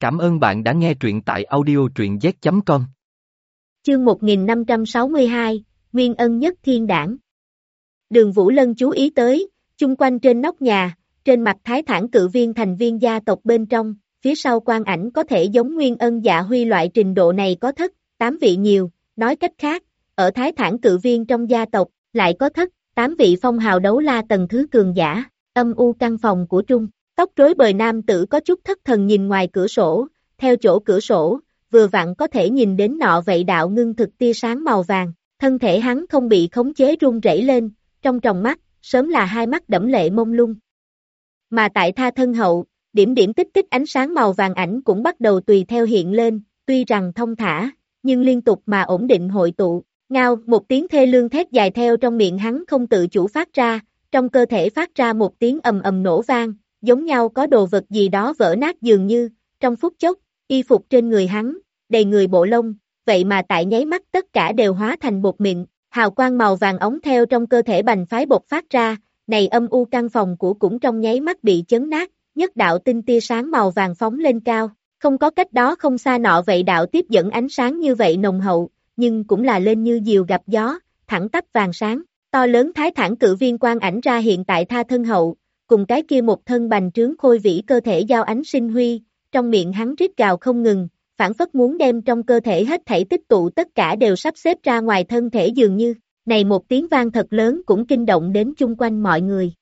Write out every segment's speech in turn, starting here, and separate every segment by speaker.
Speaker 1: Cảm ơn bạn đã nghe truyện tại audio truyện z.com.
Speaker 2: Chương 1562, Nguyên Ân nhất thiên đảng. Đường Vũ Lân chú ý tới, chung quanh trên nóc nhà, trên mặt Thái Thản cự viên thành viên gia tộc bên trong, phía sau quan ảnh có thể giống Nguyên Ân Dạ Huy loại trình độ này có thất, 8 vị nhiều, nói cách khác, ở Thái Thản cự viên trong gia tộc, lại có thất, 8 vị phong hào đấu la tầng thứ cường giả, âm u căn phòng của Trung. Tóc rối bời nam tử có chút thất thần nhìn ngoài cửa sổ, theo chỗ cửa sổ, vừa vặn có thể nhìn đến nọ vậy đạo ngưng thực tia sáng màu vàng, thân thể hắn không bị khống chế run rẩy lên, trong tròng mắt, sớm là hai mắt đẫm lệ mông lung. Mà tại tha thân hậu, điểm điểm tích tích ánh sáng màu vàng ảnh cũng bắt đầu tùy theo hiện lên, tuy rằng thông thả, nhưng liên tục mà ổn định hội tụ, ngao một tiếng thê lương thét dài theo trong miệng hắn không tự chủ phát ra, trong cơ thể phát ra một tiếng ầm ầm nổ vang. Giống nhau có đồ vật gì đó vỡ nát dường như, trong phút chốc, y phục trên người hắn, đầy người bộ lông, vậy mà tại nháy mắt tất cả đều hóa thành bột mịn, hào quang màu vàng ống theo trong cơ thể bành phái bột phát ra, này âm u căn phòng của cũng trong nháy mắt bị chấn nát, nhất đạo tinh tia sáng màu vàng phóng lên cao, không có cách đó không xa nọ vậy đạo tiếp dẫn ánh sáng như vậy nồng hậu, nhưng cũng là lên như diều gặp gió, thẳng tắp vàng sáng, to lớn Thái Thản cự viên quang ảnh ra hiện tại tha thân hậu. Cùng cái kia một thân bành trướng khôi vĩ cơ thể giao ánh sinh huy, trong miệng hắn rít gào không ngừng, phản phất muốn đem trong cơ thể hết thảy tích tụ tất cả đều sắp xếp ra ngoài thân thể dường như, này một tiếng vang thật lớn cũng kinh động đến chung quanh mọi người.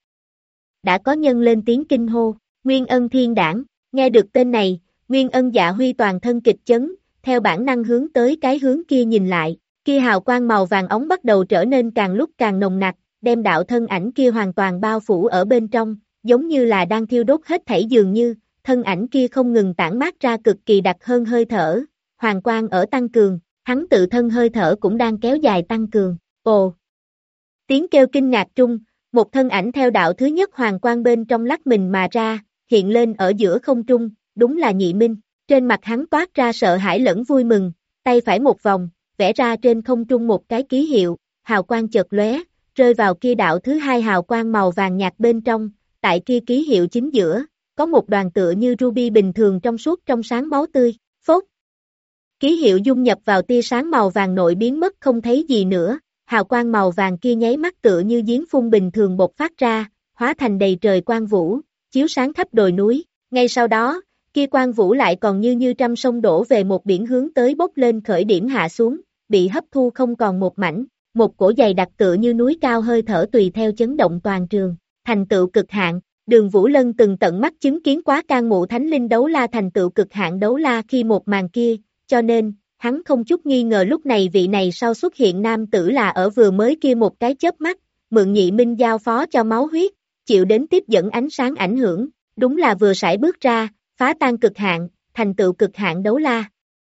Speaker 2: Đã có nhân lên tiếng kinh hô, Nguyên Ân thiên đảng, nghe được tên này, Nguyên Ân Dạ Huy toàn thân kịch chấn, theo bản năng hướng tới cái hướng kia nhìn lại, kia hào quang màu vàng ống bắt đầu trở nên càng lúc càng nồng nặc, đem đạo thân ảnh kia hoàn toàn bao phủ ở bên trong, giống như là đang thiêu đốt hết thảy dường như, thân ảnh kia không ngừng tản mát ra cực kỳ đặc hơn hơi thở, hoàng quang ở tăng cường, hắn tự thân hơi thở cũng đang kéo dài tăng cường, ồ! Tiếng kêu kinh ngạc trung, một thân ảnh theo đạo thứ nhất hoàng quang bên trong lắc mình mà ra, hiện lên ở giữa không trung, đúng là Nhị Minh, trên mặt hắn toát ra sợ hãi lẫn vui mừng, tay phải một vòng, vẽ ra trên không trung một cái ký hiệu, hào quang chợt lóe, rơi vào kia đạo thứ hai hào quang màu vàng nhạt bên trong, tại kia ký hiệu chính giữa, có một đoàn tựa như ruby bình thường trong suốt trong sáng máu tươi, phốt. Ký hiệu dung nhập vào tia sáng màu vàng nội biến mất không thấy gì nữa, hào quang màu vàng kia nháy mắt tựa như giếng phun bình thường bộc phát ra, hóa thành đầy trời quang vũ, chiếu sáng khắp đồi núi, ngay sau đó, kia quang vũ lại còn như trăm sông đổ về một biển hướng tới bốc lên khởi điểm hạ xuống, bị hấp thu không còn một mảnh. Một cổ dày đặc tựa như núi cao hơi thở tùy theo chấn động toàn trường, thành tựu cực hạn, Đường Vũ Lân từng tận mắt chứng kiến quá can mụ thánh linh đấu la thành tựu cực hạn đấu la khi một màn kia, cho nên, hắn không chút nghi ngờ lúc này vị này sau xuất hiện nam tử là ở vừa mới kia một cái chớp mắt, mượn Nhị Minh giao phó cho máu huyết, chịu đến tiếp dẫn ánh sáng ảnh hưởng, đúng là vừa sải bước ra, phá tan cực hạn, thành tựu cực hạn đấu la.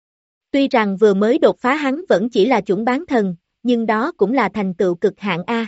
Speaker 2: Tuy rằng vừa mới đột phá hắn vẫn chỉ là chuẩn bán thần, nhưng đó cũng là thành tựu cực hạn A.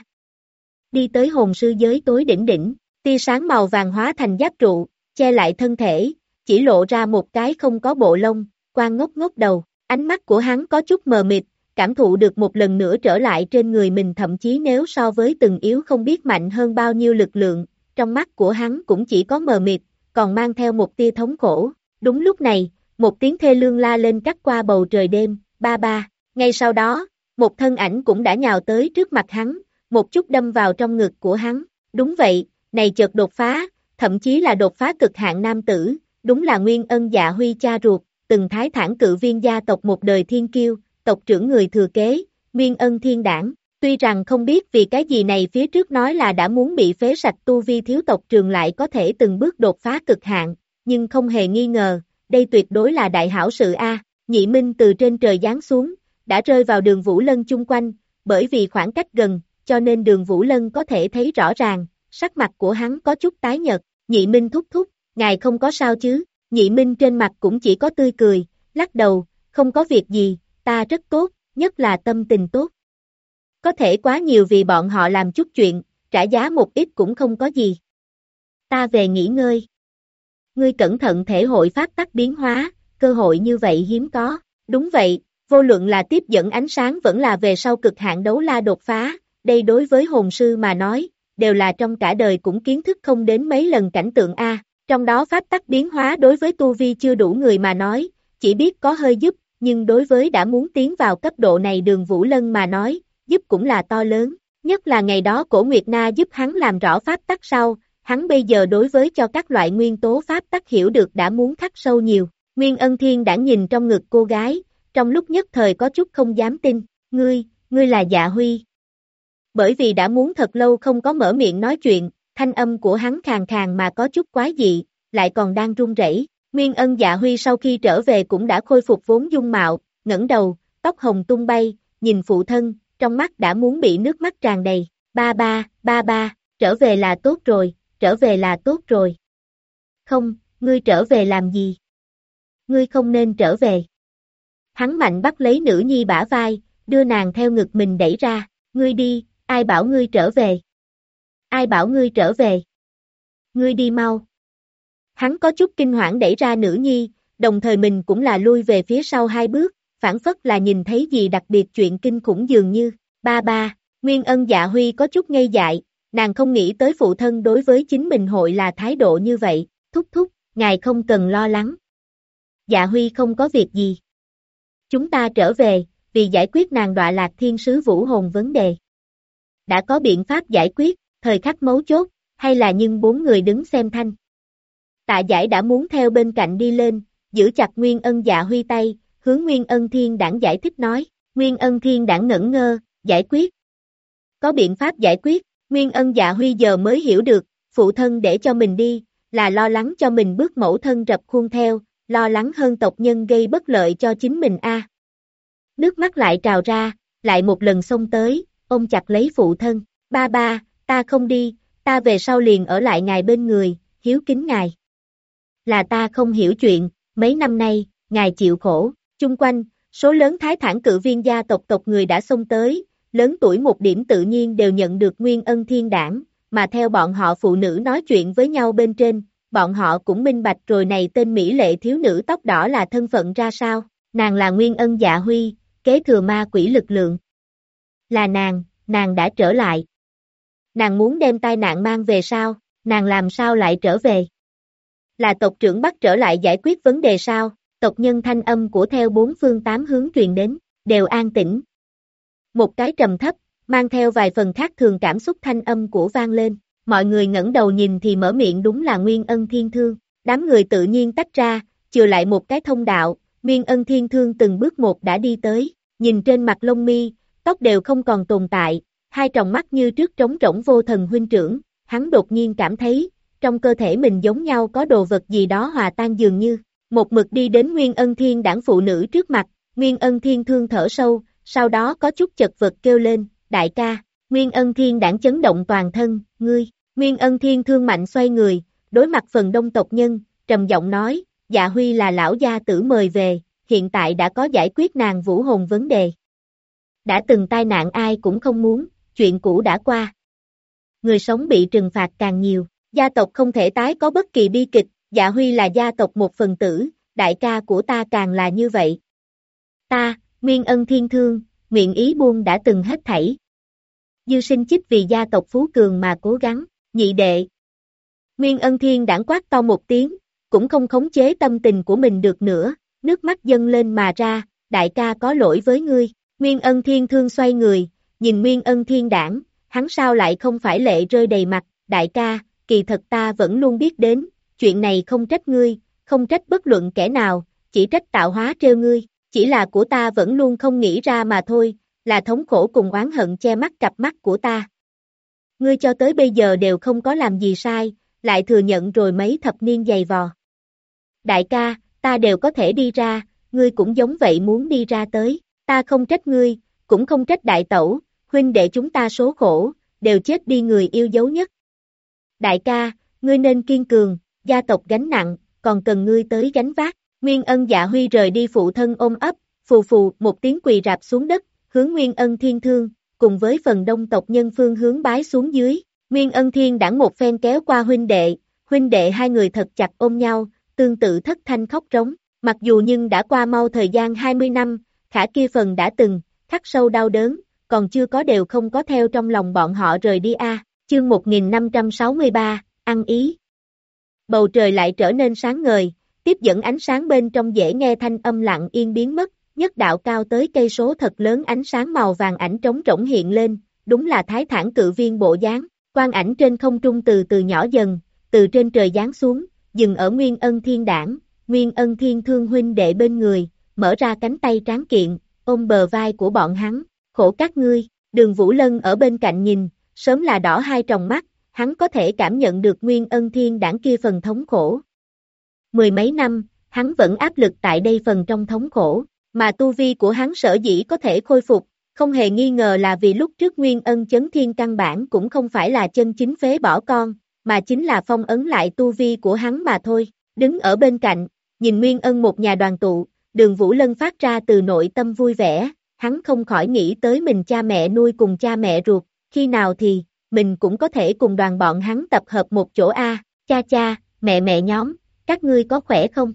Speaker 2: Đi tới hồn sư giới tối đỉnh, tia sáng màu vàng hóa thành giáp trụ, che lại thân thể, chỉ lộ ra một cái không có bộ lông, quang ngốc ngốc đầu, ánh mắt của hắn có chút mờ mịt, cảm thụ được một lần nữa trở lại trên người mình thậm chí nếu so với từng yếu không biết mạnh hơn bao nhiêu lực lượng, trong mắt của hắn cũng chỉ có mờ mịt, còn mang theo một tia thống khổ. Đúng lúc này, một tiếng thê lương la lên cắt qua bầu trời đêm, ba ba, ngay sau đó, một thân ảnh cũng đã nhào tới trước mặt hắn, một chút đâm vào trong ngực của hắn, đúng vậy, này chợt đột phá, thậm chí là đột phá cực hạn nam tử, đúng là Nguyên Ân Dạ Huy cha ruột, từng Thái Thản cự viên gia tộc một đời thiên kiêu, tộc trưởng người thừa kế, Nguyên Ân thiên đảng, tuy rằng không biết vì cái gì này phía trước nói là đã muốn bị phế sạch tu vi thiếu tộc trường lại có thể từng bước đột phá cực hạn, nhưng không hề nghi ngờ, đây tuyệt đối là đại hảo sự A, Nhị Minh từ trên trời giáng xuống, đã rơi vào Đường Vũ Lân chung quanh, bởi vì khoảng cách gần, cho nên Đường Vũ Lân có thể thấy rõ ràng, sắc mặt của hắn có chút tái nhợt, Nhị Minh thúc thúc, ngài không có sao chứ, Nhị Minh trên mặt cũng chỉ có tươi cười, lắc đầu, không có việc gì, ta rất tốt, nhất là tâm tình tốt. Có thể quá nhiều vì bọn họ làm chút chuyện, trả giá một ít cũng không có gì. Ta về nghỉ ngơi. Ngươi cẩn thận thể hội phát tắc biến hóa, cơ hội như vậy hiếm có, đúng vậy. Vô luận là tiếp dẫn ánh sáng vẫn là về sau cực hạn đấu la đột phá, đây đối với hồn sư mà nói, đều là trong cả đời cũng kiến thức không đến mấy lần cảnh tượng A, Trong đó pháp tắc biến hóa đối với tu vi chưa đủ người mà nói, chỉ biết có hơi giúp, nhưng đối với đã muốn tiến vào cấp độ này Đường Vũ Lân mà nói, giúp cũng là to lớn. Nhất là ngày đó Cổ Nguyệt Na giúp hắn làm rõ pháp tắc sau, hắn bây giờ đối với cho các loại nguyên tố pháp tắc hiểu được đã muốn khắc sâu nhiều. Nguyên Ân Thiên đã nhìn trong ngực cô gái, trong lúc nhất thời có chút không dám tin, ngươi là Dạ Huy. Bởi vì đã muốn thật lâu không có mở miệng nói chuyện, thanh âm của hắn khàn khàn mà có chút quái dị, lại còn đang run rẩy. Nguyên Ân Dạ Huy sau khi trở về cũng đã khôi phục vốn dung mạo, ngẩng đầu, tóc hồng tung bay, nhìn phụ thân, trong mắt đã muốn bị nước mắt tràn đầy. Ba ba, trở về là tốt rồi, trở về là tốt rồi. Không, ngươi trở về làm gì? Ngươi không nên trở về. Hắn mạnh bắt lấy nữ nhi bả vai, đưa nàng theo ngực mình đẩy ra, ngươi đi, ai bảo ngươi trở về? Ai bảo ngươi trở về? Ngươi đi mau. Hắn có chút kinh hoảng đẩy ra nữ nhi, đồng thời mình cũng là lui về phía sau 2 bước, phản phất là nhìn thấy gì đặc biệt chuyện kinh khủng dường như, ba, Nguyên Ân Dạ Huy có chút ngây dại, nàng không nghĩ tới phụ thân đối với chính mình hội là thái độ như vậy, thúc, ngài không cần lo lắng. Dạ Huy không có việc gì. Chúng ta trở về, vì giải quyết nàng đọa lạc thiên sứ vũ hồn vấn đề. Đã có biện pháp giải quyết, thời khắc mấu chốt, hay là nhưng 4 người đứng xem thanh. Tạ Giải đã muốn theo bên cạnh đi lên, giữ chặt Nguyên Ân Dạ Huy tay, hướng Nguyên Ân Thiên Đảng giải thích nói, Nguyên Ân Thiên Đảng ngẩn ngơ, giải quyết. Có biện pháp giải quyết, Nguyên Ân Dạ Huy giờ mới hiểu được, phụ thân để cho mình đi, là lo lắng cho mình bước mẫu thân rập khuôn theo, lo lắng hơn tộc nhân gây bất lợi cho chính mình a. Nước mắt lại trào ra, lại một lần xông tới, ôm chặt lấy phụ thân, ba, ta không đi, ta về sau liền ở lại ngài bên người, hiếu kính ngài. Là ta không hiểu chuyện, mấy năm nay, ngài chịu khổ, chung quanh, số lớn thái thản cự viên gia tộc người đã xông tới, lớn tuổi một điểm tự nhiên đều nhận được Nguyên Ân Thiên Đảng, mà theo bọn họ phụ nữ nói chuyện với nhau bên trên, bọn họ cũng minh bạch rồi này tên mỹ lệ thiếu nữ tóc đỏ là thân phận ra sao, nàng là Nguyên Ân Dạ Huy, kế thừa ma quỷ lực lượng. Là nàng đã trở lại. Nàng muốn đem tai nạn mang về sao, nàng làm sao lại trở về? Là tộc trưởng bắt trở lại giải quyết vấn đề sao? Tộc nhân thanh âm của theo 4 phương 8 hướng truyền đến, đều an tĩnh. Một cái trầm thấp, mang theo vài phần khác thường cảm xúc thanh âm của vang lên, mọi người ngẩng đầu nhìn thì mở miệng đúng là Nguyên Ân Thiên Thương, đám người tự nhiên tách ra, chừa lại một cái thông đạo, Nguyên Ân Thiên Thương từng bước một đã đi tới, nhìn trên mặt lông mi, tóc đều không còn tồn tại, 2 tròng mắt như trước trống rỗng vô thần huynh trưởng, hắn đột nhiên cảm thấy, trong cơ thể mình giống nhau có đồ vật gì đó hòa tan dường như, một mực đi đến Nguyên Ân Thiên Đảng phụ nữ trước mặt, Nguyên Ân Thiên Thương thở sâu, sau đó có chút chật vật kêu lên, đại ca, Nguyên Ân Thiên Đảng chấn động toàn thân, ngươi, Nguyên Ân Thiên Thương mạnh xoay người, đối mặt phần đông tộc nhân, trầm giọng nói, Dạ Huy là lão gia tử mời về, hiện tại đã có giải quyết nàng vũ hồn vấn đề. Đã từng tai nạn ai cũng không muốn, chuyện cũ đã qua. Người sống bị trừng phạt càng nhiều, gia tộc không thể tái có bất kỳ bi kịch, Dạ Huy là gia tộc một phần tử, đại ca của ta càng là như vậy. Ta, Nguyên Ân Thiên Thương, nguyện ý buông đã từng hết thảy. Dư sinh chích vì gia tộc phú cường mà cố gắng, nhị đệ. Nguyên Ân Thiên Đảng quát to một tiếng, cũng không khống chế tâm tình của mình được nữa, nước mắt dâng lên mà ra, đại ca có lỗi với ngươi. Nguyên Ân Thiên Thương xoay người, nhìn Nguyên Ân Thiên Đảng, hắn sao lại không phải lệ rơi đầy mặt, đại ca, kỳ thật ta vẫn luôn biết đến, chuyện này không trách ngươi, không trách bất luận kẻ nào, chỉ trách tạo hóa trêu ngươi, chỉ là của ta vẫn luôn không nghĩ ra mà thôi, là thống khổ cùng oán hận che mắt cặp mắt của ta. Ngươi cho tới bây giờ đều không có làm gì sai, lại thừa nhận rồi mấy thập niên dày vò. Đại ca, ta đều có thể đi ra, ngươi cũng giống vậy muốn đi ra tới, ta không trách ngươi, cũng không trách đại tẩu, huynh đệ chúng ta số khổ, đều chết đi người yêu dấu nhất. Đại ca, ngươi nên kiên cường, gia tộc gánh nặng, còn cần ngươi tới gánh vác. Nguyên Ân Dạ Huy rời đi phụ thân ôm ấp, phù một tiếng quỳ rạp xuống đất, hướng Nguyên Ân Thiên Thương, cùng với phần đông tộc nhân phương hướng bái xuống dưới. Nguyên Ân Thiên Đảng một phen kéo qua huynh đệ 2 người thật chặt ôm nhau, tương tự thất thanh khóc trống. Mặc dù nhưng đã qua mau thời gian 20 năm, khả kia phần đã từng, khắc sâu đau đớn, còn chưa có đều không có theo trong lòng bọn họ rời đi a. Chương 1563, ăn ý. bầu trời lại trở nên sáng ngời, tiếp dẫn ánh sáng bên trong dễ nghe thanh âm lặng yên biến mất, nhất đạo cao tới cây số thật lớn ánh sáng màu vàng ảnh trống rỗng hiện lên, đúng là Thái Thản cự viên bộ dáng, quang ảnh trên không trung từ từ nhỏ dần, từ trên trời giáng xuống, dừng ở Nguyên Ân Thiên Đảng, Nguyên Ân Thiên Thương huynh đệ bên người, mở ra cánh tay tráng kiện, ôm bờ vai của bọn hắn, khổ các ngươi, Đường Vũ Lân ở bên cạnh nhìn, sớm là đỏ hai tròng mắt, hắn có thể cảm nhận được Nguyên Ân Thiên Đảng kia phần thống khổ. Mười mấy năm, hắn vẫn áp lực tại đây phần trong thống khổ, mà tu vi của hắn sở dĩ có thể khôi phục, không hề nghi ngờ là vì lúc trước Nguyên Ân Chấn Thiên căn bản cũng không phải là chân chính phế bỏ con, mà chính là phong ấn lại tu vi của hắn mà thôi. Đứng ở bên cạnh, nhìn Nguyên Ân một nhà đoàn tụ, Đường Vũ Lân phát ra từ nội tâm vui vẻ, hắn không khỏi nghĩ tới mình cha mẹ nuôi cùng cha mẹ ruột, khi nào thì, mình cũng có thể cùng đoàn bọn hắn tập hợp một chỗ a. Cha cha, mẹ nhóm, các ngươi có khỏe không?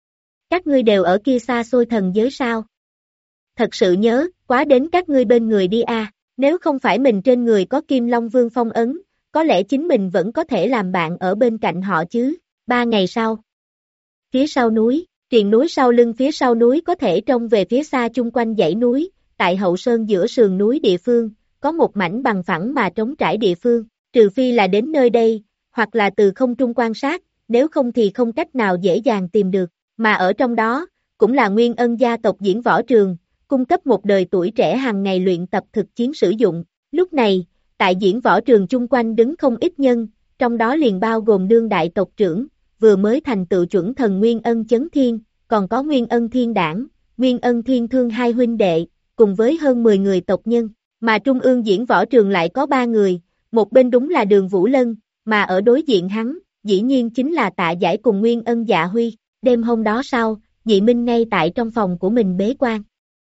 Speaker 2: Các ngươi đều ở kia xa xôi thần giới sao? Thật sự nhớ, quá đến các ngươi bên người đi a. Nếu không phải mình trên người có Kim Long Vương phong ấn, có lẽ chính mình vẫn có thể làm bạn ở bên cạnh họ chứ. 3 ngày sau, phía sau núi, triền núi sau lưng phía sau núi có thể trông về phía xa chung quanh dãy núi, tại hậu sơn giữa sườn núi địa phương, có một mảnh bằng phẳng mà trống trải địa phương, trừ phi là đến nơi đây, hoặc là từ không trung quan sát, nếu không thì không cách nào dễ dàng tìm được, mà ở trong đó, cũng là Nguyên Ân gia tộc diễn võ trường, cung cấp một đời tuổi trẻ hàng ngày luyện tập thực chiến sử dụng. Lúc này, tại diễn võ trường chung quanh đứng không ít nhân, trong đó liền bao gồm đương đại tộc trưởng, vừa mới thành tựu chuẩn thần Nguyên Ân Chấn Thiên, còn có Nguyên Ân Thiên Đảng, Nguyên Ân Thiên Thương hai huynh đệ, cùng với hơn 10 người tộc nhân, mà trung ương diễn võ trường lại có 3 người, một bên đúng là Đường Vũ Lân, mà ở đối diện hắn, dĩ nhiên chính là Tạ Giải cùng Nguyên Ân Dạ Huy. Đêm hôm đó sau, Nhị Minh ngay tại trong phòng của mình bế quan.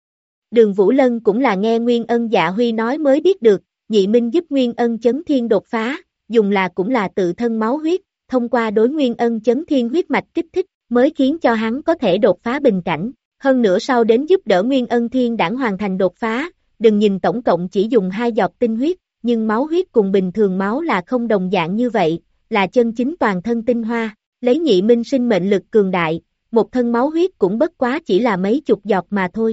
Speaker 2: Đường Vũ Lân cũng là nghe Nguyên Ân Dạ Huy nói mới biết được, Nhị Minh giúp Nguyên Ân Chấn Thiên đột phá, dùng là cũng là tự thân máu huyết, thông qua đối Nguyên Ân Chấn Thiên huyết mạch kích thích, mới khiến cho hắn có thể đột phá bình cảnh. Hơn nữa sau đến giúp đỡ Nguyên Ân Thiên Đảng hoàn thành đột phá, đừng nhìn tổng cộng chỉ dùng 2 giọt tinh huyết, nhưng máu huyết cùng bình thường máu là không đồng dạng như vậy, là chân chính toàn thân tinh hoa, lấy Nhị Minh sinh mệnh lực cường đại, một thân máu huyết cũng bất quá chỉ là mấy chục giọt mà thôi.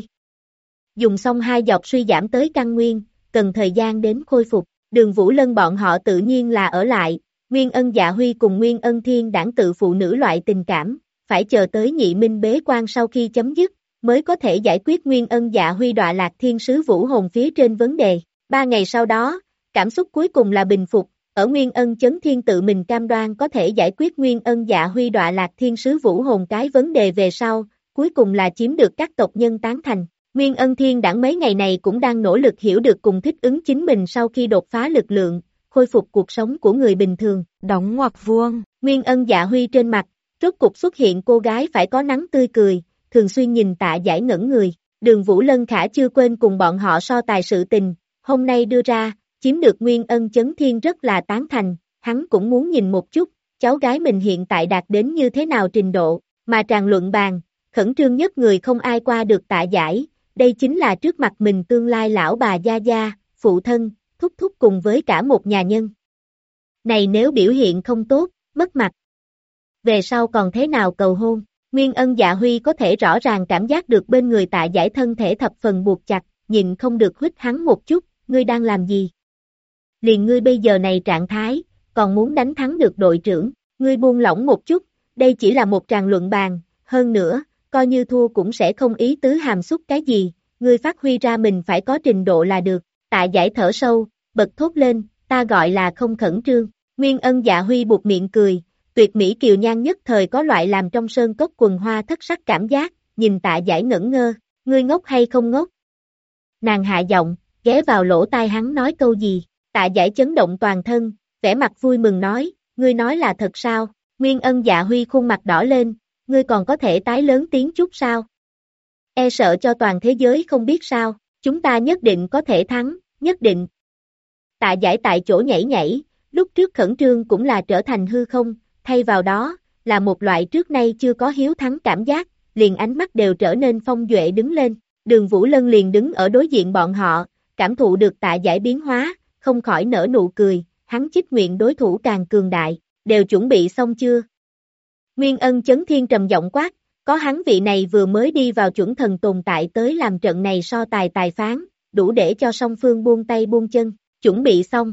Speaker 2: Dùng xong 2 giọt suy giảm tới căn nguyên, cần thời gian đến khôi phục, Đường Vũ Lân bọn họ tự nhiên là ở lại, Nguyên Ân Dạ Huy cùng Nguyên Ân Thiên Đảng tự phụ nữ loại tình cảm, phải chờ tới Nhị Minh bế quan sau khi chấm dứt, mới có thể giải quyết Nguyên Ân Dạ Huy đọa lạc thiên sứ vũ hồn phía trên vấn đề. 3 ngày sau đó, cảm xúc cuối cùng là bình phục, ở Nguyên Ân Chấn Thiên tự mình cam đoan có thể giải quyết Nguyên Ân Dạ Huy đọa lạc thiên sứ vũ hồn cái vấn đề về sau, cuối cùng là chiếm được các tộc nhân tán thành. Nguyên Ân Thiên Đảng mấy ngày này cũng đang nỗ lực hiểu được cùng thích ứng chính mình sau khi đột phá lực lượng, khôi phục cuộc sống của người bình thường.
Speaker 3: Đóng ngoặc vuông.
Speaker 2: Nguyên Ân Dạ Huy trên mặt, rốt cục xuất hiện cô gái phải có nắng tươi cười, thường xuyên nhìn Tạ Giải ngẩn người. Đường Vũ Lân khả chưa quên cùng bọn họ so tài sự tình, hôm nay đưa ra, chiếm được Nguyên Ân Chấn Thiên rất là tán thành, hắn cũng muốn nhìn một chút, cháu gái mình hiện tại đạt đến như thế nào trình độ, mà tràn luận bàn, khẩn trương nhất người không ai qua được Tạ Giải, đây chính là trước mặt mình tương lai lão bà gia gia, phụ thân, thúc thúc cùng với cả một nhà nhân. Này nếu biểu hiện không tốt, mất mặt. Về sau còn thế nào cầu hôn, Nguyên Ân Dạ Huy có thể rõ ràng cảm giác được bên người Tạ Giải thân thể thập phần buộc chặt, nhịn không được huých hắn một chút, ngươi đang làm gì? Liền ngươi bây giờ này trạng thái, còn muốn đánh thắng được đội trưởng, ngươi buông lỏng một chút, đây chỉ là một tràng luận bàn, hơn nữa, coi như thua cũng sẽ không ý tứ hàm xúc cái gì, ngươi phát huy ra mình phải có trình độ là được. Tạ Giải thở sâu, bật thốt lên, ta gọi là không khẩn trương. Nguyên Ân Dạ Huy buột miệng cười, tuyệt mỹ kiều nhan nhất thời có loại làm trong sơn cốc quần hoa thất sắc cảm giác, nhìn Tạ Giải ngẩn ngơ, ngươi ngốc hay không ngốc? Nàng hạ giọng, ghé vào lỗ tai hắn nói câu gì, Tạ Giải chấn động toàn thân, vẻ mặt vui mừng nói, ngươi nói là thật sao? Nguyên Ân Dạ Huy khuôn mặt đỏ lên, ngươi còn có thể tái lớn tiếng chút sao? E sợ cho toàn thế giới không biết sao, chúng ta nhất định có thể thắng, nhất định. Tạ Giải tại chỗ nhảy nhảy, lúc trước khẩn trương cũng là trở thành hư không, thay vào đó, là một loại trước nay chưa có hiếu thắng cảm giác, liền ánh mắt đều trở nên phong duệ đứng lên, Đường Vũ Lân liền đứng ở đối diện bọn họ, cảm thụ được Tạ Giải biến hóa, không khỏi nở nụ cười, hắn chích nguyện đối thủ càng cường đại, đều chuẩn bị xong chưa? Nguyên Ân Chấn Thiên trầm giọng quát, có hắn vị này vừa mới đi vào chuẩn thần tồn tại tới làm trận này so tài tài phán, đủ để cho song phương buông tay buông chân, chuẩn bị xong.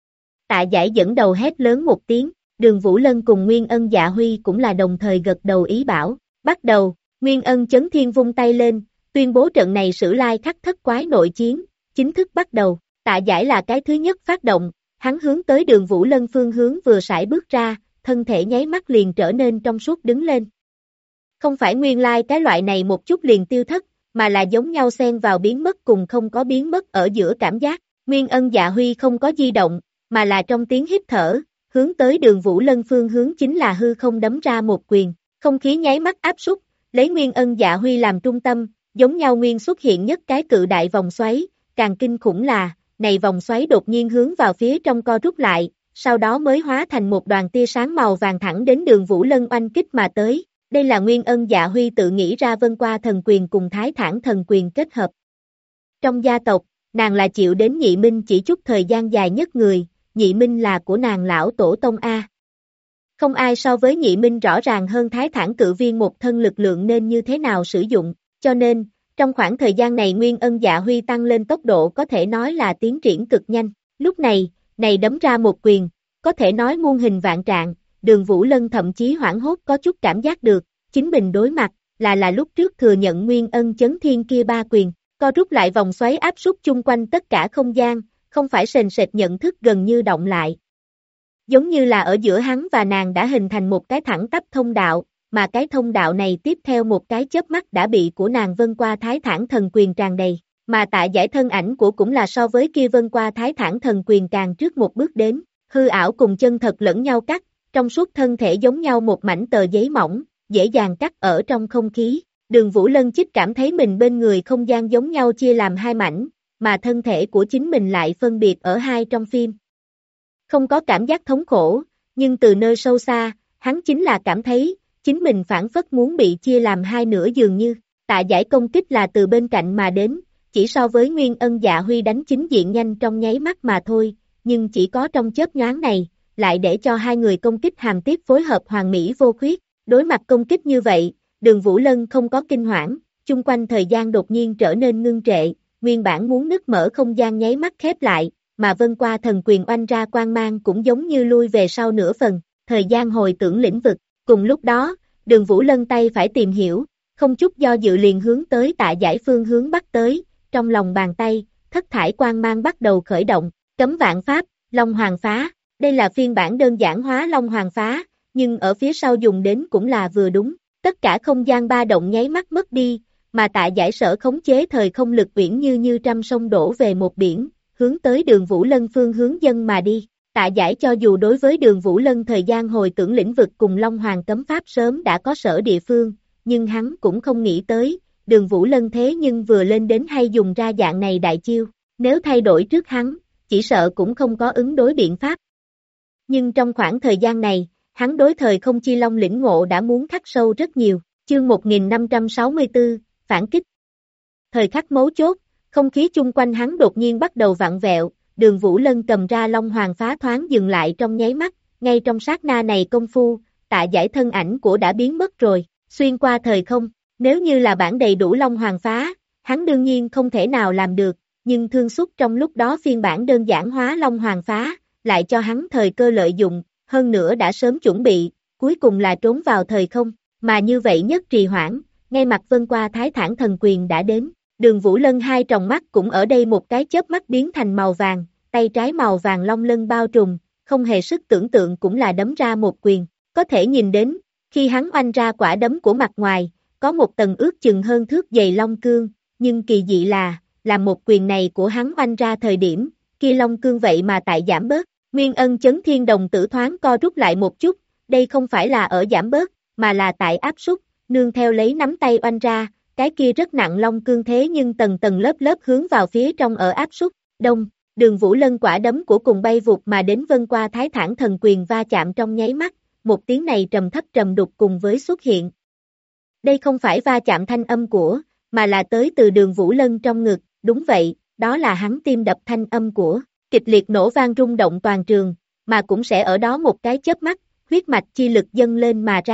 Speaker 2: Tạ Giải dẫn đầu hét lớn một tiếng, Đường Vũ Lân cùng Nguyên Ân Dạ Huy cũng là đồng thời gật đầu ý bảo, bắt đầu, Nguyên Ân Chấn Thiên vung tay lên, tuyên bố trận này Sử Lai Khắc Thất Quái nội chiến, chính thức bắt đầu, Tạ Giải là cái thứ nhất phát động, hắn hướng tới Đường Vũ Lân phương hướng vừa sải bước ra, thân thể nháy mắt liền trở nên trong suốt đứng lên. Không phải nguyên lai cái loại này một chút liền tiêu thất, mà là giống nhau xen vào biến mất cùng không có biến mất ở giữa cảm giác, Nguyên Ân Dạ Huy không có di động, mà là trong tiếng hít thở, hướng tới Đường Vũ Lân phương hướng chính là hư không đấm ra một quyền, không khí nháy mắt áp súc, lấy Nguyên Ân Dạ Huy làm trung tâm, giống nhau nguyên xuất hiện nhất cái cự đại vòng xoáy, càng kinh khủng là, này vòng xoáy đột nhiên hướng vào phía trong co rút lại, sau đó mới hóa thành một đoàn tia sáng màu vàng thẳng đến Đường Vũ Lân oanh kích mà tới. Đây là Nguyên Ân Dạ Huy tự nghĩ ra Vân Qua thần quyền cùng Thái Thản thần quyền kết hợp. Trong gia tộc, nàng là chịu đến Nhị Minh chỉ chút thời gian dài nhất người, Nhị Minh là của nàng lão tổ tông A. Không ai so với Nhị Minh rõ ràng hơn Thái Thản cự viên một thân lực lượng nên như thế nào sử dụng, cho nên, trong khoảng thời gian này Nguyên Ân Dạ Huy tăng lên tốc độ có thể nói là tiến triển cực nhanh, lúc này đấm ra một quyền, có thể nói muôn hình vạn trạng, Đường Vũ Lân thậm chí hoảng hốt có chút cảm giác được, chính mình đối mặt, là lúc trước thừa nhận Nguyên Ân Chấn Thiên kia ba quyền, co rút lại vòng xoáy áp súc chung quanh tất cả không gian, không phải sền sệt nhận thức gần như động lại. Giống như là ở giữa hắn và nàng đã hình thành một cái thẳng tắp thông đạo, mà cái thông đạo này tiếp theo một cái chớp mắt đã bị của nàng Vân Qua Thái Thản thần quyền tràn đầy, mà Tạ Giải thân ảnh của cũng là so với kia Vân Qua Thái Thản thần quyền càng trước một bước đến, hư ảo cùng chân thật lẫn nhau cắt, trong suốt thân thể giống nhau một mảnh tờ giấy mỏng, dễ dàng cắt ở trong không khí. Đường Vũ Lân chích cảm thấy mình bên người không gian giống nhau chia làm hai mảnh, mà thân thể của chính mình lại phân biệt ở hai trong phim. Không có cảm giác thống khổ, nhưng từ nơi sâu xa, hắn chính là cảm thấy, chính mình phản phất muốn bị chia làm hai nửa dường như. Tạ Giải công kích là từ bên cạnh mà đến, chỉ so với Nguyên Ân Dạ Huy đánh chính diện nhanh trong nháy mắt mà thôi, nhưng chỉ có trong chớp nhoáng này, lại để cho hai người công kích hàm tiếp phối hợp hoàn mỹ vô khuyết. Đối mặt công kích như vậy, Đường Vũ Lân không có kinh hoảng, chung quanh thời gian đột nhiên trở nên ngưng trệ, nguyên bản muốn nứt mở không gian nháy mắt khép lại, mà Vân Qua thần quyền oanh ra quang mang cũng giống như lui về sau nửa phần, thời gian hồi tưởng lĩnh vực. Cùng lúc đó, Đường Vũ Lân tay phải tìm hiểu, không chút do dự liền hướng tới Tạ Giải phương hướng bắt tới, trong lòng bàn tay, thất thải quang mang bắt đầu khởi động, cấm vạn pháp, Long Hoàng Phá, đây là phiên bản đơn giản hóa Long Hoàng Phá, nhưng ở phía sau dùng đến cũng là vừa đúng, tất cả không gian ba động nháy mắt mất đi, mà Tạ Giải sở khống chế thời không lực uyển như trăm sông đổ về một biển, hướng tới Đường Vũ Lân phương hướng dân mà đi. Tạ Giải cho dù đối với Đường Vũ Lân thời gian hồi tưởng lĩnh vực cùng Long Hoàng cấm pháp sớm đã có sở địa phương, nhưng hắn cũng không nghĩ tới, Đường Vũ Lân thế nhưng vừa lên đến hay dùng ra dạng này đại chiêu, nếu thay đổi trước hắn, chỉ sợ cũng không có ứng đối biện pháp. Nhưng trong khoảng thời gian này, hắn đối thời không chi long lĩnh ngộ đã muốn khắc sâu rất nhiều, chương 1564, phản kích. Thời khắc mấu chốt, không khí chung quanh hắn đột nhiên bắt đầu vặn vẹo, Đường Vũ Lân cầm ra Long Hoàng Phá thoáng dừng lại trong nháy mắt, ngay trong sát na này công phu, Tạ Giải thân ảnh của đã biến mất rồi, xuyên qua thời không, nếu như là bản đầy đủ Long Hoàng Phá, hắn đương nhiên không thể nào làm được, nhưng Thương Xúc trong lúc đó phiên bản đơn giản hóa Long Hoàng Phá, lại cho hắn thời cơ lợi dụng, hơn nữa đã sớm chuẩn bị, cuối cùng là trốn vào thời không, mà như vậy nhất trì hoãn, ngay mặt Vân Qua Thái Thản thần quyền đã đến. Đường Vũ Lân hai tròng mắt cũng ở đây một cái chớp mắt biến thành màu vàng, tay trái màu vàng long lân bao trùm, không hề sức tưởng tượng cũng là đấm ra một quyền, có thể nhìn đến, khi hắn oanh ra quả đấm của mặt ngoài, có một tầng ước chừng hơn thước dày long cương, nhưng kỳ dị là một quyền này của hắn oanh ra thời điểm, kia long cương vậy mà tại giảm bớt, Nguyên Ân Chấn Thiên đồng tử thoáng co rút lại một chút, đây không phải là ở giảm bớt, mà là tại áp súc, nương theo lấy nắm tay oanh ra, cái kia rất nặng long cương thế nhưng tầng tầng lớp lớp hướng vào phía trong ở áp súc, đông, Đường Vũ Lân quả đấm của cùng bay vụt mà đến Vân Qua Thái Thản thần quyền va chạm trong nháy mắt, một tiếng này trầm thấp trầm đục cùng với xuất hiện. Đây không phải va chạm thanh âm của, mà là tới từ Đường Vũ Lân trong ngực, đúng vậy, đó là hắn tim đập thanh âm của, kịch liệt nổ vang rung động toàn trường, mà cũng sẽ ở đó một cái chớp mắt, huyết mạch chi lực dâng lên mà ra.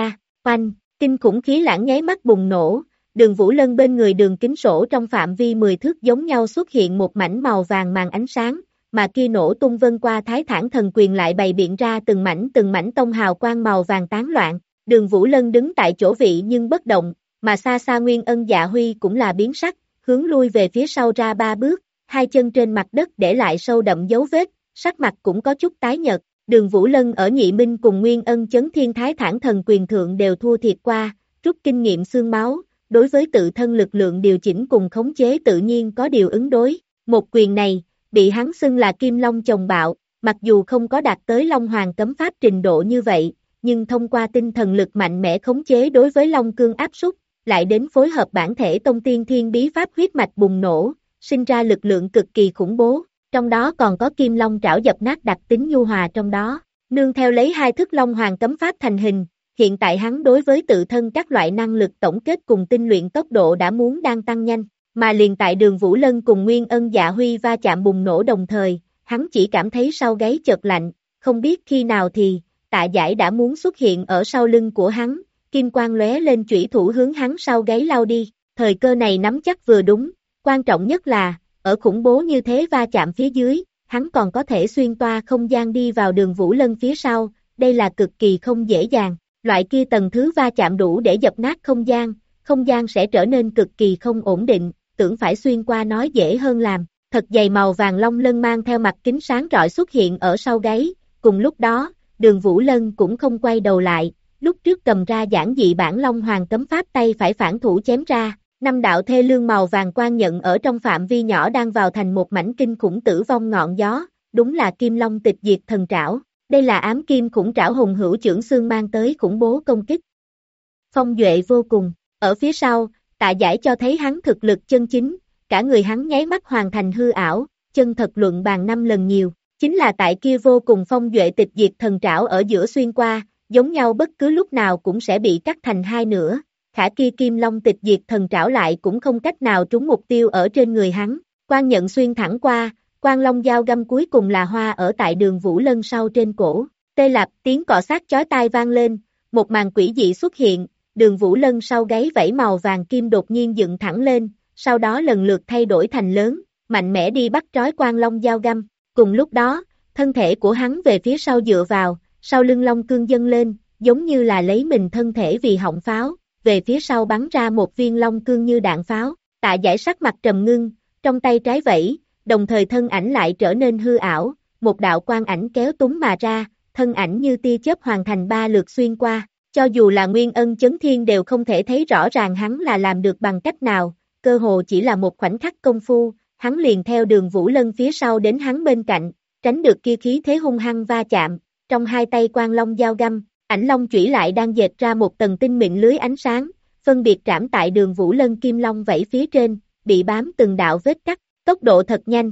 Speaker 2: Oanh, kinh khủng khí lãng nháy mắt bùng nổ, Đường Vũ Lân bên người Đường Kính Sổ trong phạm vi 10 thước giống nhau xuất hiện một mảnh màu vàng màn ánh sáng, mà kia nổ tung vân qua Thái Thản Thần Quyền lại bày biện ra từng mảnh tông hào quang màu vàng tán loạn. Đường Vũ Lân đứng tại chỗ vị nhưng bất động, mà xa xa Nguyên Ân Dạ Huy cũng là biến sắc, hướng lui về phía sau ra 3 bước, hai chân trên mặt đất để lại sâu đậm dấu vết, sắc mặt cũng có chút tái nhợt. Đường Vũ Lân ở Nhị Minh cùng Nguyên Ân Chấn Thiên Thái Thản Thần Quyền thượng đều thua thiệt qua, rút kinh nghiệm xương máu, đối với tự thân lực lượng điều chỉnh cùng khống chế tự nhiên có điều ứng đối. Một quyền này, bị hắn xưng là Kim Long chồng bạo, mặc dù không có đạt tới Long Hoàng cấm pháp trình độ như vậy, nhưng thông qua tinh thần lực mạnh mẽ khống chế đối với Long Cương áp súc, lại đến phối hợp bản thể Tông Tiên Thiên Bí Pháp huyết mạch bùng nổ, sinh ra lực lượng cực kỳ khủng bố, trong đó còn có Kim Long trảo dập nát đặc tính nhu hòa trong đó, nương theo lấy hai thức Long Hoàng cấm pháp thành hình, hiện tại hắn đối với tự thân các loại năng lực tổng kết cùng tinh luyện tốc độ đã đang tăng nhanh, mà liền tại Đường Vũ Lân cùng Nguyên Ân Dạ Huy va chạm bùng nổ đồng thời, hắn chỉ cảm thấy sau gáy chợt lạnh, không biết khi nào thì, Tạ Giải đã muốn xuất hiện ở sau lưng của hắn, kim quang lóe lên chủy thủ hướng hắn sau gáy lao đi, thời cơ này nắm chắc vừa đúng, quan trọng nhất là, ở khủng bố như thế va chạm phía dưới, hắn còn có thể xuyên toa không gian đi vào Đường Vũ Lân phía sau, đây là cực kỳ không dễ dàng, loại kia tầng thứ va chạm đủ để dập nát không gian sẽ trở nên cực kỳ không ổn định, tưởng phải xuyên qua nói dễ hơn làm, thật dày màu vàng long lân mang theo mặt kính sáng rọi xuất hiện ở sau gáy, cùng lúc đó, Đường Vũ Lân cũng không quay đầu lại, lúc trước cầm ra giản dị bản Long Hoàng cấm pháp tay phải phản thủ chém ra, 5 đạo thê lương màu vàng quang nhận ở trong phạm vi nhỏ đang vào thành một mảnh kinh khủng tử vong ngọn gió, đúng là Kim Long tịch diệt thần trảo, đây là ám kim khủng trảo hùng hữu chưởng xương mang tới khủng bố công kích. Phong duệ vô cùng, ở phía sau, Tạ Giải cho thấy hắn thực lực chân chính, cả người hắn nháy mắt hoàn thành hư ảo, chân thật luận bàn 5 lần nhiều, chính là tại kia vô cùng phong duệ tịch diệt thần trảo ở giữa xuyên qua, giống nhau bất cứ lúc nào cũng sẽ bị cắt thành hai nửa, khả kia Kim Long tịch diệt thần trảo lại cũng không cách nào trúng mục tiêu ở trên người hắn, quang nhận xuyên thẳng qua, quang long dao găm cuối cùng là hoa ở tại Đường Vũ Lân sau trên cổ, tê lạp tiếng cọ sát chói tai vang lên, một màn quỷ dị xuất hiện, Đường Vũ Lân sau gáy vảy màu vàng kim đột nhiên dựng thẳng lên, sau đó lần lượt thay đổi thành lớn, mạnh mẽ đi bắt trói quang long dao găm, cùng lúc đó, thân thể của hắn về phía sau dựa vào, sau lưng long cương dâng lên, giống như là lấy mình thân thể vì họng pháo, về phía sau bắn ra một viên long cương như đạn pháo, Tạ Giải sắc mặt trầm ngưng, trong tay trái vẫy, đồng thời thân ảnh lại trở nên hư ảo, một đạo quang ảnh kéo túng mà ra, thân ảnh như tia chớp hoàn thành 3 lượt xuyên qua, cho dù là Nguyên Ân Chấn Thiên đều không thể thấy rõ ràng hắn là làm được bằng cách nào, cơ hồ chỉ là một khoảnh khắc công phu, hắn liền theo Đường Vũ Lân phía sau đến hắn bên cạnh, tránh được kia khí thế hung hăng va chạm, trong hai tay quang long dao găm, ảnh long chủy lại đang dệt ra một tầng tinh mịn lưới ánh sáng, phân biệt trảm tại Đường Vũ Lân kim long vẫy phía trên, bị bám từng đạo vết cắt, tốc độ thật nhanh.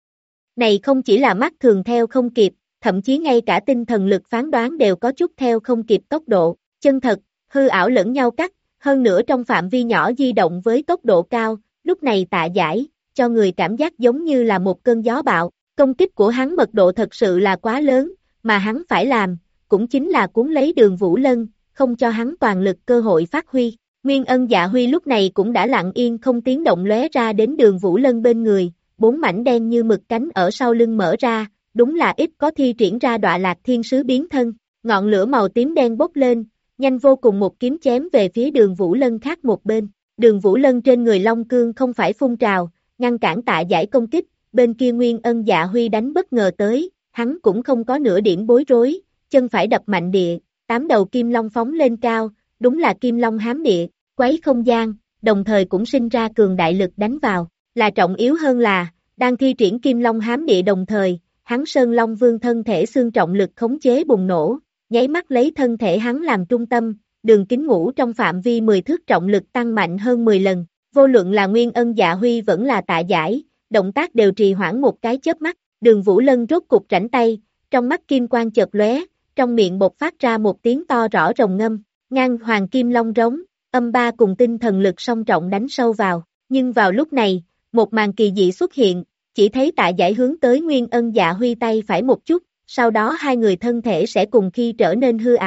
Speaker 2: Này không chỉ là mắt thường theo không kịp, thậm chí ngay cả tinh thần lực phán đoán đều có chút theo không kịp tốc độ, chân thật, hư ảo lẫn nhau cắt, hơn nữa trong phạm vi nhỏ di động với tốc độ cao, lúc này Tạ Giải, cho người cảm giác giống như là một cơn gió bạo, công kích của hắn mật độ thật sự là quá lớn, mà hắn phải làm, cũng chính là cuốn lấy Đường Vũ Lân, không cho hắn toàn lực cơ hội phát huy. Nguyên Ân Dạ Huy lúc này cũng đã lặng yên không tiếng động lóe ra đến Đường Vũ Lân bên người, 4 mảnh đen như mực cánh ở sau lưng mở ra, đúng là ít có thi triển ra Đọa Lạc Thiên Sứ biến thân, ngọn lửa màu tím đen bốc lên, nhanh vô cùng một kiếm chém về phía Đường Vũ Lân khác một bên. Đường Vũ Lân trên người Long Cương không phải phun trào, ngăn cản Tạ Giải công kích, bên kia Nguyên Ân Dạ Huy đánh bất ngờ tới, hắn cũng không có nửa điểm bối rối, chân phải đập mạnh địa, 8 đầu kim long phóng lên cao, đúng là kim long hám địa, quấy không gian, đồng thời cũng sinh ra cường đại lực đánh vào, là trọng yếu hơn là, đang thi triển kim long hám địa đồng thời, hắn Sơn Long Vương thân thể xương trọng lực khống chế bùng nổ, nháy mắt lấy thân thể hắn làm trung tâm, đường kính ngũ trong phạm vi 10 thước trọng lực tăng mạnh hơn 10 lần, vô luận là Nguyên Ân Dạ Huy vẫn là Tạ Giải, động tác đều trì hoãn một cái chớp mắt, Đường Vũ Lân rốt cục rảnh tay, trong mắt kim quang chợt lóe, trong miệng bộc phát ra một tiếng to rõ rồng ngâm, ngang hoàng kim long rống, âm ba cùng tinh thần lực song trọng đánh sâu vào, nhưng vào lúc này, một màn kỳ dị xuất hiện, chỉ thấy Tạ Giải hướng tới Nguyên Ân Dạ Huy tay phải một chút, sau đó hai người thân thể sẽ cùng khi trở nên hư ảo,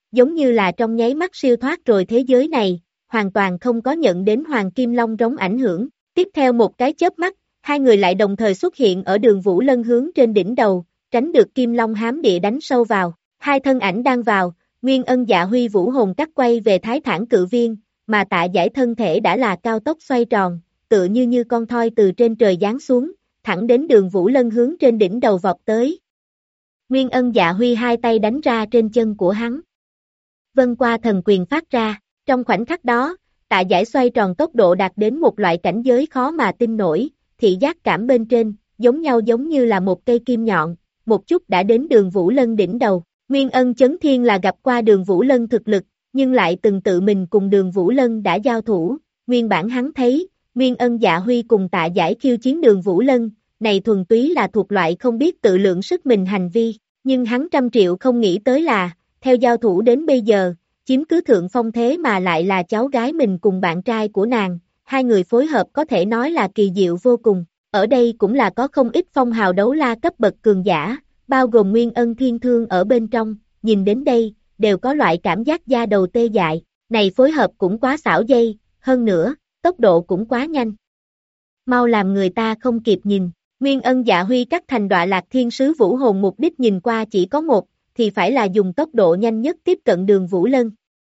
Speaker 2: giống như là trong nháy mắt siêu thoát rồi thế giới này, hoàn toàn không có nhận đến Hoàng Kim Long rống ảnh hưởng. Tiếp theo một cái chớp mắt, hai người lại đồng thời xuất hiện ở Đường Vũ Lân hướng trên đỉnh đầu, tránh được Kim Long hám địa đánh sâu vào. Hai thân ảnh đang vào, Nguyên Ân Dạ Huy vũ hồn cắt quay về Thái Thản Cự Viên, mà Tạ Giải thân thể đã là cao tốc xoay tròn, tựa như con thoi từ trên trời giáng xuống, thẳng đến Đường Vũ Lân hướng trên đỉnh đầu vọt tới. Nguyên Ân Dạ Huy hai tay đánh ra trên chân của hắn. Vân qua thần quyền phát ra, trong khoảnh khắc đó, Tạ Giải xoay tròn tốc độ đạt đến một loại cảnh giới khó mà tin nổi, thị giác cảm bên trên, giống nhau giống như là một cây kim nhọn, một chút đã đến Đường Vũ Lân đỉnh đầu. Nguyên Ân Chấn Thiên là gặp qua Đường Vũ Lân thực lực, nhưng lại từng tự mình cùng Đường Vũ Lân đã giao thủ, nguyên bản hắn thấy, Nguyên Ân Dạ Huy cùng Tạ Giải khiêu chiến Đường Vũ Lân, này thuần túy là thuộc loại không biết tự lượng sức mình hành vi, nhưng hắn 100 triệu không nghĩ tới là, theo giao thủ đến bây giờ, chiếm cứ thượng phong thế mà lại là cháu gái mình cùng bạn trai của nàng, hai người phối hợp có thể nói là kỳ diệu vô cùng, ở đây cũng là có không ít phong hào đấu la cấp bậc cường giả, bao gồm Nguyên Ân Thiên Thương ở bên trong, nhìn đến đây, đều có loại cảm giác da đầu tê dại, này phối hợp cũng quá xảo dây, hơn nữa, tốc độ cũng quá nhanh. Mau làm người ta không kịp nhìn, Nguyên Ân Dạ Huy cắt thành Đọa Lạc Thiên Sứ vũ hồn mục đích nhìn qua chỉ có một, thì phải là dùng tốc độ nhanh nhất tiếp cận Đường Vũ Lân.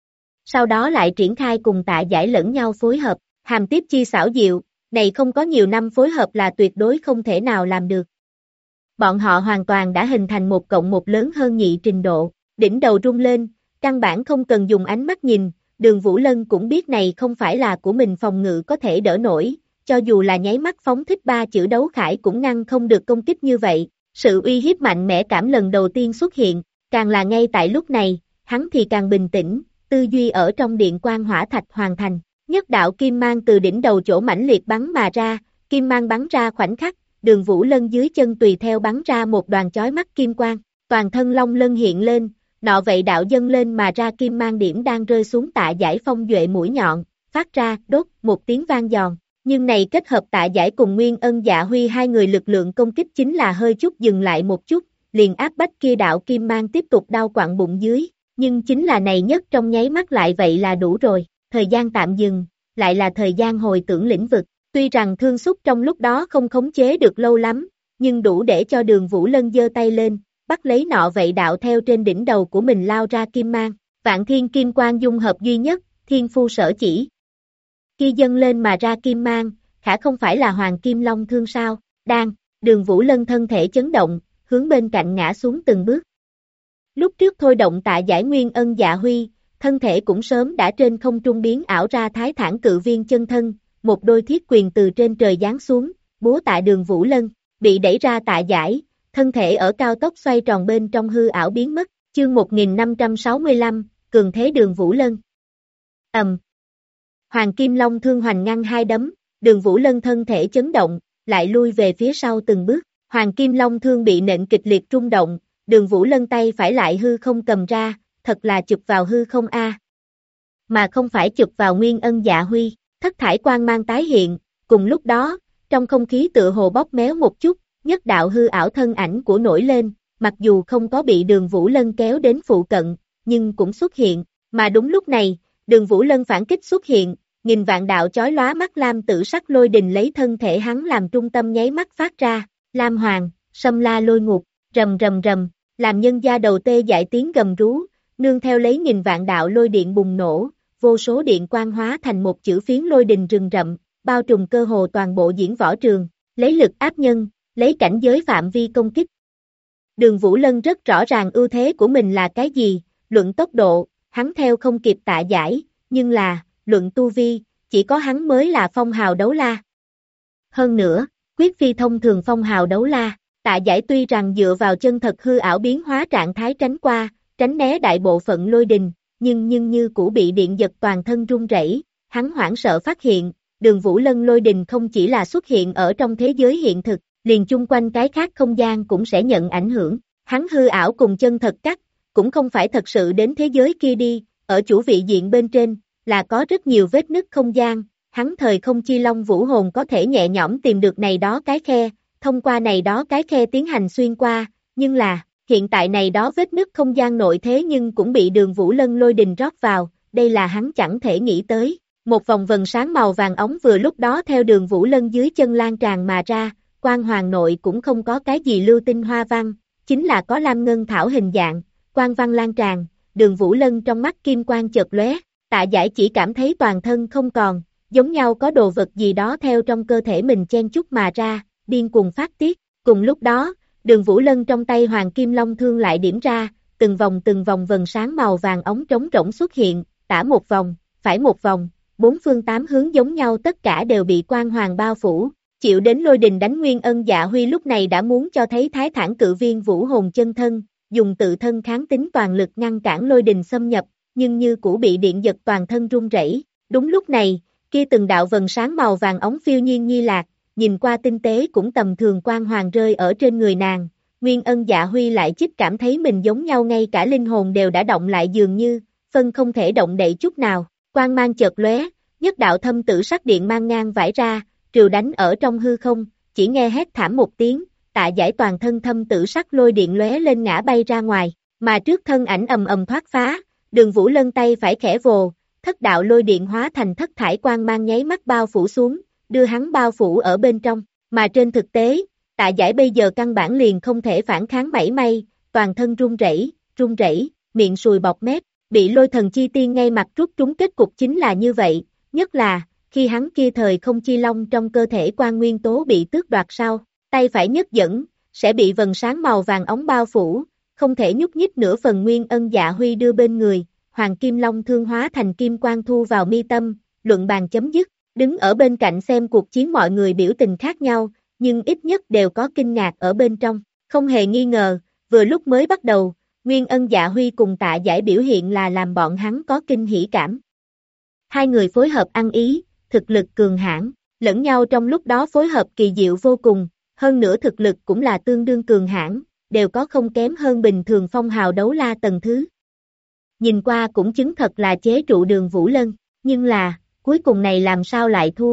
Speaker 2: Sau đó lại triển khai cùng Tạ Giải lẫn nhau phối hợp, hàm tiếp chi xảo diệu, này không có nhiều năm phối hợp là tuyệt đối không thể nào làm được. Bọn họ hoàn toàn đã hình thành một cộng một lớn hơn nhị trình độ, đỉnh đầu rung lên, căn bản không cần dùng ánh mắt nhìn, Đường Vũ Lân cũng biết này không phải là của mình phòng ngự có thể đỡ nổi, cho dù là nháy mắt phóng thích 3 chữ đấu khải cũng ngăn không được công kích như vậy, sự uy hiếp mạnh mẽ cảm lần đầu tiên xuất hiện, càng là ngay tại lúc này, hắn thì càng bình tĩnh, tư duy ở trong điện quang hỏa thạch hoàn thành, nhất đạo kim mang từ đỉnh đầu chỗ mãnh liệt bắn mà ra, kim mang bắn ra khoảnh khắc, Đường Vũ Lân dưới chân tùy theo bắn ra một đoàn chói mắt kim quang, toàn thân long lân hiện lên, nọ vậy đạo dâng lên mà ra kim mang điểm đang rơi xuống Tạ Giải phong duệ mũi nhọn, phát ra, đốt, một tiếng vang giòn, nhưng này kết hợp Tạ Giải cùng Nguyên Ân Dạ Huy hai người lực lượng công kích chính là hơi chút dừng lại một chút, liền áp bách kia đạo kim mang tiếp tục đau quặn bụng dưới, nhưng chính là này nhất trong nháy mắt lại vậy là đủ rồi, thời gian tạm dừng, lại là thời gian hồi tưởng lĩnh vực. Tuy rằng thương xúc trong lúc đó không khống chế được lâu lắm, nhưng đủ để cho Đường Vũ Lân giơ tay lên, bắt lấy nọ vậy đạo theo trên đỉnh đầu của mình lao ra kim mang, vạn thiên kim quang dung hợp duy nhất, thiên phu sở chỉ. Kia dâng lên mà ra kim mang, khả không phải là Hoàng Kim Long thương sao, đang, Đường Vũ Lân thân thể chấn động, hướng bên cạnh ngã xuống từng bước. Lúc trước thôi động Tạ Giải Nguyên Ân Dạ Huy, thân thể cũng sớm đã trên không trung biến ảo ra Thái Thản Cự Viên chân thân, một đôi thiết quyền từ trên trời giáng xuống, búa tại Đường Vũ Lân, bị đẩy ra Tạ Giải, thân thể ở cao tốc xoay tròn bên trong hư ảo biến mất, chương 1565, cường thế Đường Vũ Lân. Hoàng Kim Long thương hoành ngăn hai đấm, Đường Vũ Lân thân thể chấn động, lại lui về phía sau từng bước, Hoàng Kim Long thương bị nện kịch liệt rung động, Đường Vũ Lân tay phải lại hư không cầm ra, thật là chụp vào hư không a, mà không phải chụp vào Nguyên Ân Dạ Huy. Thất thải quang mang tái hiện, cùng lúc đó, trong không khí tựa hồ bóp méo một chút, nhất đạo hư ảo thân ảnh của nổi lên, mặc dù không có bị Đường Vũ Lân kéo đến phụ cận, nhưng cũng xuất hiện, mà đúng lúc này, Đường Vũ Lân phản kích xuất hiện, nghìn vạn đạo chói lóa mắt lam tử sắc lôi đình lấy thân thể hắn làm trung tâm nháy mắt phát ra, lam hoàng, sâm la lôi ngục, rầm rầm rầm, làm nhân gia đầu tê dại tiếng gầm rú, nương theo lấy nghìn vạn đạo lôi điện bùng nổ. Vô số điện quang hóa thành một chữ phiến lôi đình rừng rậm, bao trùm cơ hồ toàn bộ diễn võ trường, lấy lực áp nhân, lấy cảnh giới phạm vi công kích. Đường Vũ Lân rất rõ ràng ưu thế của mình là cái gì, luận tốc độ, hắn theo không kịp Tạ Giải, nhưng là, luận tu vi, chỉ có hắn mới là phong hào đấu la. Hơn nữa, quyết phi thông thường phong hào đấu la, Tạ Giải tuy rằng dựa vào chân thật hư ảo biến hóa trạng thái tránh qua, tránh né đại bộ phận lôi đình, nhưng như cũ bị điện giật toàn thân run rẩy, hắn hoảng sợ phát hiện, Đường Vũ Lân lôi đình không chỉ là xuất hiện ở trong thế giới hiện thực, liền chung quanh cái khác không gian cũng sẽ nhận ảnh hưởng, hắn hư ảo cùng chân thật cắt, cũng không phải thật sự đến thế giới kia đi, ở chủ vị diện bên trên, là có rất nhiều vết nứt không gian, hắn thời không chi long vũ hồn có thể nhẹ nhõm tìm được này đó cái khe, thông qua này đó cái khe tiến hành xuyên qua, nhưng là, Hiện tại này đó vết nứt không gian nội thế nhưng cũng bị Đường Vũ Lân lôi đình rót vào, đây là hắn chẳng thể nghĩ tới. Một vòng vần sáng màu vàng óng vừa lúc đó theo Đường Vũ Lân dưới chân lan tràn mà ra, quang hoàng nội cũng không có cái gì lưu tinh hoa văn, chính là có lam ngân thảo hình dạng, quang văn lan tràn, Đường Vũ Lân trong mắt kim quang chợt lóe, Tạ Giải chỉ cảm thấy toàn thân không còn, giống nhau có đồ vật gì đó theo trong cơ thể mình chen chúc mà ra, điên cuồng phát tiết. Cùng lúc đó, Đường Vũ Lân trong tay Hoàng Kim Long Thương lại điểm ra, từng vòng vần sáng màu vàng ống trống rỗng xuất hiện, tả một vòng, phải một vòng, bốn phương tám hướng giống nhau tất cả đều bị quang hoàng bao phủ. Chịu đến lôi đình đánh Nguyên Ân Dạ Huy lúc này đã muốn cho thấy Thái Thản Cự Viên vũ hồn chân thân, dùng tự thân kháng tính toàn lực ngăn cản lôi đình xâm nhập, nhưng như cũ bị điện giật toàn thân run rẩy. Đúng lúc này, kia từng đạo vần sáng màu vàng ống phiêu nhiên nhi lạc, nhìn qua tinh tế cũng tầm thường quang hoàng rơi ở trên người nàng. Nguyên Ân Dạ Huy lại chích cảm thấy mình giống nhau ngay cả linh hồn đều đã động lại dường như, phân không thể động đậy chút nào. Quang mang chợt lóe, nhất đạo thâm tử sắc điện mang ngang vải ra, trừ đánh ở trong hư không, chỉ nghe hét thảm một tiếng, Tạ Giải toàn thân thâm tử sắc lôi điện lóe lên ngã bay ra ngoài, mà trước thân ảnh ầm ầm thoát phá, Đường Vũ Lân tay phải khẽ vồ, thất đạo lôi điện hóa thành thất thải quang mang nháy mắt bao phủ xuống, đưa hắn bao phủ ở bên trong, mà trên thực tế, Tạ Giải bây giờ căn bản liền không thể phản kháng mảy may, toàn thân run rẩy, miệng sùi bọt mép, bị lôi thần chi tiên ngay mặt rút trúng kết cục chính là như vậy, nhất là, khi hắn kia thời không chi long trong cơ thể quan nguyên tố bị tước đoạt sau, tay phải nhất dẫn, sẽ bị vần sáng màu vàng ống bao phủ, không thể nhúc nhích nửa phần. Nguyên Ân Dạ Huy đưa bên người, Hoàng Kim Long Thương hóa thành kim quang thu vào mi tâm, luận bàn chấm dứt, đứng ở bên cạnh xem cuộc chiến mọi người biểu tình khác nhau, nhưng ít nhất đều có kinh ngạc ở bên trong, không hề nghi ngờ, vừa lúc mới bắt đầu, Nguyên Ân Dạ Huy cùng Tạ Giải biểu hiện là làm bọn hắn có kinh hỉ cảm. Hai người phối hợp ăn ý, thực lực cường hãn, lẫn nhau trong lúc đó phối hợp kỳ diệu vô cùng, hơn nữa thực lực cũng là tương đương cường hãn, đều có không kém hơn bình thường phong hào đấu la tầng thứ. Nhìn qua cũng chứng thật là chế trụ Đường Vũ Lân, nhưng là, cuối cùng này làm sao lại thua?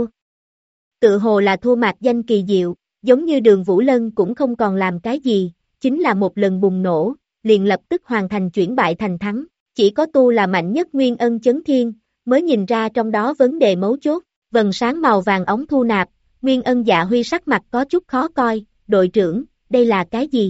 Speaker 2: Tự hồ là thua mạc danh kỳ diệu, giống như Đường Vũ Lân cũng không còn làm cái gì, chính là một lần bùng nổ, liền lập tức hoàn thành chuyển bại thành thắng, chỉ có tu là mạnh nhất Nguyên Ân Chấn Thiên, mới nhìn ra trong đó vấn đề mấu chốt, vần sáng màu vàng ống thu nạp, Nguyên Ân Dạ Huy sắc mặt có chút khó coi, đội trưởng, đây là cái gì?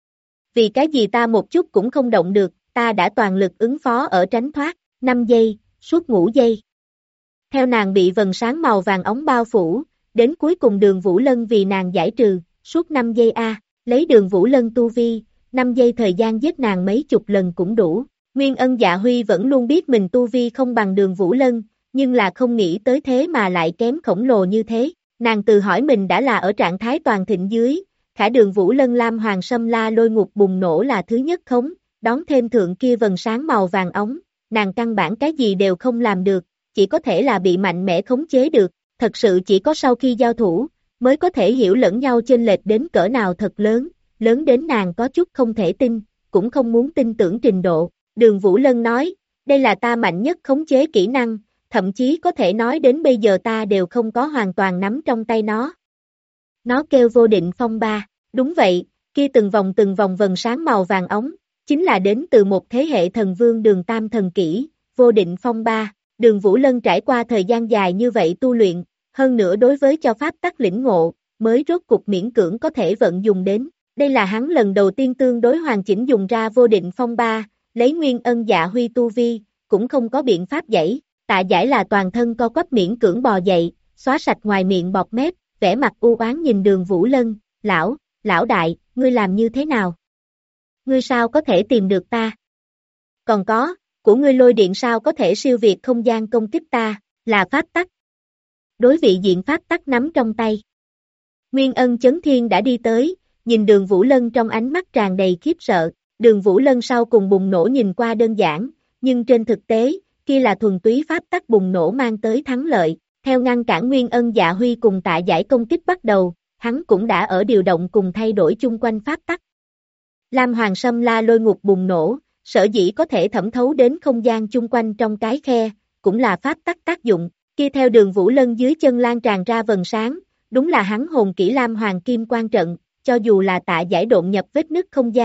Speaker 2: Vì cái gì ta một chút cũng không động được, ta đã toàn lực ứng phó ở tránh thoát, 5 giây, suốt ngũ giây. Theo nàng bị vần sáng màu vàng ống bao phủ, đến cuối cùng Đường Vũ Lân vì nàng giải trừ, suốt 5 giây lấy Đường Vũ Lân tu vi, 5 giây thời gian giết nàng mấy chục lần cũng đủ. Nguyên Ân Dạ Huy vẫn luôn biết mình tu vi không bằng Đường Vũ Lân, nhưng là không nghĩ tới thế mà lại kém khổng lồ như thế. Nàng tự hỏi mình đã là ở trạng thái toàn thịnh dưới, khả Đường Vũ Lân Lam Hoàng Sâm La Lôi Ngục bùng nổ là thứ nhất khống, đón thêm thượng kia vần sáng màu vàng ống, nàng căn bản cái gì đều không làm được, chỉ có thể là bị mạnh mẽ khống chế được, thật sự chỉ có sau khi giao thủ, mới có thể hiểu lẫn nhau chênh lệch đến cỡ nào thật lớn, lớn đến nàng có chút không thể tin, cũng không muốn tin tưởng trình độ. Đường Vũ Lân nói, đây là ta mạnh nhất khống chế kỹ năng, thậm chí có thể nói đến bây giờ ta đều không có hoàn toàn nắm trong tay nó. Nó kêu vô định phong ba, đúng vậy, kia từng vòng vần sáng màu vàng ống, chính là đến từ một thế hệ thần vương Đường Tam thần kỹ, vô định phong ba. Đường Vũ Lân trải qua thời gian dài như vậy tu luyện, hơn nữa đối với cho pháp tắc lĩnh ngộ, mới rốt cục miễn cưỡng có thể vận dùng đến. Đây là hắn lần đầu tiên tương đối hoàn chỉnh dùng ra vô định phong ba, lấy Nguyên Ân Dạ Huy tu vi, cũng không có biện pháp dãy. Tạ Giải là toàn thân co quắp miễn cưỡng bò dậy, xóa sạch ngoài miệng bọt mép, vẻ mặt u oán nhìn Đường Vũ Lân, lão đại, ngươi làm như thế nào? Ngươi sao có thể tìm được ta? Còn có, của ngươi lôi điện sao có thể siêu việt không gian công kích ta, là pháp tắc. Đối vị diện pháp tắc nắm trong tay. Nguyên Ân Chấn Thiên đã đi tới, nhìn Đường Vũ Lân trong ánh mắt tràn đầy khiếp sợ, Đường Vũ Lân sau cùng bùng nổ nhìn qua đơn giản, nhưng trên thực tế, kia là thuần túy pháp tắc bùng nổ mang tới thắng lợi, theo ngăn cản Nguyên Ân Dạ Huy cùng Tạ Giải công kích bắt đầu, hắn cũng đã ở điều động cùng thay đổi chung quanh pháp tắc. Lam Hoàng Sâm La Lôi Ngục bùng nổ, sở dĩ có thể thẩm thấu đến không gian chung quanh trong cái khe, cũng là pháp tắc tác dụng, kia theo Đường Vũ Lân dưới chân lan tràn ra vần sáng, đúng là hắn hồn kỹ Lam Hoàng Kim Quan trận, cho dù là Tạ Giải độn nhập vết nứt không gian,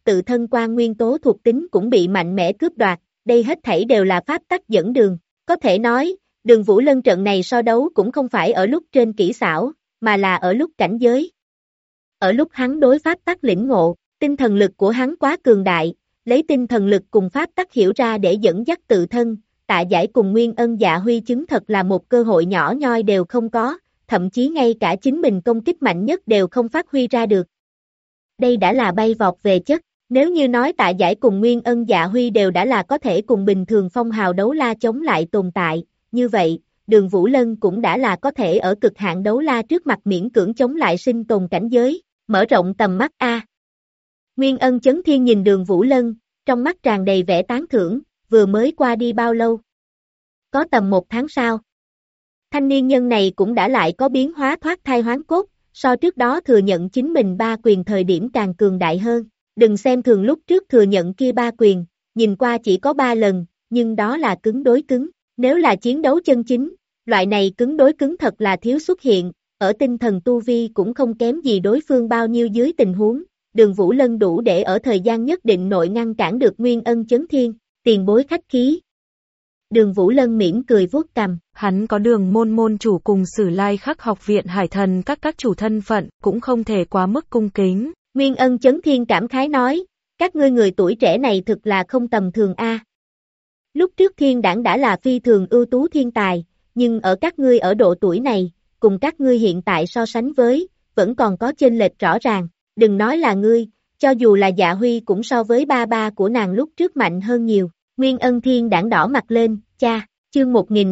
Speaker 2: tự thân quan nguyên tố thuộc tính cũng bị mạnh mẽ cướp đoạt, đây hết thảy đều là pháp tắc dẫn đường. Có thể nói, Đường Vũ Lân trận này so đấu cũng không phải ở lúc trên kỹ xảo, mà là ở lúc cảnh giới. Ở lúc hắn đối pháp tắc lĩnh ngộ, tinh thần lực của hắn quá cường đại, lấy tinh thần lực cùng pháp tắc hiểu ra để dẫn dắt tự thân, Tạ Giải cùng Nguyên Ân Dạ Huy chứng thật là một cơ hội nhỏ nhoi đều không có, thậm chí ngay cả chính mình công kích mạnh nhất đều không phát huy ra được. Đây đã là bay vọt về chất, nếu như nói Tạ Giải cùng Nguyên Ân Dạ Huy đều đã là có thể cùng bình thường phong hào đấu la chống lại tồn tại, như vậy, Đường Vũ Lân cũng đã là có thể ở cực hạn đấu la trước mặt miễn cưỡng chống lại sinh tồn cảnh giới, mở rộng tầm mắt a. Nguyên Ân Chấn Thiên nhìn Đường Vũ Lân, trong mắt tràn đầy vẻ tán thưởng, vừa mới qua đi bao lâu? Có tầm 1 tháng sau. Thanh niên nhân này cũng đã lại có biến hóa thoát thai hoán cốt, so trước đó thừa nhận chính mình 3 quyền thời điểm càng cường đại hơn. Đừng xem thường lúc trước thừa nhận kia 3 quyền, nhìn qua chỉ có 3 lần, nhưng đó là cứng đối cứng. Nếu là chiến đấu chân chính, loại này cứng đối cứng thật là thiếu xuất hiện, ở tinh thần tu vi cũng không kém gì đối phương bao nhiêu dưới tình huống. Đường Vũ Lân đủ để ở thời gian nhất định nội ngăn cản được Nguyên Ân Chấn Thiên, tiền bối khách khí. Đường Vũ Lân mỉm cười vuốt cằm.
Speaker 3: Hắn có Đường môn môn chủ cùng Sử Lai Khắc học viện Hải Thần các chủ thân phận, cũng không thể quá mức cung kính.
Speaker 2: Nguyên Ân Chấn Thiên cảm khái nói, các ngươi người tuổi trẻ này thực là không tầm thường a. Lúc trước Thiên Đãng đã là phi thường ưu tú thiên tài, nhưng ở các ngươi ở độ tuổi này, cùng các ngươi hiện tại so sánh với, vẫn còn có chênh lệch rõ ràng. Đừng nói là ngươi, cho dù là Dạ Huy cũng so với ba của nàng lúc trước mạnh hơn nhiều. Nguyên Ân Thiên Đãng đỏ mặt lên, cha, chương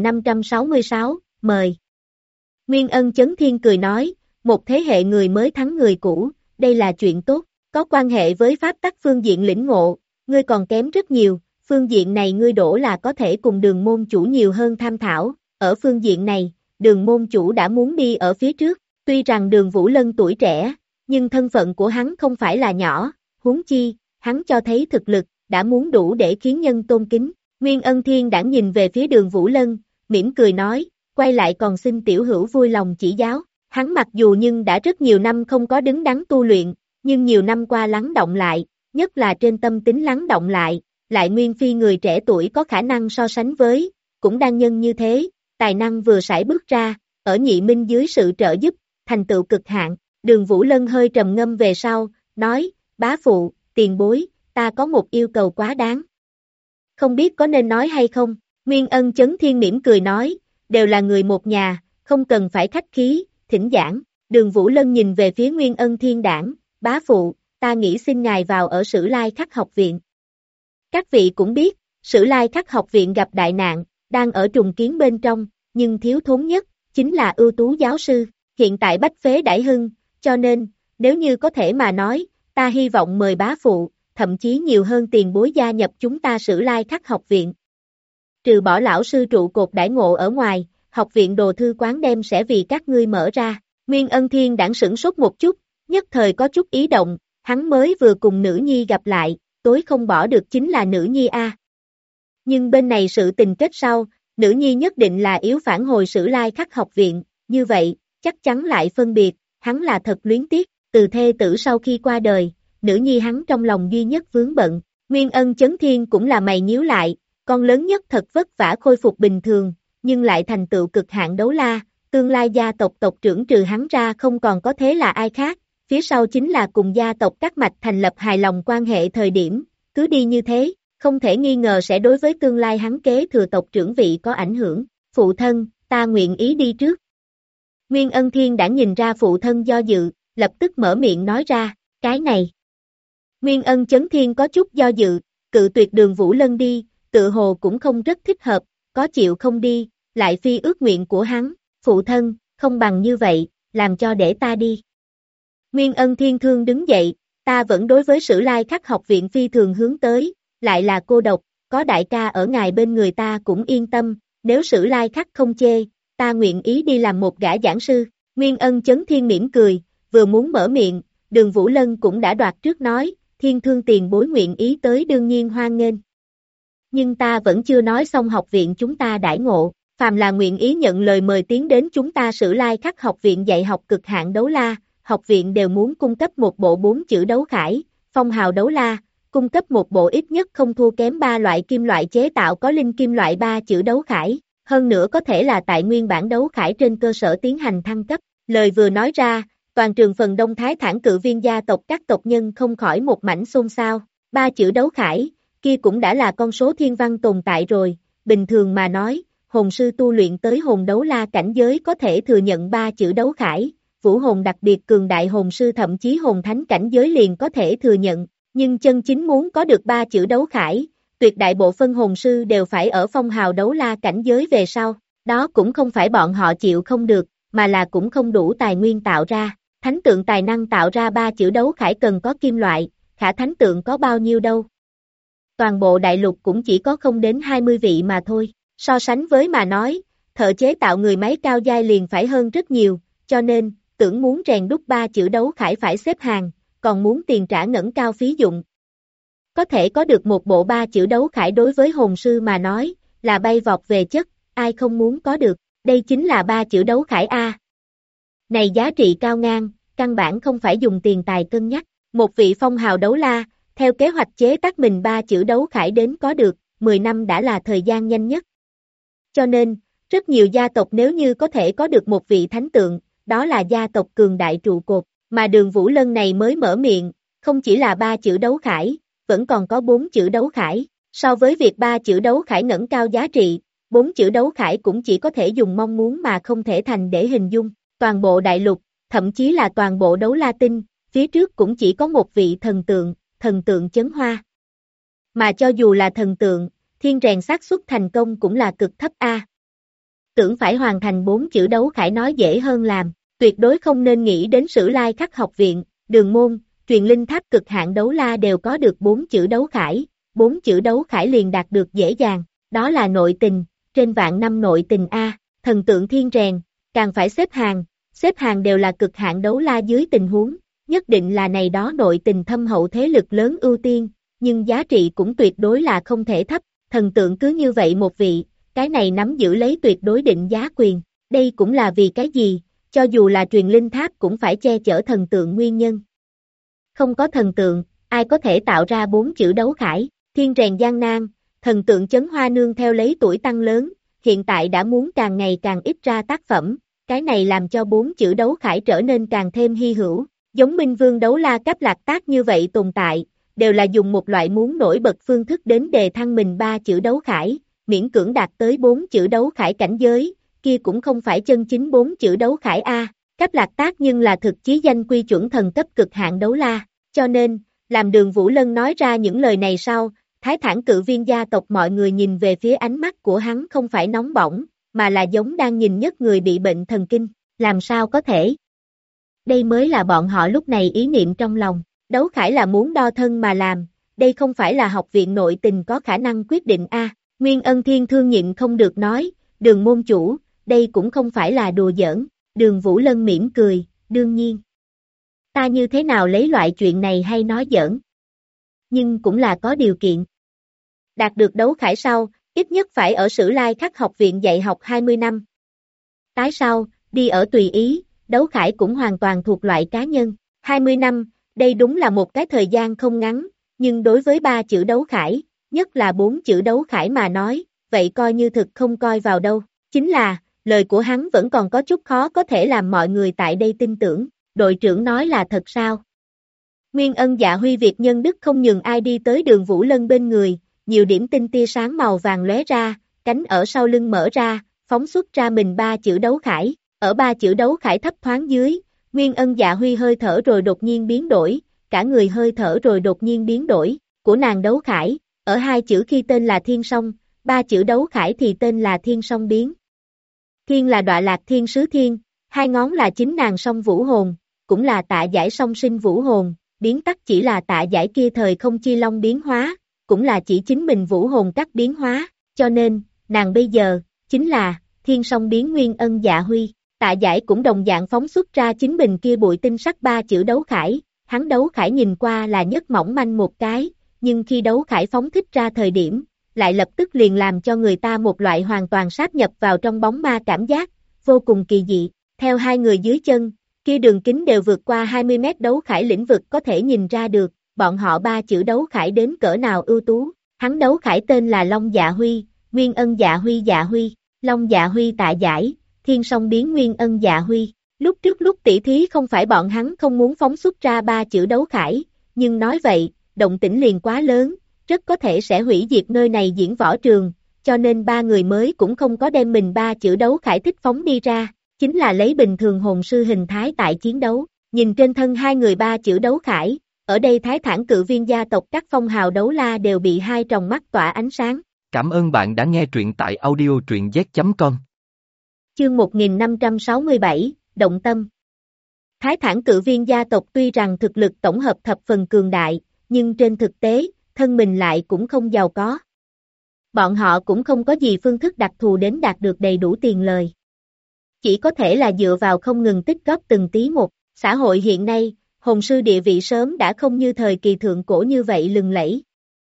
Speaker 2: 1566, mời. Nguyên Ân Chấn Thiên cười nói, một thế hệ người mới thắng người cũ, đây là chuyện tốt, có quan hệ với pháp tắc phương diện lĩnh ngộ, ngươi còn kém rất nhiều, phương diện này ngươi đổ là có thể cùng Đường môn chủ nhiều hơn tham thảo, ở phương diện này, Đường môn chủ đã muốn đi ở phía trước, tuy rằng Đường Vũ Lân tuổi trẻ, nhưng thân phận của hắn không phải là nhỏ, huống chi, hắn cho thấy thực lực, đã muốn đủ để khiến nhân tôn kính. Nguyên Ân Thiên Đãng nhìn về phía Đường Vũ Lân, mỉm cười nói, quay lại còn xin tiểu hữu vui lòng chỉ giáo. Hắn mặc dù nhưng đã rất nhiều năm không có đứng đắn tu luyện, nhưng nhiều năm qua lắng động lại, nhất là trên tâm tính lắng động lại, lại nguyên phi người trẻ tuổi có khả năng so sánh với, cũng đang nhân như thế, tài năng vừa sải bước ra, ở nhị minh dưới sự trợ giúp, thành tựu cực hạn. Đường Vũ Lân hơi trầm ngâm về sau, nói, bá phụ, tiền bối, ta có một yêu cầu quá đáng. Không biết có nên nói hay không? Nguyên Ân Chấn Thiên mỉm cười nói, đều là người một nhà, không cần phải khách khí, thỉnh giảng. Đường Vũ Lân nhìn về phía Nguyên Ân Thiên Đãng, bá phụ, ta nghĩ xin ngài vào ở Sử Lai Khắc học viện. Các vị cũng biết, Sử Lai Khắc học viện gặp đại nạn, đang ở trùng kiến bên trong, nhưng thiếu thốn nhất, chính là ưu tú giáo sư, hiện tại bách phế đại hưng, cho nên, nếu như có thể mà nói, ta hy vọng mời bá phụ, thậm chí nhiều hơn tiền bối gia nhập chúng ta Sử Lai Khắc học viện. Trừ bỏ lão sư trụ cột đãi ngộ ở ngoài, học viện đồ thư quán đem sẽ vì các ngươi mở ra. Nguyên Ân Thiên Đãng sửng sốt một chút, nhất thời có chút ý động, hắn mới vừa cùng nữ nhi gặp lại, tối không bỏ được chính là nữ nhi a. Nhưng bên này sự tình kết sau, nữ nhi nhất định là yếu phản hồi Sử Lai Khắc học viện, như vậy, chắc chắn lại phân biệt, hắn là thật luyến tiếc, từ thê tử sau khi qua đời, nữ nhi hắn trong lòng duy nhất vướng bận. Nguyên Ân Chấn Thiên cũng là mày nhíu lại, con lớn nhất thật vất vả khôi phục bình thường, nhưng lại thành tựu cực hạn đấu la, tương lai gia tộc tộc trưởng trừ hắn ra không còn có thế là ai khác, phía sau chính là cùng gia tộc các mạch thành lập hài lòng quan hệ thời điểm, cứ đi như thế, không thể nghi ngờ sẽ đối với tương lai hắn kế thừa tộc trưởng vị có ảnh hưởng. Phụ thân, ta nguyện ý đi trước. Nguyên Ân Thiên đã nhìn ra phụ thân do dự, lập tức mở miệng nói ra, cái này. Nguyên Ân Chấn Thiên có chút do dự, cự tuyệt Đường Vũ Lân đi, tự hồ cũng không rất thích hợp, có chịu không đi, lại phi ước nguyện của hắn, phụ thân, không bằng như vậy, làm cho để ta đi. Nguyên Ân Thiên Thương đứng dậy, ta vẫn đối với Sử Lai Khắc học viện phi thường hướng tới, lại là cô độc, có đại ca ở ngài bên người ta cũng yên tâm, nếu Sử Lai Khắc không chê, ta nguyện ý đi làm một gã giảng sư. Nguyên Ân Chấn Thiên mỉm cười, vừa muốn mở miệng, Đường Vũ Lân cũng đã đoạt trước nói, Thiên Thương tiền bối nguyện ý tới đương nhiên hoan nghênh. Nhưng ta vẫn chưa nói xong học viện chúng ta đãi ngộ, phàm là nguyện ý nhận lời mời tiến đến chúng ta Sử Lai Khắc học viện dạy học cực hạn đấu la, học viện đều muốn cung cấp một bộ 4 chữ đấu khải, Phong hào đấu la, cung cấp một bộ ít nhất không thua kém 3 loại kim loại chế tạo có linh kim loại 3 chữ đấu khải, hơn nữa có thể là tại nguyên bản đấu khải trên cơ sở tiến hành thăng cấp. Lời vừa nói ra, toàn trường phần đông Thái Thản cự viên gia tộc các tộc nhân không khỏi một mảnh xôn xao. 3 chữ đấu khải, kia cũng đã là con số thiên văn tồn tại rồi, bình thường mà nói, hồn sư tu luyện tới hồn đấu la cảnh giới có thể thừa nhận 3 chữ đấu khải, vũ hồn đặc biệt cường đại hồn sư thậm chí hồn thánh cảnh giới liền có thể thừa nhận, nhưng chân chính muốn có được 3 chữ đấu khải, tuyệt đại bộ phân hồn sư đều phải ở phong hào đấu la cảnh giới về sau, đó cũng không phải bọn họ chịu không được, mà là cũng không đủ tài nguyên tạo ra, thánh tượng tài năng tạo ra 3 chữ đấu khải cần có kim loại, khả thánh tượng có bao nhiêu đâu. Toàn bộ đại lục cũng chỉ có không đến 20 vị mà thôi, so sánh với mà nói, thợ chế tạo người máy cao giai liền phải hơn rất nhiều, cho nên, tưởng muốn rèn đúc 3 chữ đấu khải phải xếp hàng, còn muốn tiền trả ngẩng cao phí dụng. Có thể có được một bộ 3 chữ đấu khải đối với hồn sư mà nói, là bay vọt về chất, ai không muốn có được, đây chính là 3 chữ đấu khải A. Này giá trị cao ngang, căn bản không phải dùng tiền tài cân nhắc, một vị phong hào đấu la, theo kế hoạch chế tác mình 3 chữ đấu khải đến có được, 10 năm đã là thời gian nhanh nhất. Cho nên, rất nhiều gia tộc nếu như có thể có được một vị thánh tượng, đó là gia tộc cường đại trụ cột, mà Đường Vũ Lân này mới mở miệng, không chỉ là 3 chữ đấu khải, vẫn còn có 4 chữ đấu khải, so với việc 3 chữ đấu khải ngẩng cao giá trị, 4 chữ đấu khải cũng chỉ có thể dùng mong muốn mà không thể thành để hình dung, toàn bộ đại lục, thậm chí là toàn bộ đấu la tinh, phía trước cũng chỉ có một vị thần tượng chấn hoa. Mà cho dù là thần tượng, thiên rèn xác suất thành công cũng là cực thấp A. Tưởng phải hoàn thành 4 chữ đấu khải nói dễ hơn làm, tuyệt đối không nên nghĩ đến Sử Lai Khắc học viện, Đường môn, Truyền Linh Tháp cực hạn đấu la đều có được 4 chữ đấu khải, 4 chữ đấu khải liền đạt được dễ dàng, đó là nội tình, trên vạn năm nội tình A, thần tượng thiên rèn, càng phải xếp hàng đều là cực hạn đấu la dưới tình huống, nhất định là này đó nội tình thâm hậu thế lực lớn ưu tiên, nhưng giá trị cũng tuyệt đối là không thể thấp, thần tượng cứ như vậy một vị, cái này nắm giữ lấy tuyệt đối định giá quyền, đây cũng là vì cái gì, cho dù là Truyền Linh Tháp cũng phải che chở thần tượng nguyên nhân. Không có thần tượng, ai có thể tạo ra 4 chữ đấu khải, thiên rèn gian nan, thần tượng chấn hoa nương theo lấy tuổi tăng lớn, hiện tại đã muốn càng ngày càng ít ra tác phẩm, cái này làm cho 4 chữ đấu khải trở nên càng thêm hy hữu, giống Minh Vương đấu la cấp lạc tác như vậy tồn tại, đều là dùng một loại muốn nổi bật phương thức đến đề thăng mình 3 chữ đấu khải, miễn cưỡng đạt tới 4 chữ đấu khải cảnh giới, kia cũng không phải chân chính 4 chữ đấu khải A, cấp lạc tác nhưng là thực chí danh quy chuẩn thần cấp cực hạn đấu la, cho nên, làm Đường Vũ Lân nói ra những lời này sau, Thái Thản cự viên gia tộc mọi người nhìn về phía ánh mắt của hắn không phải nóng bỏng, mà là giống đang nhìn nhất người bị bệnh thần kinh, làm sao có thể? Đây mới là bọn họ lúc này ý niệm trong lòng, đấu khải là muốn đo thân mà làm, đây không phải là học viện nội tình có khả năng quyết định A, Nguyên Ân Thiên thương nhịn không được nói, Đường môn chủ, đây cũng không phải là đùa giỡn, Đường Vũ Lân mỉm cười, đương nhiên. Ta như thế nào lấy loại chuyện này hay nói giỡn? Nhưng cũng là có điều kiện. Đạt được đấu khải sau, ít nhất phải ở Sử Lai Khắc học viện dạy học 20 năm. Tái sau, đi ở tùy ý, đấu khải cũng hoàn toàn thuộc loại cá nhân. 20 năm, đây đúng là một cái thời gian không ngắn, nhưng đối với 3 chữ đấu khải, nhất là 4 chữ đấu khải mà nói, vậy coi như thực không coi vào đâu. Chính là, lời của hắn vẫn còn có chút khó có thể làm mọi người tại đây tin tưởng, đội trưởng nói là thật sao? Nguyên Ân Dạ Huy Việt nhân đức không nhường ai đi tới Đường Vũ Lân bên người, nhiều điểm tinh tia sáng màu vàng lóe ra, cánh ở sau lưng mở ra, phóng xuất ra mình 3 chữ đấu khải, ở 3 chữ đấu khải thấp thoáng dưới, Nguyên Ân Dạ Huy hơi thở rồi đột nhiên biến đổi, cả người hơi thở rồi đột nhiên biến đổi, của nàng đấu khải, ở 2 chữ khi tên là Thiên Song, 3 chữ đấu khải thì tên là Thiên Song biến. Thiên là Đọa Lạc Thiên Sứ Thiên, 2 ngón là chính nàng song vũ hồn, cũng là Tạ Giải song sinh vũ hồn, biến tắc chỉ là Tạ Giải kia thời không chi long biến hóa, cũng là chỉ chính mình vũ hồn các biến hóa, cho nên, nàng bây giờ, chính là, Thiên Song biến Nguyên Ân Dạ Huy. Tạ Giải cũng đồng dạng phóng xuất ra chính mình kia bụi tinh sắc 3 chữ đấu khải, hắn đấu khải nhìn qua là nhất mỏng manh một cái, nhưng khi đấu khải phóng thích ra thời điểm, lại lập tức liền làm cho người ta một loại hoàn toàn sáp nhập vào trong bóng ma cảm giác, vô cùng kỳ dị, theo 2 người dưới chân, kia đường kính đều vượt qua 20 mét đấu khải lĩnh vực có thể nhìn ra được, bọn họ ba chữ đấu khải đến cỡ nào ưu tú. Hắn đấu khải tên là Long Dạ Huy, Nguyên Ân Dạ Huy, Long Dạ Huy tạ giải, Thiên Song biến Nguyên Ân Dạ Huy. Lúc trước lúc tỉ thí không phải bọn hắn không muốn phóng xuất ra ba chữ đấu khải, nhưng nói vậy, động tĩnh liền quá lớn, rất có thể sẽ hủy diệt nơi này diễn võ trường, cho nên ba người mới cũng không có đem mình ba chữ đấu khải thích phóng đi ra, chính là lấy bình thường hồn sư hình thái tại chiến đấu. Nhìn trên thân hai người ba chữ đấu khải, ở đây Thái Thản cự viên gia tộc các phong hào đấu la đều bị hai tròng mắt tỏa ánh sáng.
Speaker 1: Cảm ơn bạn đã nghe truyện tại audio truyện z.com.
Speaker 2: Chương 1567, Động Tâm. Thái Thản cự viên gia tộc tuy rằng thực lực tổng hợp thập phần cường đại, nhưng trên thực tế, thân mình lại cũng không giàu có. Bọn họ cũng không có gì phương thức đặc thù đến đạt được đầy đủ tiền lời. Chỉ có thể là dựa vào không ngừng tích góp từng tí một. Xã hội hiện nay, hồn sư địa vị sớm đã không như thời kỳ thượng cổ như vậy lừng lẫy.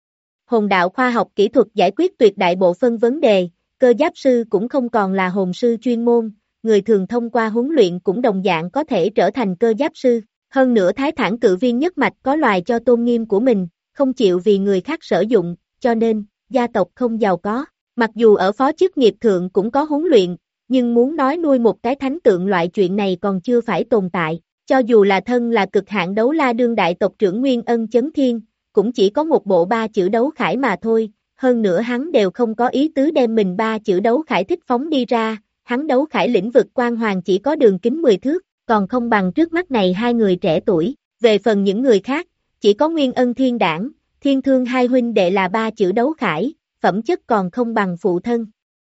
Speaker 2: Hồn đạo khoa học kỹ thuật giải quyết tuyệt đại bộ phân vấn đề, cơ giáp sư cũng không còn là hồn sư chuyên môn, người thường thông qua huấn luyện cũng đồng dạng có thể trở thành cơ giáp sư. Hơn nữa Thái Thản cự viên nhất mạch có loài cho tôn nghiêm của mình, không chịu vì người khác sử dụng, cho nên, gia tộc không giàu có. Mặc dù ở phó chức nghiệp thượng cũng có huấn luyện, nhưng muốn nói nuôi một cái thánh tượng loại chuyện này còn chưa phải tồn tại. Cho dù là thân là cực hạn đấu la đương đại tộc trưởng Nguyên Ân Chấn Thiên, cũng chỉ có một bộ ba chữ đấu khải mà thôi, hơn nữa hắn đều không có ý tứ đem mình ba chữ đấu khải thích phóng đi ra, hắn đấu khải lĩnh vực quan hoàng chỉ có đường kính 10 thước, còn không bằng trước mắt này hai người trẻ tuổi. Về phần những người khác, chỉ có Nguyên Ân Thiên Đảng, Thiên Thương hai huynh đệ là ba chữ đấu khải, phẩm chất còn không bằng phụ thân.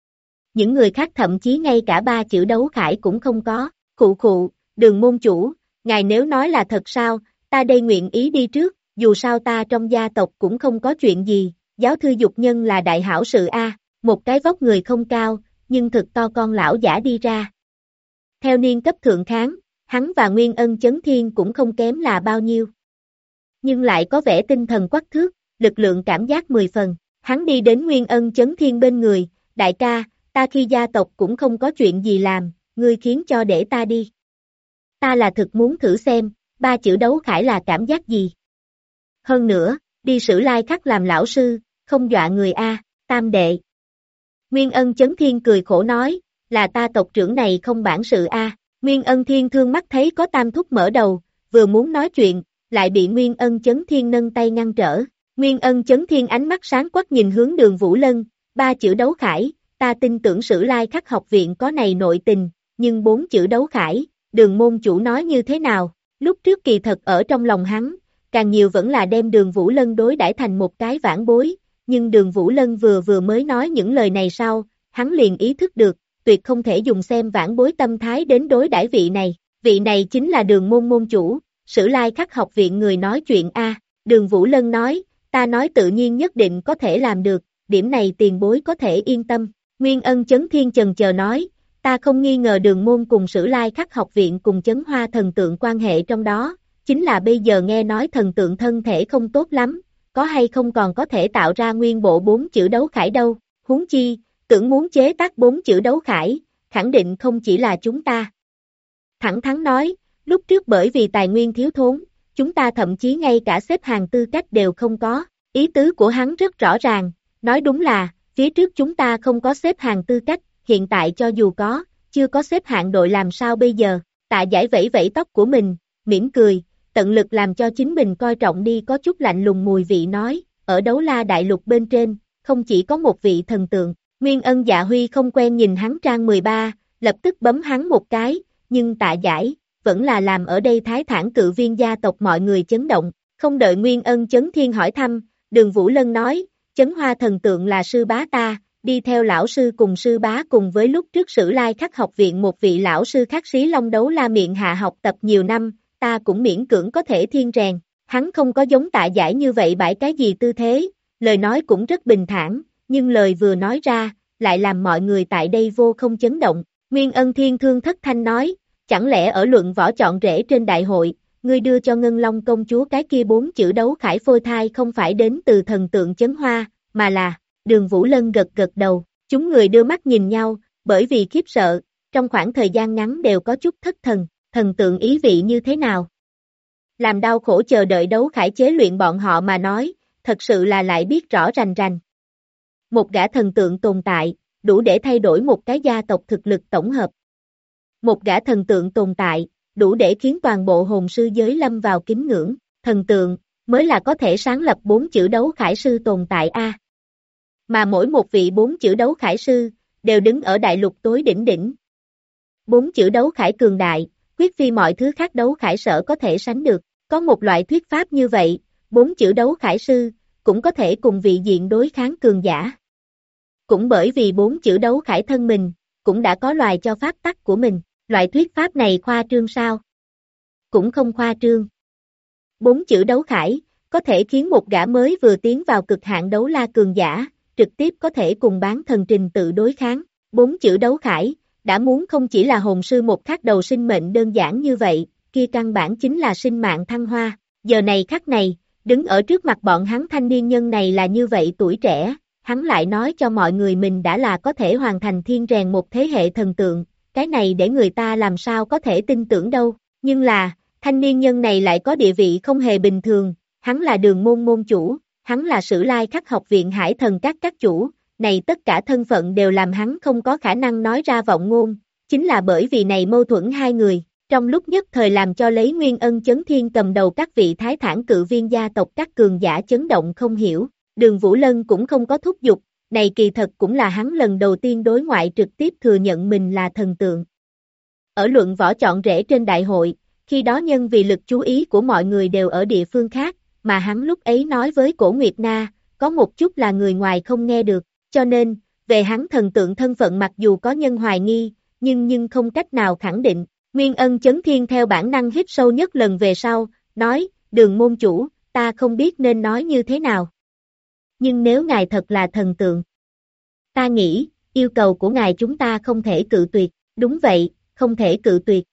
Speaker 2: Những người khác thậm chí ngay cả ba chữ đấu khải cũng không có. Khụ, Đường môn chủ, ngài nếu nói là thật sao, ta đây nguyện ý đi trước, dù sao ta trong gia tộc cũng không có chuyện gì, giáo thư dục nhân là đại hảo sự a. Một cái vóc người không cao, nhưng thực to con lão giả đi ra. Theo niên cấp thượng kháng, hắn và Nguyên Ân Chấn Thiên cũng không kém là bao nhiêu. Nhưng lại có vẻ tinh thần quắc thước, lực lượng cảm giác 10 phần, hắn đi đến Nguyên Ân Chấn Thiên bên người, đại ca, ta khi gia tộc cũng không có chuyện gì làm, ngươi khiến cho để ta đi. Ta là thực muốn thử xem, ba chữ đấu khải là cảm giác gì. Hơn nữa, đi Sử Lai Khắc làm lão sư, không dọa người a. Tam đệ. Nguyên Ân Chấn Thiên cười khổ nói, là ta tộc trưởng này không bản sự a. Nguyên Ân Thiên thương mắt thấy có tam thúc mở đầu, vừa muốn nói chuyện, lại bị Nguyên Ân Chấn Thiên nâng tay ngăn trở. Nguyên Ân Chấn Thiên ánh mắt sáng quắc nhìn hướng Đường Vũ Lân, ba chữ đấu khải, ta tin tưởng Sử Lai Khắc học viện có này nội tình, nhưng bốn chữ đấu khải, Đường môn chủ nói như thế nào? Lúc trước kỳ thật ở trong lòng hắn, càng nhiều vẫn là đem Đường Vũ Lân đối đãi thành một cái vãn bối, nhưng Đường Vũ Lân vừa mới nói những lời này sau, hắn liền ý thức được, tuyệt không thể dùng xem vãn bối tâm thái đến đối đãi vị này chính là Đường môn môn chủ, Sử Lai Khắc học viện người nói chuyện a. Đường Vũ Lân nói, ta nói tự nhiên nhất định có thể làm được, điểm này tiền bối có thể yên tâm. Nguyên Ân Chấn Thiên chần chờ nói, ta không nghi ngờ Đường môn cùng Sử Lai Khắc học viện cùng Chấn Hoa thần tượng quan hệ trong đó, chính là bây giờ nghe nói thần tượng thân thể không tốt lắm, có hay không còn có thể tạo ra nguyên bộ bốn chữ đấu khải đâu, huống chi, tưởng muốn chế tác bốn chữ đấu khải, khẳng định không chỉ là chúng ta. Thẳng thắn nói, lúc trước bởi vì tài nguyên thiếu thốn, chúng ta thậm chí ngay cả xếp hàng tư cách đều không có, ý tứ của hắn rất rõ ràng, nói đúng là, phía trước chúng ta không có xếp hàng tư cách, hiện tại cho dù có, chưa có xếp hạng đội làm sao bây giờ, Tạ Giải vẫy vẫy tóc của mình, mỉm cười, tận lực làm cho chính mình coi trọng đi có chút lạnh lùng mùi vị nói, ở Đấu La Đại Lục bên trên, không chỉ có một vị thần tượng, Nguyên Ân Dạ Huy không quen nhìn hắn trang 13, lập tức bấm hắn một cái, nhưng Tạ Giải, vẫn là làm ở đây Thái Thản cự viên gia tộc mọi người chấn động, không đợi Nguyên Ân Chấn Thiên hỏi thăm, Đường Vũ Lân nói, Chấn Hoa thần tượng là sư bá ta, đi theo lão sư cùng sư bá cùng với lúc trước Sử Lai Khắc học viện một vị lão sư khắc Xí Long Đấu La miệng hạ học tập nhiều năm, ta cũng miễn cưỡng có thể thiên rèn, hắn không có giống Tạ Giải như vậy bãi cái gì tư thế, lời nói cũng rất bình thản, nhưng lời vừa nói ra, lại làm mọi người tại đây vô không chấn động, Nguyên Ân Thiên thương thất thanh nói, chẳng lẽ ở luận võ chọn rể trên đại hội, ngươi đưa cho Ngân Long công chúa cái kia bốn chữ đấu khải phôi thai không phải đến từ thần tượng Chấn Hoa, mà là, Đường Vũ Lân gật đầu, chúng người đưa mắt nhìn nhau, bởi vì khiếp sợ, trong khoảng thời gian ngắn đều có chút thất thần, thần tượng ý vị như thế nào? làm đau khổ chờ đợi đấu khải chế luyện bọn họ mà nói, thật sự là lại biết rõ rành rành. Một gã thần tượng tồn tại, đủ để thay đổi một cái gia tộc thực lực tổng hợp. Một gã thần tượng tồn tại, đủ để khiến toàn bộ hồn sư giới lâm vào kính ngưỡng, thần tượng, mới là có thể sáng lập 4 chữ đấu khải sư tồn tại A. Mà mỗi một vị 4 chữ đấu khải sư, đều đứng ở đại lục tối đỉnh đỉnh. 4 chữ đấu khải cường đại, quyết phi mọi thứ khác đấu khải sở có thể sánh được. Có một loại thuyết pháp như vậy, 4 chữ đấu khải sư, cũng có thể cùng vị diện đối kháng cường giả. Cũng bởi vì 4 chữ đấu khải thân mình, cũng đã có loài cho pháp tắc của mình, loại thuyết pháp này khoa trương sao? Cũng không khoa trương. 4 chữ đấu khải, có thể khiến một gã mới vừa tiến vào cực hạn đấu la cường giả, trực tiếp có thể cùng bán thần trình tự đối kháng. 4 chữ đấu khải, đã muốn không chỉ là hồn sư một khắc đầu sinh mệnh đơn giản như vậy, kia căn bản chính là sinh mạng thăng hoa. Giờ này khắc này, đứng ở trước mặt bọn hắn thanh niên nhân này là như vậy tuổi trẻ, hắn lại nói cho mọi người mình đã là có thể hoàn thành thiên rèn một thế hệ thần tượng, cái này để người ta làm sao có thể tin tưởng đâu. Nhưng là, thanh niên nhân này lại có địa vị không hề bình thường, hắn là Đường Môn môn chủ, hắn là Sử Lai Khắc học viện Hải Thần các chủ, này tất cả thân phận đều làm hắn không có khả năng nói ra vọng ngôn, chính là bởi vì này mâu thuẫn hai người, trong lúc nhất thời làm cho lấy Nguyên Ân Chấn Thiên cầm đầu các vị thái thản cự viên gia tộc các cường giả chấn động không hiểu, Đường Vũ Lân cũng không có thúc giục, này kỳ thật cũng là hắn lần đầu tiên đối ngoại trực tiếp thừa nhận mình là thần tượng. Ở luận võ chọn rể trên đại hội, khi đó nhân vì lực chú ý của mọi người đều ở địa phương khác, mà hắn lúc ấy nói với Cổ Nguyệt Na, có một chút là người ngoài không nghe được, cho nên, về hắn thần tượng thân phận mặc dù có nhân hoài nghi, nhưng không cách nào khẳng định. Nguyên Ân Chấn Thiên theo bản năng hít sâu nhất lần về sau, nói, Đường môn chủ, ta không biết nên nói như thế nào. Nhưng nếu ngài thật là thần tượng, ta nghĩ, yêu cầu của ngài chúng ta không thể cự tuyệt, đúng vậy, không thể cự tuyệt.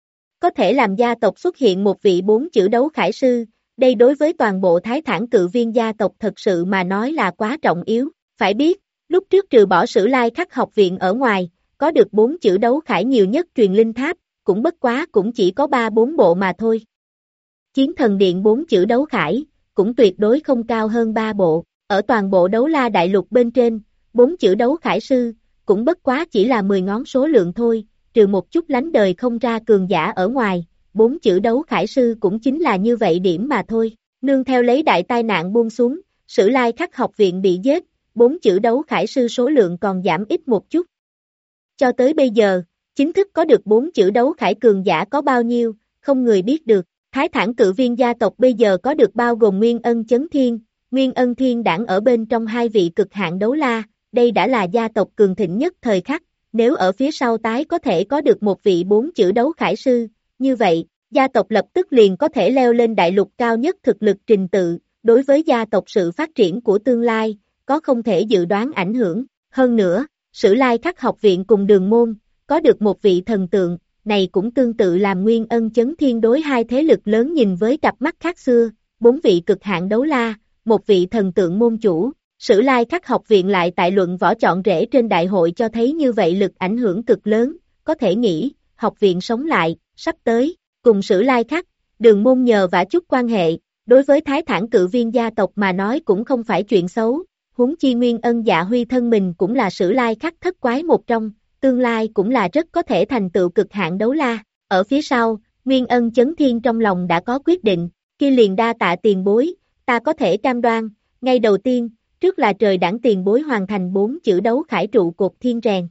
Speaker 2: Có thể làm gia tộc xuất hiện một vị 4 chữ đấu khải sư, đây đối với toàn bộ thái thản cự viên gia tộc thật sự mà nói là quá trọng yếu, phải biết, lúc trước trừ bỏ Sử Lai Khắc học viện ở ngoài, có được 4 chữ đấu khải nhiều nhất truyền linh tháp, cũng bất quá cũng chỉ có 3-4 bộ mà thôi. Chiến thần điện 4 chữ đấu khải, cũng tuyệt đối không cao hơn 3 bộ, ở toàn bộ đấu la đại lục bên trên, 4 chữ đấu khải sư, cũng bất quá chỉ là 10 ngón số lượng thôi, trừ một chút lánh đời không ra cường giả ở ngoài, 4 chữ đấu khải sư cũng chính là như vậy điểm mà thôi. Nương theo lấy đại tai nạn buông xuống, Sử Lai Khắc học viện bị giết, 4 chữ đấu khải sư số lượng còn giảm ít một chút. Cho tới bây giờ, chính thức có được 4 chữ đấu khải cường giả có bao nhiêu, không người biết được. Thái thản cự viên gia tộc bây giờ có được bao gồm Nguyên Ân Chấn Thiên, Nguyên Ân Thiên Đãng ở bên trong hai vị cực hạn đấu la, đây đã là gia tộc cường thịnh nhất thời khắc, nếu ở phía sau tái có thể có được một vị 4 chữ đấu khải sư, như vậy, gia tộc lập tức liền có thể leo lên đại lục cao nhất thực lực trình tự, đối với gia tộc sự phát triển của tương lai, có không thể dự đoán ảnh hưởng. Hơn nữa, Sử Lai Khắc học viện cùng Đường Môn, có được một vị thần tượng, này cũng tương tự làm Nguyên Ân Chấn Thiên đối hai thế lực lớn nhìn với cặp mắt khác xưa, 4 vị cực hạn đấu la, một vị thần tượng môn chủ. Sử Lai Khắc học viện lại tại luận võ chọn rể trên đại hội cho thấy như vậy lực ảnh hưởng cực lớn, có thể nghĩ, học viện sống lại, sắp tới, cùng Sử Lai Khắc, Đường Môn nhờ vả chút quan hệ, đối với thái thản cự viên gia tộc mà nói cũng không phải chuyện xấu, huống chi Nguyên Ân Dạ Huy thân mình cũng là Sử Lai Khắc thất quái một trong, tương lai cũng là rất có thể thành tựu cực hạn đấu la. Ở phía sau, Nguyên Ân Chấn Thiên trong lòng đã có quyết định, kia liền đa tạ tiền bối, ta có thể cam đoan, ngay đầu tiên, trước là trời đãng tiền bối hoàn thành 4 chữ đấu khải trụ cột thiên rèn.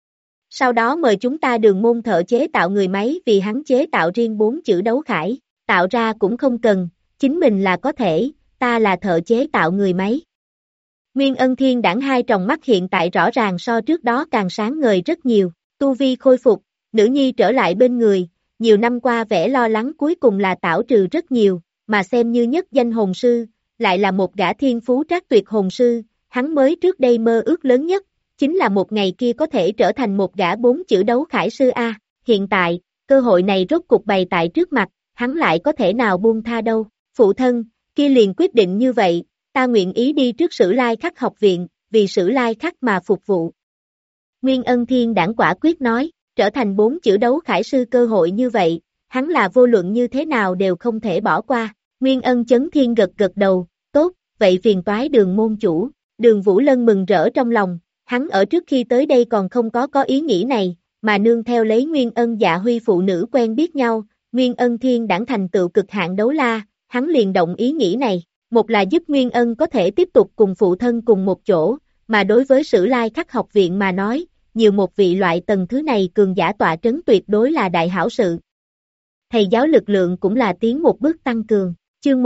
Speaker 2: Sau đó mời chúng ta Đường Môn thợ chế tạo người máy vì hắn chế tạo riêng 4 chữ đấu khải, tạo ra cũng không cần, chính mình là có thể, ta là thợ chế tạo người máy. Nguyên Ân Thiên Đãng hai tròng mắt hiện tại rõ ràng so trước đó càng sáng ngời rất nhiều, tu vi khôi phục, nữ nhi trở lại bên người, nhiều năm qua vẻ lo lắng cuối cùng là tảo trừ rất nhiều, mà xem như nhất danh hồn sư, lại là một gã thiên phú trác tuyệt hồn sư, hắn mới trước đây mơ ước lớn nhất, chính là một ngày kia có thể trở thành một gã 4 chữ đấu khải sư A, hiện tại, cơ hội này rốt cục bày tại trước mặt, hắn lại có thể nào buông tha đâu, phụ thân, kia liền quyết định như vậy, ta nguyện ý đi trước Sử Lai Khắc học viện, vì Sử Lai Khắc mà phục vụ. Nguyên Ân Thiên Đãng quả quyết nói, trở thành 4 chữ đấu khải sư cơ hội như vậy, hắn là vô luận như thế nào đều không thể bỏ qua. Nguyên Ân Chấn Thiên gật gật đầu, tốt, vậy phiền toái Đường môn chủ. Đường Vũ Lân mừng rỡ trong lòng, hắn ở trước khi tới đây còn không có ý nghĩ này, mà nương theo lấy Nguyên Ân Dạ Huy phụ nữ quen biết nhau, Nguyên Ân Thiên đãng thành tựu cực hạn đấu la, hắn liền động ý nghĩ này, một là giúp Nguyên Ân có thể tiếp tục cùng phụ thân cùng một chỗ, mà đối với Sử Lai Khắc học viện mà nói, nhiều một vị loại tầng thứ này cường giả tọa trấn tuyệt đối là đại hảo sự. Thầy giáo lực lượng cũng là tiến một bước tăng cường, chương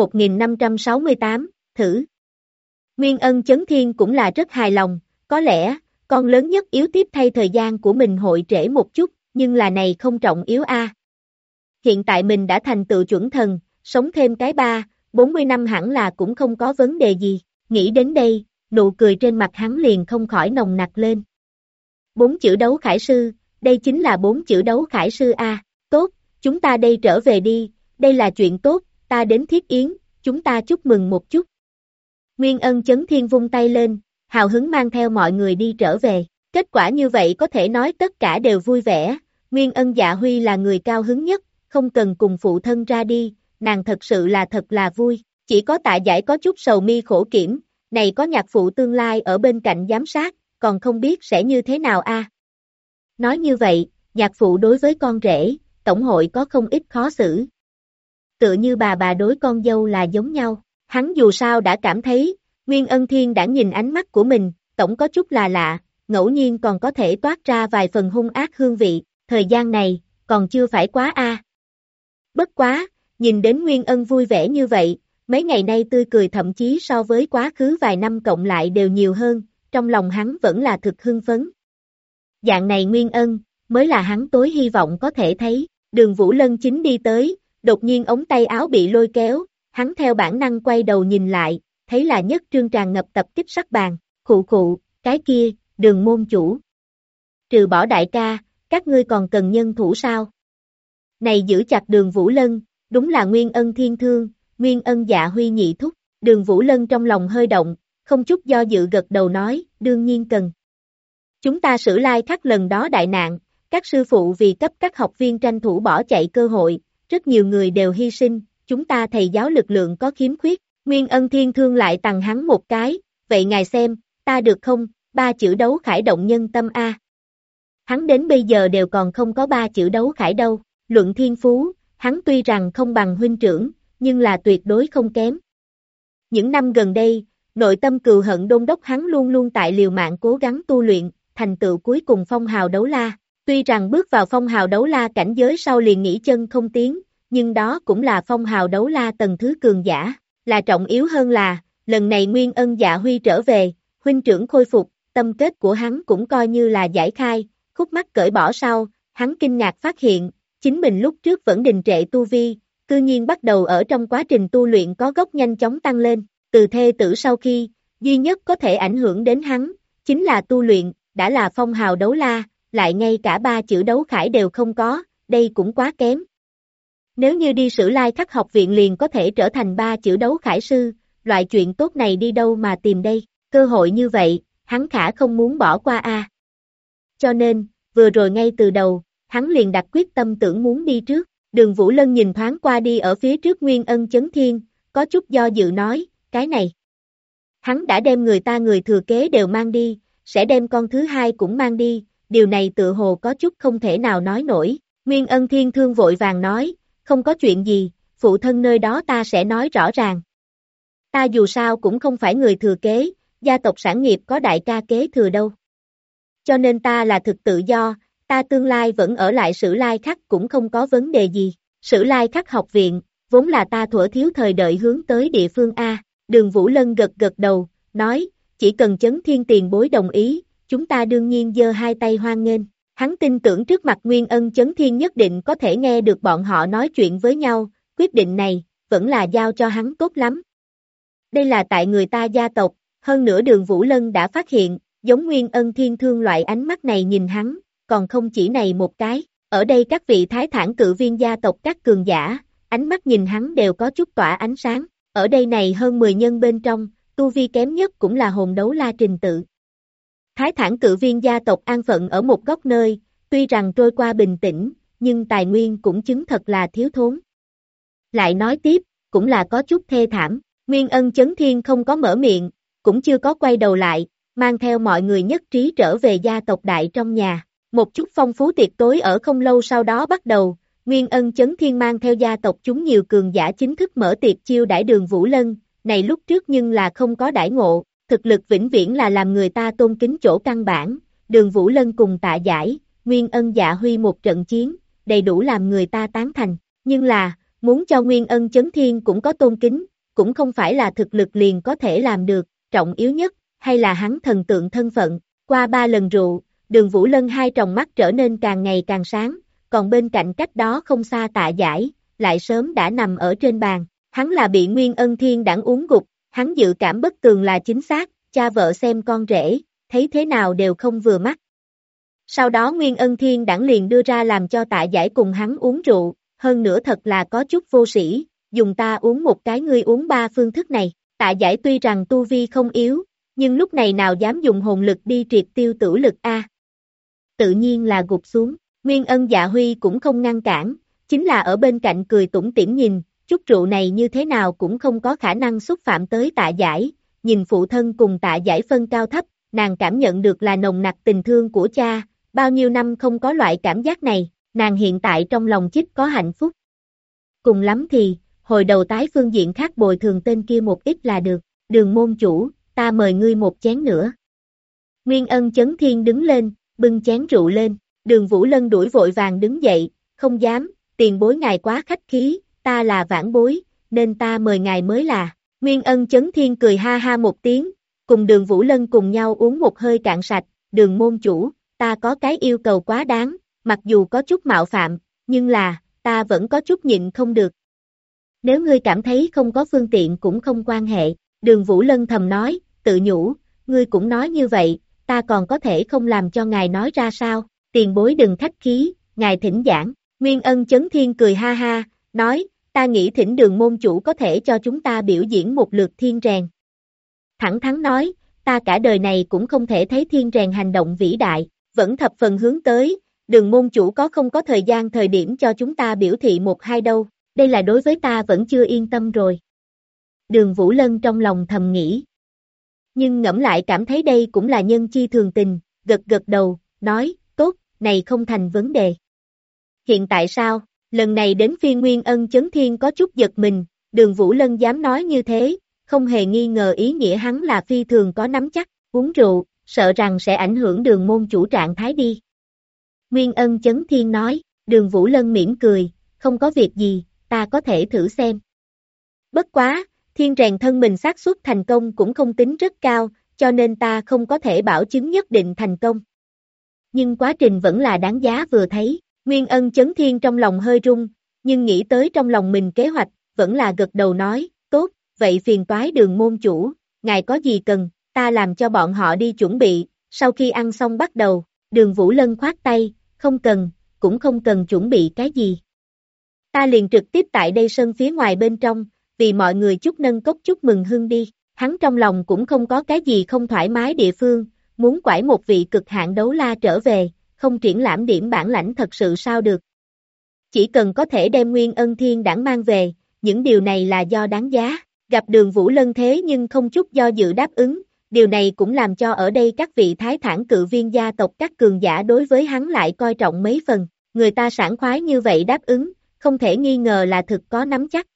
Speaker 2: 1568, thử. Nguyên Ân Chấn Thiên cũng là rất hài lòng, có lẽ, con lớn nhất yếu tiếp thay thời gian của mình hội trễ một chút, nhưng là này không trọng yếu a. Hiện tại mình đã thành tựu chuẩn thần, sống thêm cái 40 năm hẳn là cũng không có vấn đề gì, nghĩ đến đây, nụ cười trên mặt hắn liền không khỏi nồng nặc lên. 4 chữ đấu khải sư, đây chính là 4 chữ đấu khải sư a. Tốt, chúng ta đây trở về đi, đây là chuyện tốt, ta đến Thiết Yến, chúng ta chúc mừng một chút. Nguyên Ân Chấn Thiên vung tay lên, hào hứng mang theo mọi người đi trở về, kết quả như vậy có thể nói tất cả đều vui vẻ, Nguyên Ân Dạ Huy là người cao hứng nhất, không cần cùng phụ thân ra đi, nàng thật sự là thật là vui, chỉ có Tạ Giải có chút sầu mi khổ kiểm, này có nhạc phụ tương lai ở bên cạnh giám sát, còn không biết sẽ như thế nào a. Nói như vậy, nhạc phụ đối với con rể, tổng hội có không ít khó xử. Tựa như bà đối con dâu là giống nhau, hắn dù sao đã cảm thấy, Nguyên Ân Thiên đã nhìn ánh mắt của mình, tổng có chút là lạ, ngẫu nhiên còn có thể toát ra vài phần hung ác hương vị, thời gian này, còn chưa phải quá a. Bất quá, nhìn đến Nguyên Ân vui vẻ như vậy, mấy ngày nay tươi cười thậm chí so với quá khứ vài năm cộng lại đều nhiều hơn, trong lòng hắn vẫn là thực hưng phấn. Dạng này Nguyên Ân, mới là hắn tối hy vọng có thể thấy, Đường Vũ Lân chính đi tới, đột nhiên ống tay áo bị lôi kéo, hắn theo bản năng quay đầu nhìn lại, thấy là Nhất Trương tràn ngập tập kích sắc bàn, khụ, cái kia, Đường môn chủ. Trừ bỏ đại ca, các ngươi còn cần nhân thủ sao? Này giữ chặt Đường Vũ Lân, đúng là Nguyên Ân Thiên thương, Nguyên Ân Dạ Huy nhị thúc, Đường Vũ Lân trong lòng hơi động, không chút do dự gật đầu nói, đương nhiên cần. Chúng ta Sử Lai Khắc lần đó đại nạn, các sư phụ vì cấp các học viên tranh thủ bỏ chạy cơ hội, rất nhiều người đều hy sinh, chúng ta thầy giáo lực lượng có khiếm khuyết, Nguyên Ân Thiên thương lại tặng hắn một cái, vậy ngài xem, ta được không, 3 chữ đấu khải động nhân tâm a. Hắn đến bây giờ đều còn không có 3 chữ đấu khải đâu, luận thiên phú, hắn tuy rằng không bằng huynh trưởng, nhưng là tuyệt đối không kém. Những năm gần đây, nội tâm cừu hận đôn đốc hắn luôn luôn tại liều mạng cố gắng tu luyện, thành tựu cuối cùng phong hào đấu la. Tuy rằng bước vào phong hào đấu la cảnh giới sau liền nghỉ chân không tiến, nhưng đó cũng là phong hào đấu la tầng thứ cường giả, là trọng yếu hơn là, lần này Nguyên Ân Dạ Huy trở về, huynh trưởng khôi phục, tâm kết của hắn cũng coi như là giải khai, khúc mắc cởi bỏ sau, hắn kinh ngạc phát hiện, chính mình lúc trước vẫn đình trệ tu vi, cư nhiên bắt đầu ở trong quá trình tu luyện có gốc nhanh chóng tăng lên, từ thê tử sau khi, duy nhất có thể ảnh hưởng đến hắn, chính là tu luyện, đã là phong hào đấu la, lại ngay cả 3 chữ đấu khải đều không có, đây cũng quá kém. Nếu như đi Sử Lai Khắc học viện liền có thể trở thành 3 chữ đấu khải sư, loại chuyện tốt này đi đâu mà tìm đây, cơ hội như vậy, hắn khả không muốn bỏ qua a. Cho nên, vừa rồi ngay từ đầu, hắn liền đặt quyết tâm tưởng muốn đi trước, Đường Vũ Lân nhìn thoáng qua đi ở phía trước Nguyên Ân Chấn Thiên, có chút do dự nói, cái này. Hắn đã đem người thừa kế đều mang đi, sẽ đem con thứ hai cũng mang đi, điều này tự hồ có chút không thể nào nói nổi, Nguyên Ân Thiên thương vội vàng nói, không có chuyện gì, phụ thân nơi đó ta sẽ nói rõ ràng. Ta dù sao cũng không phải người thừa kế, gia tộc sản nghiệp có đại ca kế thừa đâu. Cho nên ta là thực tự do, ta tương lai vẫn ở lại Sử Lai Khắc cũng không có vấn đề gì. Sử Lai Khắc học viện, vốn là ta thuở thiếu thời đợi hướng tới địa phương A. Đường Vũ Lân gật gật đầu, nói, chỉ cần Chấn Thiên tiền bối đồng ý, chúng ta đương nhiên giơ hai tay hoan nghênh. Hắn tin tưởng trước mặt Nguyên Ân Chấn Thiên nhất định có thể nghe được bọn họ nói chuyện với nhau, quyết định này, vẫn là giao cho hắn tốt lắm. Đây là tại người ta gia tộc, hơn nữa Đường Vũ Lân đã phát hiện, giống Nguyên Ân Thiên thương loại ánh mắt này nhìn hắn, còn không chỉ này một cái, ở đây các vị thái thản cự viên gia tộc các cường giả, ánh mắt nhìn hắn đều có chút tỏa ánh sáng, ở đây này hơn 10 nhân bên trong, tu vi kém nhất cũng là hồn đấu la Trình Tự. Thái thản cự viên gia tộc an phận ở một góc nơi, tuy rằng trôi qua bình tĩnh, nhưng tài nguyên cũng chứng thật là thiếu thốn. Lại nói tiếp, cũng là có chút thê thảm, Nguyên Ân Chấn Thiên không có mở miệng, cũng chưa có quay đầu lại, mang theo mọi người nhất trí trở về gia tộc đại trong nhà. Một chút phong phú tiệc tối ở không lâu sau đó bắt đầu, Nguyên Ân Chấn Thiên mang theo gia tộc chúng nhiều cường giả chính thức mở tiệc chiêu đãi Đường Vũ Lân, này lúc trước nhưng là không có đãi ngộ, thực lực vĩnh viễn là làm người ta tôn kính chỗ căn bản, Đường Vũ Lân cùng Tạ Giải, Nguyên Ân Dạ Huy một trận chiến, đầy đủ làm người ta tán thành, nhưng là, muốn cho Nguyên Ân Chấn Thiên cũng có tôn kính, cũng không phải là thực lực liền có thể làm được, trọng yếu nhất, hay là hắn thần tượng thân phận, qua 3 lần rượu, Đường Vũ Lân hai tròng mắt trở nên càng ngày càng sáng, còn bên cạnh cách đó không xa Tạ Giải, lại sớm đã nằm ở trên bàn, hắn là bị Nguyên Ân Thiên đãng uống gục, hắn dự cảm bất tường là chính xác, cha vợ xem con rể, thấy thế nào đều không vừa mắt. Sau đó Nguyên Ân Thiên đãng liền đưa ra làm cho Tạ Giải cùng hắn uống rượu, hơn nữa thật là có chút vô sĩ, dùng ta uống một cái ngươi uống 3 phương thức này, Tạ Giải tuy rằng tu vi không yếu, nhưng lúc này nào dám dùng hồn lực đi triệt tiêu tử lực a? Tự nhiên là gục xuống, Nguyên Ân Dạ Huy cũng không ngăn cản, chính là ở bên cạnh cười tủm tỉm nhìn, chút rượu này như thế nào cũng không có khả năng xúc phạm tới Tạ Giải, nhìn phụ thân cùng Tạ Giải phân cao thấp, nàng cảm nhận được là nồng nặc tình thương của cha, bao nhiêu năm không có loại cảm giác này, nàng hiện tại trong lòng chích có hạnh phúc. Cùng lắm thì, hồi đầu tái phương diện khác bồi thường tên kia một ít là được, Đường môn chủ, ta mời ngươi một chén nữa. Nguyên Ân Chấn Thiên đứng lên, bưng chén rượu lên, Đường Vũ Lân đuổi vội vàng đứng dậy, không dám, tiền bối ngài quá khách khí, ta là vãn bối, nên ta mời ngài mới là. Nguyên Ân Chấn Thiên cười ha ha một tiếng, cùng Đường Vũ Lân cùng nhau uống một hơi cạn sạch, Đường môn chủ, ta có cái yêu cầu quá đáng, mặc dù có chút mạo phạm, nhưng là, ta vẫn có chút nhịn không được. Nếu ngươi cảm thấy không có phương tiện cũng không quan hệ, Đường Vũ Lân thầm nói, tự nhủ, ngươi cũng nói như vậy, ta còn có thể không làm cho ngài nói ra sao, tiền bối đừng khách khí, ngài thỉnh giảng. Nguyên Ân Chấn Thiên cười ha ha, nói, ta nghĩ thỉnh Đường môn chủ có thể cho chúng ta biểu diễn một lượt thiên rèn. Thẳng thắn nói, ta cả đời này cũng không thể thấy thiên rèn hành động vĩ đại, vẫn thập phần hướng tới, Đường môn chủ có không có thời gian thời điểm cho chúng ta biểu thị một hai đâu, đây là đối với ta vẫn chưa yên tâm rồi. Đường Vũ Lân trong lòng thầm nghĩ. Nhưng ngẫm lại cảm thấy đây cũng là nhân chi thường tình, gật gật đầu, nói, tốt, này không thành vấn đề. Hiện tại sao, lần này đến phiên Nguyên Ân Chấn Thiên có chút giật mình, Đường Vũ Lân dám nói như thế, không hề nghi ngờ ý nghĩa hắn là phi thường có nắm chắc, uống rượu, sợ rằng sẽ ảnh hưởng Đường môn chủ trạng thái đi. Nguyên Ân Chấn Thiên nói, Đường Vũ Lân mỉm cười, không có việc gì, ta có thể thử xem. Bất quá, thiên rèn thân mình xác suất thành công cũng không tính rất cao, cho nên ta không có thể bảo chứng nhất định thành công. Nhưng quá trình vẫn là đáng giá vừa thấy, Nguyên Ân Chấn Thiên trong lòng hơi rung, nhưng nghĩ tới trong lòng mình kế hoạch, vẫn là gật đầu nói, tốt, vậy phiền toái Đường môn chủ, ngài có gì cần, ta làm cho bọn họ đi chuẩn bị, sau khi ăn xong bắt đầu, Đường Vũ Lân khoát tay, không cần, cũng không cần chuẩn bị cái gì. Ta liền trực tiếp tại đây sân phía ngoài bên trong, vì mọi người chúc nâng cốc chúc mừng hưng đi, hắn trong lòng cũng không có cái gì không thoải mái địa phương, muốn quải một vị cực hạn đấu la trở về, không triển lãm điểm bản lãnh thật sự sao được. Chỉ cần có thể đem Nguyên Ân Thiên đãng mang về, những điều này là do đáng giá, gặp Đường Vũ Lân thế nhưng không chút do dự đáp ứng, điều này cũng làm cho ở đây các vị thái thản cự viên gia tộc các cường giả đối với hắn lại coi trọng mấy phần, người ta sảng khoái như vậy đáp ứng, không thể nghi ngờ là thực có nắm chắc.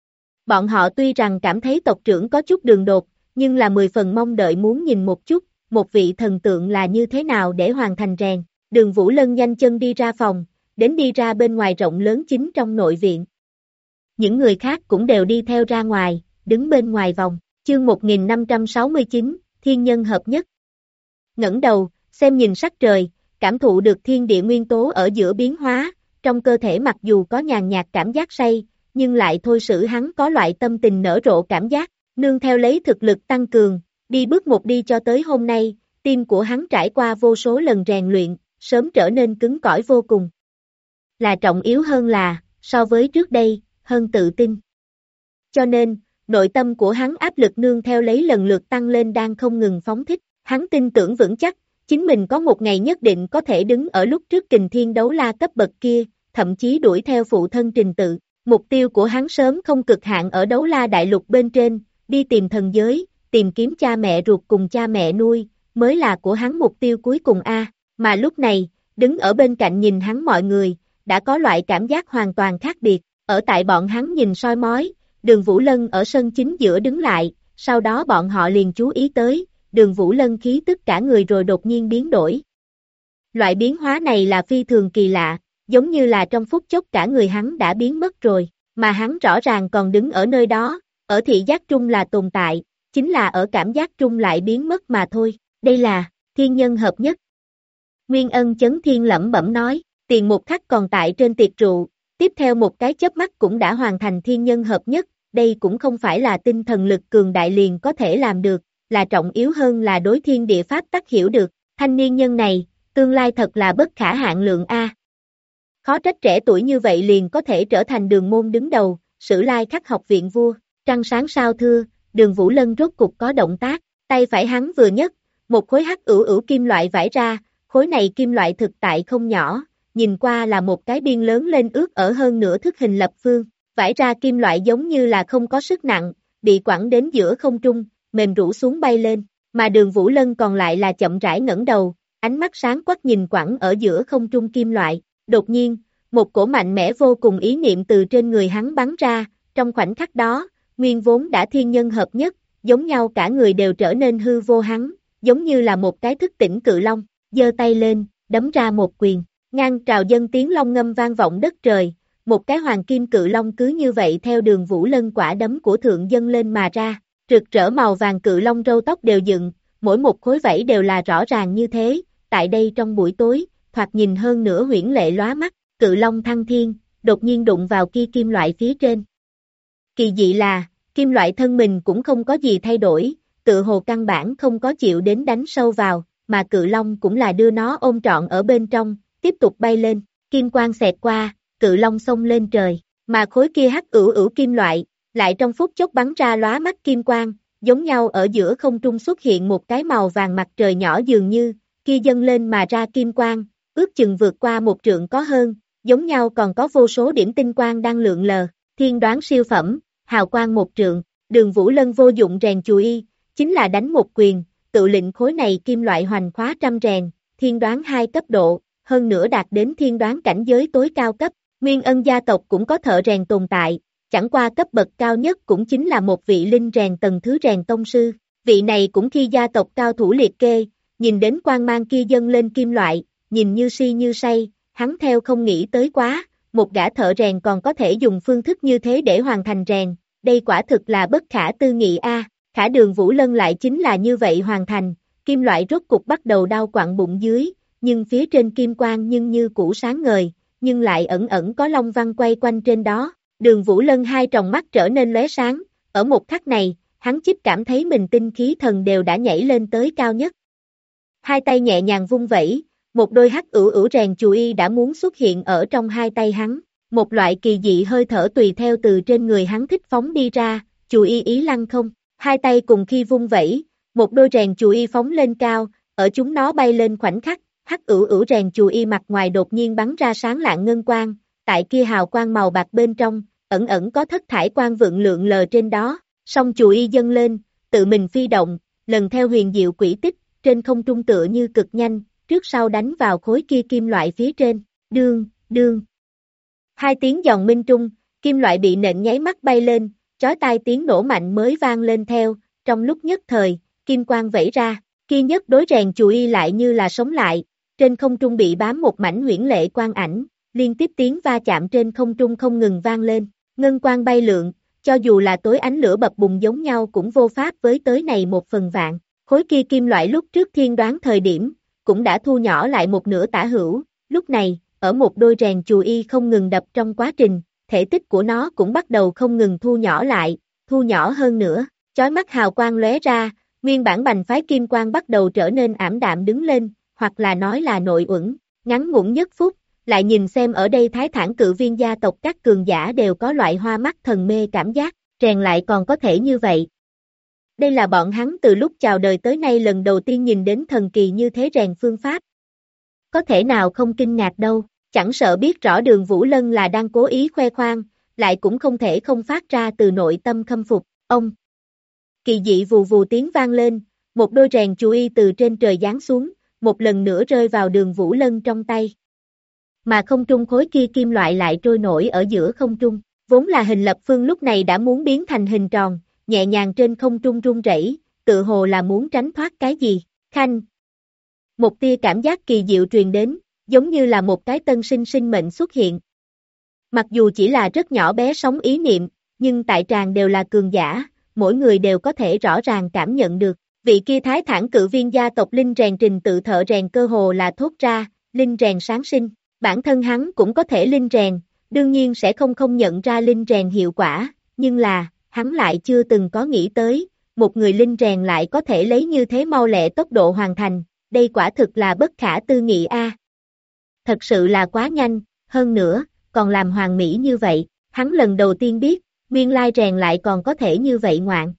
Speaker 2: Bọn họ tuy rằng cảm thấy tộc trưởng có chút đường đột, nhưng là 10 phần mong đợi muốn nhìn một chút, một vị thần tượng là như thế nào để hoàn thành rèn. Đường Vũ Lân nhanh chân đi ra phòng, đến đi ra bên ngoài rộng lớn chính trong nội viện. Những người khác cũng đều đi theo ra ngoài, đứng bên ngoài vòng. Chương 1569, Thiên nhân hợp nhất. Ngẩng đầu, xem nhìn sắc trời, cảm thụ được thiên địa nguyên tố ở giữa biến hóa, trong cơ thể mặc dù có nhàn nhạt cảm giác say, nhưng lại thôi xử hắn có loại tâm tình nở rộ cảm giác, nương theo lấy thực lực tăng cường, đi bước một đi cho tới hôm nay, tim của hắn trải qua vô số lần rèn luyện, sớm trở nên cứng cỏi vô cùng. Là trọng yếu hơn là, so với trước đây, hơn tự tin. Cho nên, nội tâm của hắn áp lực nương theo lấy lần lượt tăng lên đang không ngừng phóng thích, hắn tin tưởng vững chắc, chính mình có một ngày nhất định có thể đứng ở lúc trước kình thiên đấu la cấp bậc kia, thậm chí đuổi theo phụ thân trình tự. Mục tiêu của hắn sớm không cực hạn ở Đấu La Đại Lục bên trên, đi tìm thần giới, tìm kiếm cha mẹ ruột cùng cha mẹ nuôi, mới là của hắn mục tiêu cuối cùng a. Mà lúc này, đứng ở bên cạnh nhìn hắn mọi người, đã có loại cảm giác hoàn toàn khác biệt, ở tại bọn hắn nhìn soi mói, Đường Vũ Lân ở sân chính giữa đứng lại, sau đó bọn họ liền chú ý tới, Đường Vũ Lân khí tức cả người rồi đột nhiên biến đổi. Loại biến hóa này là phi thường kỳ lạ, giống như là trong phút chốc cả người hắn đã biến mất rồi, mà hắn rõ ràng còn đứng ở nơi đó, ở thị giác trung là tồn tại, chính là ở cảm giác trung lại biến mất mà thôi, đây là thiên nhân hợp nhất. Nguyên Ân Chấn Thiên lẩm bẩm nói, tiền một khắc còn tại trên tiệc rượu, tiếp theo một cái chớp mắt cũng đã hoàn thành thiên nhân hợp nhất, đây cũng không phải là tinh thần lực cường đại liền có thể làm được, là trọng yếu hơn là đối thiên địa pháp tắc hiểu được, thanh niên nhân này, tương lai thật là bất khả hạn lượng a. Khó trách trẻ tuổi như vậy liền có thể trở thành đường môn đứng đầu, Sử Lai Khắc học viện vua, trăng sáng sao thưa, Đường Vũ Lân rốt cục có động tác, tay phải hắn vừa nhấc, một khối hắc ửu ửu kim loại vải ra, khối này kim loại thực tại không nhỏ, nhìn qua là một cái biên lớn lên ước ở hơn nửa thước hình lập phương, vải ra kim loại giống như là không có sức nặng, bị quẳng đến giữa không trung, mềm rũ xuống bay lên, mà Đường Vũ Lân còn lại là chậm rãi ngẩng đầu, ánh mắt sáng quắc nhìn quẳng ở giữa không trung kim loại, đột nhiên, một cổ mạnh mẽ vô cùng ý niệm từ trên người hắn bắn ra, trong khoảnh khắc đó, nguyên vốn đã thiên nhân hợp nhất, giống nhau cả người đều trở nên hư vô hắn, giống như là một cái thức tỉnh cự long, giơ tay lên, đấm ra một quyền, ngang trào dân tiếng long ngâm vang vọng đất trời, một cái hoàng kim cự long cứ như vậy theo Đường Vũ Lân quả đấm của thượng dân lên mà ra, rực rỡ màu vàng cự long râu tóc đều dựng, mỗi một khối vảy đều là rõ ràng như thế, tại đây trong buổi tối, thoạt nhìn hơn nửa huyễn lệ lóa mắt, cự long thăng thiên, đột nhiên đụng vào kia kim loại phía trên. Kỳ dị là, kim loại thân mình cũng không có gì thay đổi, tự hồ căn bản không có chịu đến đánh sâu vào, mà cự long cũng là đưa nó ôm trọn ở bên trong, tiếp tục bay lên, kim quang xẹt qua, cự long xông lên trời, mà khối kia hắc ửu ửu kim loại, lại trong phút chốc bắn ra lóa mắt kim quang, giống nhau ở giữa không trung xuất hiện một cái màu vàng mặt trời nhỏ dường như, kia dâng lên mà ra kim quang, ước chừng vượt qua một trượng có hơn, giống nhau còn có vô số điểm tinh quang đang lượn lờ, thiên đoán siêu phẩm, hào quang một trượng, Đường Vũ Lân vô dụng rèn chùy y, chính là đánh một quyền, tự lệnh khối này kim loại hoành khóa trăm rèn, thiên đoán 2 cấp độ, hơn nữa đạt đến thiên đoán cảnh giới tối cao cấp, Nguyên Ân gia tộc cũng có thợ rèn tồn tại, chẳng qua cấp bậc cao nhất cũng chính là một vị linh rèn tầng thứ rèn tông sư, vị này cũng khi gia tộc cao thủ liệt kê, nhìn đến quang mang kia dâng lên kim loại, nhìn như si như say, hắn theo không nghĩ tới quá, một gã thợ rèn còn có thể dùng phương thức như thế để hoàn thành rèn, đây quả thực là bất khả tư nghị a. Khả Đường Vũ Lân lại chính là như vậy hoàn thành, kim loại rốt cục bắt đầu đau quặn bụng dưới, nhưng phía trên kim quang nhưng như cũ sáng ngời, nhưng lại ẩn ẩn có long văn quay quanh trên đó, Đường Vũ Lân hai tròng mắt trở nên lóe sáng, ở một khắc này, hắn chích cảm thấy mình tinh khí thần đều đã nhảy lên tới cao nhất. Hai tay nhẹ nhàng vung vẩy, một đôi hắc ửu ửu rèn chùy y đã muốn xuất hiện ở trong hai tay hắn, một loại kỳ dị hơi thở tùy theo từ trên người hắn thích phóng đi ra, chùy y ý lăng không, hai tay cùng khi vung vẩy, một đôi rèn chùy y phóng lên cao, ở chúng nó bay lên khoảnh khắc, hắc ửu ửu rèn chùy y mặt ngoài đột nhiên bắn ra sáng lạng ngân quang, tại kia hào quang màu bạc bên trong, ẩn ẩn có thất thải quang vượng lượn lờ trên đó, song chùy y dâng lên, tự mình phi động, lần theo huyền diệu quỹ tích, trên không trung tựa như cực nhanh, trước sau đánh vào khối kia kim loại phía trên, đương, đương. Hai tiếng giòn minh trung, kim loại bị nện nháy mắt bay lên, chói tai tiếng nổ mạnh mới vang lên theo, trong lúc nhất thời, kim quang vẩy ra, kia nhất đối rèn chùy y lại như là sống lại, trên không trung bị bám một mảnh huyễn lệ quang ảnh, liên tiếp tiếng va chạm trên không trung không ngừng vang lên, ngân quang bay lượn, cho dù là tối ánh lửa bập bùng giống nhau cũng vô pháp với tới này một phần vạn, khối kia kim loại lúc trước thiên đoán thời điểm, cũng đã thu nhỏ lại một nửa tả hữu, lúc này, ở một đôi rèn chùy y không ngừng đập trong quá trình, thể tích của nó cũng bắt đầu không ngừng thu nhỏ lại, thu nhỏ hơn nữa, chói mắt hào quang lóe ra, nguyên bản bành phái kim quang bắt đầu trở nên ảm đạm đứng lên, hoặc là nói là nội uẩn, ngắn ngủn nhất phút, lại nhìn xem ở đây Thái Thản cự viên gia tộc các cường giả đều có loại hoa mắt thần mê cảm giác, rèn lại còn có thể như vậy. Đây là bọn hắn từ lúc chào đời tới nay lần đầu tiên nhìn đến thần kỳ như thế rèn phương pháp. Có thể nào không kinh ngạc đâu, chẳng sợ biết rõ Đường Vũ Lân là đang cố ý khoe khoang, lại cũng không thể không phát ra từ nội tâm khâm phục. Ông! Kỳ dị vù vù tiếng vang lên, một đôi rèn chú y từ trên trời giáng xuống, một lần nữa rơi vào Đường Vũ Lân trong tay. Mà không trung khối kia kim loại lại trôi nổi ở giữa không trung, vốn là hình lập phương lúc này đã muốn biến thành hình tròn, nhẹ nhàng trên không trung rung rẩy, tự hồ là muốn tránh thoát cái gì. Khanh! Một tia cảm giác kỳ diệu truyền đến, giống như là một cái tân sinh sinh mệnh xuất hiện. Mặc dù chỉ là rất nhỏ bé sóng ý niệm, nhưng tại tràng đều là cường giả, mỗi người đều có thể rõ ràng cảm nhận được. Vị kia thái thản cự viên gia tộc linh rèn trình tự thợ rèn cơ hồ là thốt ra, linh rèn sáng sinh, bản thân hắn cũng có thể linh rèn, đương nhiên sẽ không nhận ra linh rèn hiệu quả, nhưng là, hắn lại chưa từng có nghĩ tới, một người linh rèn lại có thể lấy như thế mau lẹ tốc độ hoàn thành, đây quả thực là bất khả tư nghị a. Thật sự là quá nhanh, hơn nữa, còn làm hoàn mỹ như vậy, hắn lần đầu tiên biết, nguyên lai rèn lại còn có thể như vậy ngoạn.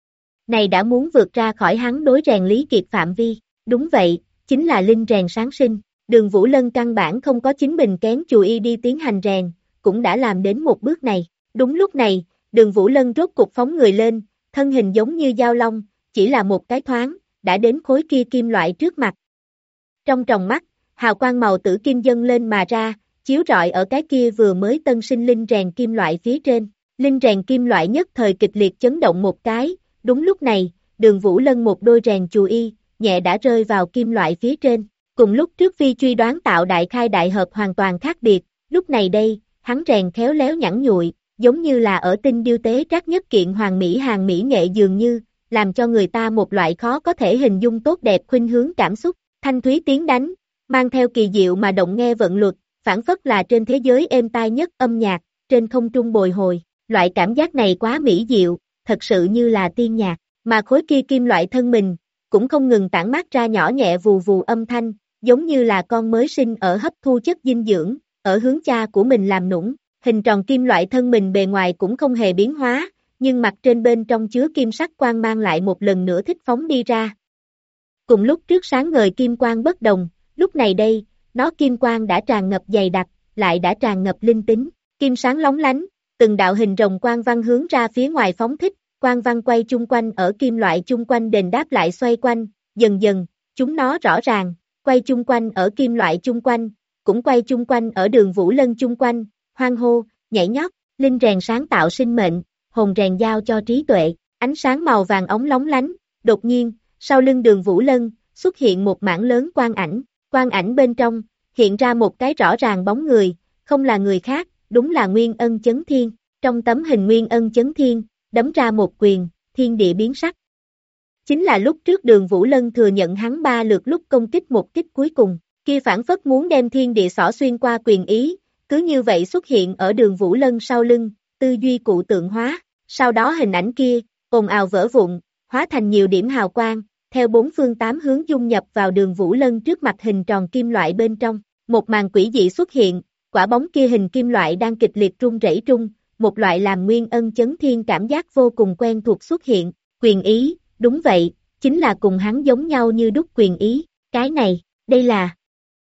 Speaker 2: Này đã muốn vượt ra khỏi hắn đối rèn Lý Kiệt phạm vi, đúng vậy, chính là linh rèn sáng sinh, Đường Vũ Lân căn bản không có chính mình kén chù y đi tiến hành rèn, cũng đã làm đến một bước này. Đúng lúc này, Đường Vũ Lân rốt cục phóng người lên, thân hình giống như dao long, chỉ là một cái thoáng, đã đến khối kia kim loại trước mặt. Trong tròng mắt, hào quang màu tử kim dâng lên mà ra, chiếu rọi ở cái kia vừa mới tân sinh linh rèn kim loại phía trên. Linh rèn kim loại nhất thời kịch liệt chấn động một cái, đúng lúc này, Đường Vũ Lân một đôi rèn chù y, nhẹ đã rơi vào kim loại phía trên. Cùng lúc trước phi truy đoán tạo đại khai đại hợp hoàn toàn khác biệt, lúc này đây, hắn rèn khéo léo nhẵn nhụi, giống như là ở tinh điêu tế trác nhất kiện hoàn mỹ hàng mỹ nghệ dường như, làm cho người ta một loại khó có thể hình dung tốt đẹp khuynh hướng cảm xúc, thanh thúy tiếng đánh, mang theo kỳ diệu mà động nghe vận luật, phảng phất là trên thế giới êm tai nhất âm nhạc, trên không trung bồi hồi, loại cảm giác này quá mỹ diệu, thật sự như là tiên nhạc, mà khối kia kim loại thân mình, cũng không ngừng tản mát ra nhỏ nhẹ vù vù âm thanh, giống như là con mới sinh ở hấp thu chất dinh dưỡng, ở hướng cha của mình làm nũng, hình tròn kim loại thân mình bề ngoài cũng không hề biến hóa, nhưng mặt trên bên trong chứa kim sắc quang mang lại một lần nữa thích phóng đi ra. Cùng lúc trước sáng ngời kim quang bất đồng, lúc này đây, nó kim quang đã tràn ngập dày đặc, lại đã tràn ngập linh tính, kim sáng lóng lánh, từng đạo hình rồng quang văn hướng ra phía ngoài phóng thích, quang văn quay chung quanh ở kim loại chung quanh đền đáp lại xoay quanh, dần dần, chúng nó rõ ràng, quay chung quanh ở kim loại chung quanh, cũng quay chung quanh ở Đường Vũ Lân chung quanh, hoan hô, nhảy nhót, linh rèn sáng tạo sinh mệnh, hồn rèn giao cho trí tuệ, ánh sáng màu vàng óng lóng lánh, đột nhiên, sau lưng Đường Vũ Lân, xuất hiện một mảng lớn quang ảnh bên trong, hiện ra một cái rõ ràng bóng người, không là người khác, đúng là Nguyên Ân Chấn Thiên, trong tấm hình Nguyên Ân Chấn Thiên, đấm ra một quyền, thiên địa biến sắc. Chính là lúc trước Đường Vũ Lân thừa nhận hắn 3 lượt lúc công kích một kích cuối cùng, kia phản phất muốn đem thiên địa xỏ xuyên qua quyền ý, cứ như vậy xuất hiện ở Đường Vũ Lân sau lưng, tư duy cụ tượng hóa, sau đó hình ảnh kia, ồn ào vỡ vụn, hóa thành nhiều điểm hào quang, theo 4 phương 8 hướng dung nhập vào Đường Vũ Lân trước mặt hình tròn kim loại bên trong, một màn quỷ dị xuất hiện, quả bóng kia hình kim loại đang kịch liệt rung rẩy trung, một loại làm Nguyên Ân Chấn Thiên cảm giác vô cùng quen thuộc xuất hiện, quyền ý, đúng vậy, chính là cùng hắn giống nhau như đúc quyền ý, cái này, đây là,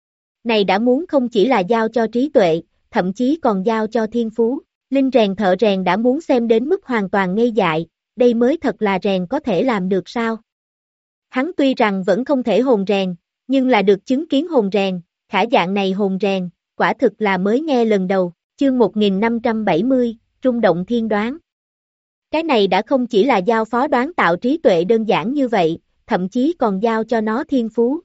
Speaker 2: này đã muốn không chỉ là giao cho trí tuệ, thậm chí còn giao cho thiên phú, linh rèn thợ rèn đã muốn xem đến mức hoàn toàn ngây dại, đây mới thật là rèn có thể làm được sao? Hắn tuy rằng vẫn không thể hồn rèn, nhưng là được chứng kiến hồn rèn, khả dạng này hồn rèn, quả thực là mới nghe lần đầu, chương 1570, rung động thiên đoán. Cái này đã không chỉ là giao phó đoán tạo trí tuệ đơn giản như vậy, thậm chí còn giao cho nó thiên phú.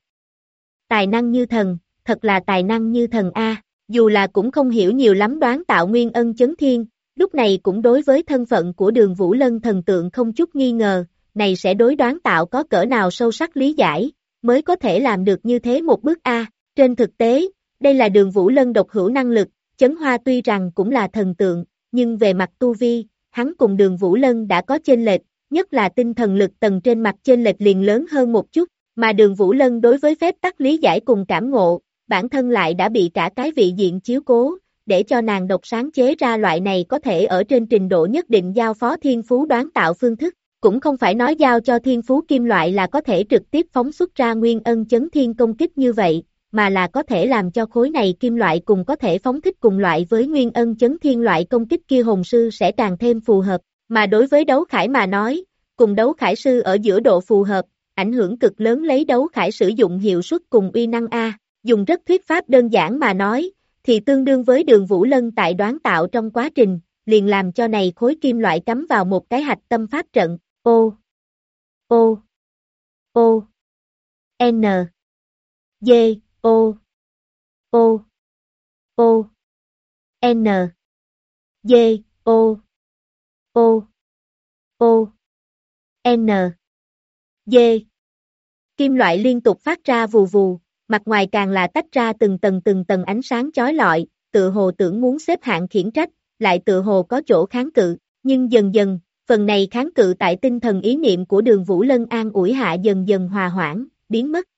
Speaker 2: Tài năng như thần, thật là tài năng như thần A, dù là cũng không hiểu nhiều lắm đoán tạo Nguyên Ân Chấn Thiên, lúc này cũng đối với thân phận của Đường Vũ Lân thần tượng không chút nghi ngờ, này sẽ đối đoán tạo có cỡ nào sâu sắc lý giải, mới có thể làm được như thế một bước A. Trên thực tế, đây là Đường Vũ Lân độc hữu năng lực, Chấn Hoa tuy rằng cũng là thần tượng, nhưng về mặt tu vi, hắn cùng Đường Vũ Lân đã có chênh lệch, nhất là tinh thần lực tầng trên mặt chênh lệch liền lớn hơn một chút, mà Đường Vũ Lân đối với phép tắc lý giải cùng cảm ngộ, bản thân lại đã bị cả cái vị diện chiếu cố, để cho nàng độc sáng chế ra loại này có thể ở trên trình độ nhất định giao phó thiên phú đoán tạo phương thức, cũng không phải nói giao cho thiên phú kim loại là có thể trực tiếp phóng xuất ra Nguyên Ân Chấn Thiên công kích như vậy, mà là có thể làm cho khối này kim loại cùng có thể phóng thích cùng loại với nguyên ân chấn thiên loại công kích kia hồn sư sẽ càng thêm phù hợp, mà đối với đấu khải mà nói, cùng đấu khải sư ở giữa độ phù hợp, ảnh hưởng cực lớn lấy đấu khải sử dụng hiệu suất cùng uy năng A, dùng rất thuyết pháp đơn giản mà nói, thì tương đương với Đường Vũ Lân tại đoán tạo trong quá trình, liền làm cho này khối kim loại cắm vào một cái hạch tâm pháp trận, O, O, O, N, D, O, O, O, N, D, O, O, O, N, D. Kim loại liên tục phát ra vù vù, mặt ngoài càng là tách ra từng tầng ánh sáng chói lọi, tự hồ tưởng muốn xếp hạng khiển trách, lại tự hồ có chỗ kháng cự, nhưng dần dần, phần này kháng cự tại tinh thần ý niệm của Đường Vũ Lân an ủi hạ dần dần hòa hoãn, biến mất.